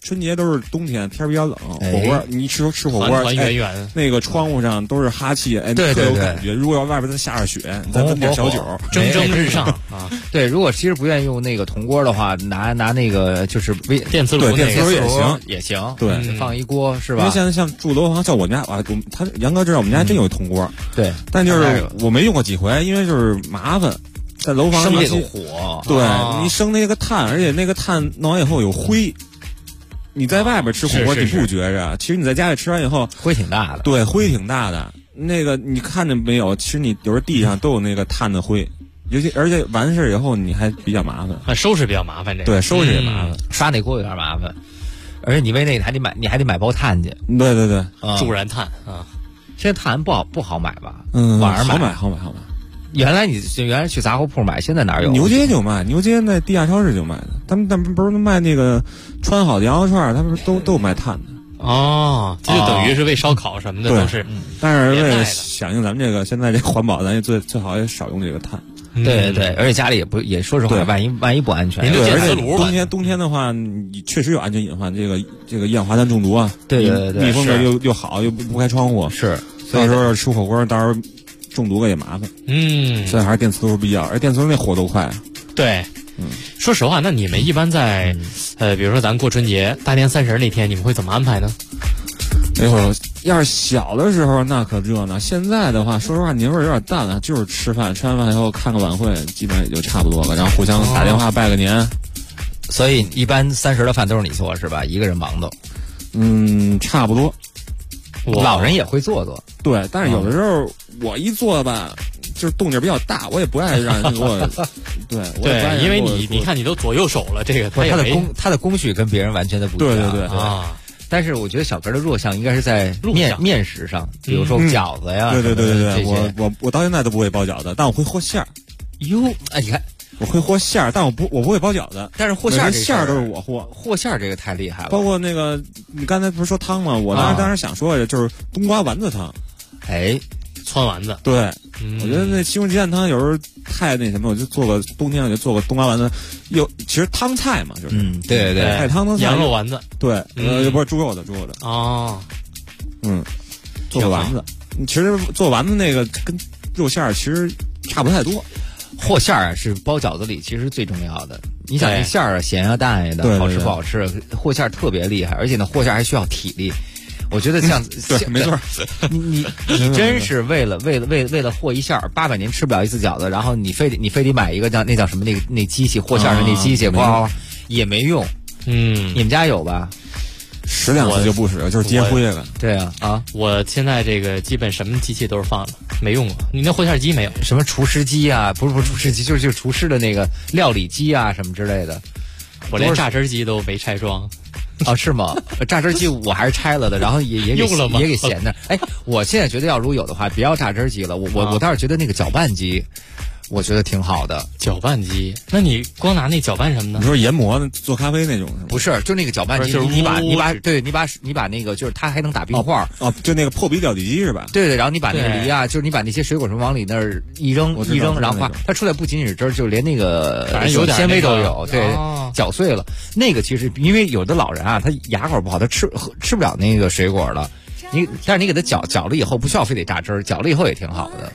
春节都是冬天，天比较冷，火锅你一吃火锅， 团圆圆， 那个窗户上都是哈气， 对特有感觉。如果要外边再下着雪，再温点小酒， 蒸蒸日上啊。 对，如果其实不愿意用那个铜锅的话，拿那个就是电磁炉， 对，电磁炉也行， 对， 放一锅是吧？ 因为现在像住楼房，像我们家啊，他杨哥知道我们家真有铜锅， 对， 但就是我没用过几回，因为就是麻烦。在楼房生这个火， 对，你生那个炭，而且那个炭弄完以后有灰。你在外边吃火锅你不觉着，其实你在家里吃完以后灰挺大的。 对，灰挺大的。那个你看着没有？其实你有时候地上都有那个炭的灰，而且完事以后你还比较麻烦， 收拾比较麻烦。这个对，收拾也麻烦， 刷那锅有点麻烦，而且你为那个你还得买包炭去。 对对对， 助燃炭啊， 现在炭不好买吧？ 网上好买。 原来去杂货铺买，现在哪有？ 牛街就卖，牛街那地下超市就卖的。他们不是卖那个穿好的羊肉串，他们都卖炭的。 哦，这就等于是为烧烤什么的都是。 但是为了响应咱们这个现在这环保，咱也最好也少用这个炭。 对对，而且家里也说实话，万一不安全。 对， 而且冬天的话，你确实有安全隐患，这个一氧化碳中毒啊。 对， 密封的又好，又不开窗户。 是， 到时候吃火锅，到时候中毒个也麻烦。所以还是电磁炉比较，而电磁炉那火都快。 对，说实话，那你们一般在比如说咱过春节大年30那天，你们会怎么安排呢？ 那会儿要是小的时候那可热闹，现在的话说实话年味儿有点淡了，就是吃完饭以后看个晚会，基本上也就差不多了，然后互相打电话拜个年。 所以一般30的饭都是你做是吧？一个人忙都。 差不多。 老人也会做， 对，但是有的时候我一做吧，就是动静比较大，我也不爱让人给我。 对，因为你看你都左右手了，这个他的工序跟别人完全的不一样。 对啊。但是我觉得小哥的弱项应该是在面食上，比如说饺子呀。 对，我到现在都不会包饺子，但我会和馅儿。 哟，哎，你看。 我会和馅儿，但我不会包饺子。 但是和馅儿馅儿都是我和馅儿这个太厉害了。 包括那个你刚才不是说汤吗？我当时想说的就是冬瓜丸子汤。 哎， 汆丸子。 对，我觉得那西红柿鸡蛋汤有时候太那什么，我就做个冬天我就做个冬瓜丸子，其实汤菜嘛，就是。 对， 菜汤菜。 羊肉丸子。 对，不是猪肉的。 哦。 做个丸子，其实做丸子那个跟肉馅儿其实差不太多。 和馅儿是包饺子里其实最重要的。你想这馅儿咸呀淡呀的，好吃不好吃，和馅儿特别厉害，而且呢和馅儿还需要体力。我觉得像对，没错。 你真是为了和一馅儿，800年吃不了一次饺子，然后你非得买一个那叫什么那机器和馅儿的那机器，也没用。你们家有吧 ？10两次就不使，就是接灰了。 对啊， 我现在这个基本什么机器都是放的，没用过。你那和馅机没有？ 什么厨师机啊？不是厨师机，就是厨师的那个料理机啊，什么之类的。 我连榨汁机都没拆装。 是吗？榨汁机我还是拆了的，然后也用了吗？ 也给闲的。哎，我现在觉得如果有的话，别要榨汁机了。我倒是觉得那个搅拌机。我觉得挺好的搅拌机，那你光拿那搅拌什么呢？ 你说研磨做咖啡那种是吗？ 不是，就那个搅拌机， 就是你把那个，就是它还能打冰块就那个破壁料理机是吧？ 对，然后你把那个梨啊，就是你把那些水果什么往里那儿一扔，然后它出来不仅仅是汁儿，就连那个纤维都有，对，搅碎了。那个其实因为有的老人啊，他牙口不好，他吃不了那个水果了。但是你给他搅了以后，不需要非得榨汁儿，搅了以后也挺好的。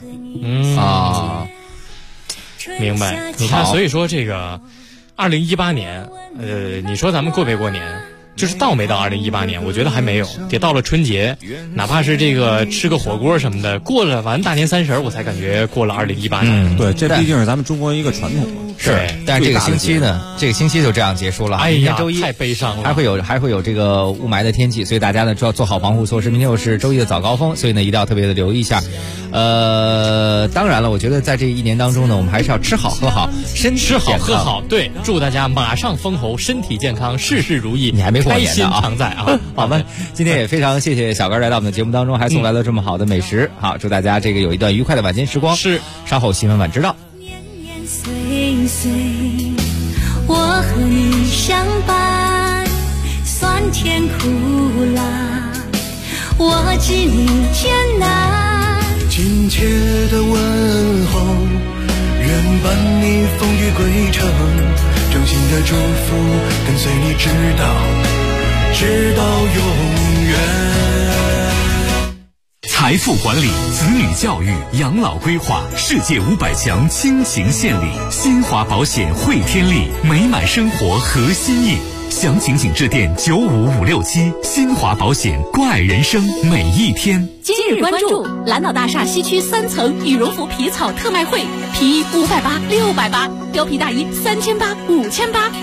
明白，你看，所以说这个2018年，你说咱们过没过年？就是到没到2018年？我觉得还没有，得到了春节，哪怕是这个吃个火锅什么的，过了完大年30，我才感觉过了2018年。 对，这毕竟是咱们中国一个传统嘛。 是，但是这个星期呢，这个星期就这样结束了。 哎呀， 周一太悲伤了， 还会有这个雾霾的天气，所以大家呢就要做好防护措施。明天又是周一的早高峰，所以呢一定要特别的留意一下。当然了，我觉得在这一年当中呢，我们还是要吃好喝好，身体吃好喝好。对，祝大家马上封侯，身体健康，事事如意。 你还没过年呢啊， 开心常在啊！ 好吧，今天也非常谢谢小哥来到我们的节目当中，还送来了这么好的美食。好，祝大家这个有一段愉快的晚间时光。 是， 稍后新闻晚知道。 岁岁，我和你相伴，酸甜苦辣，我知你艰难。 亲切的问候，愿伴你风雨归程，衷心的祝福跟随你直到直到永远。 财富管理、子女教育、养老规划，世界500强倾情献礼，新华保险汇天利，美满生活核心印。详情请致电95567，新华保险，关爱人生每一天。 今日关注蓝岛大厦西区3层羽绒服皮草特卖会，皮衣580、680，貂皮大衣3800、5800。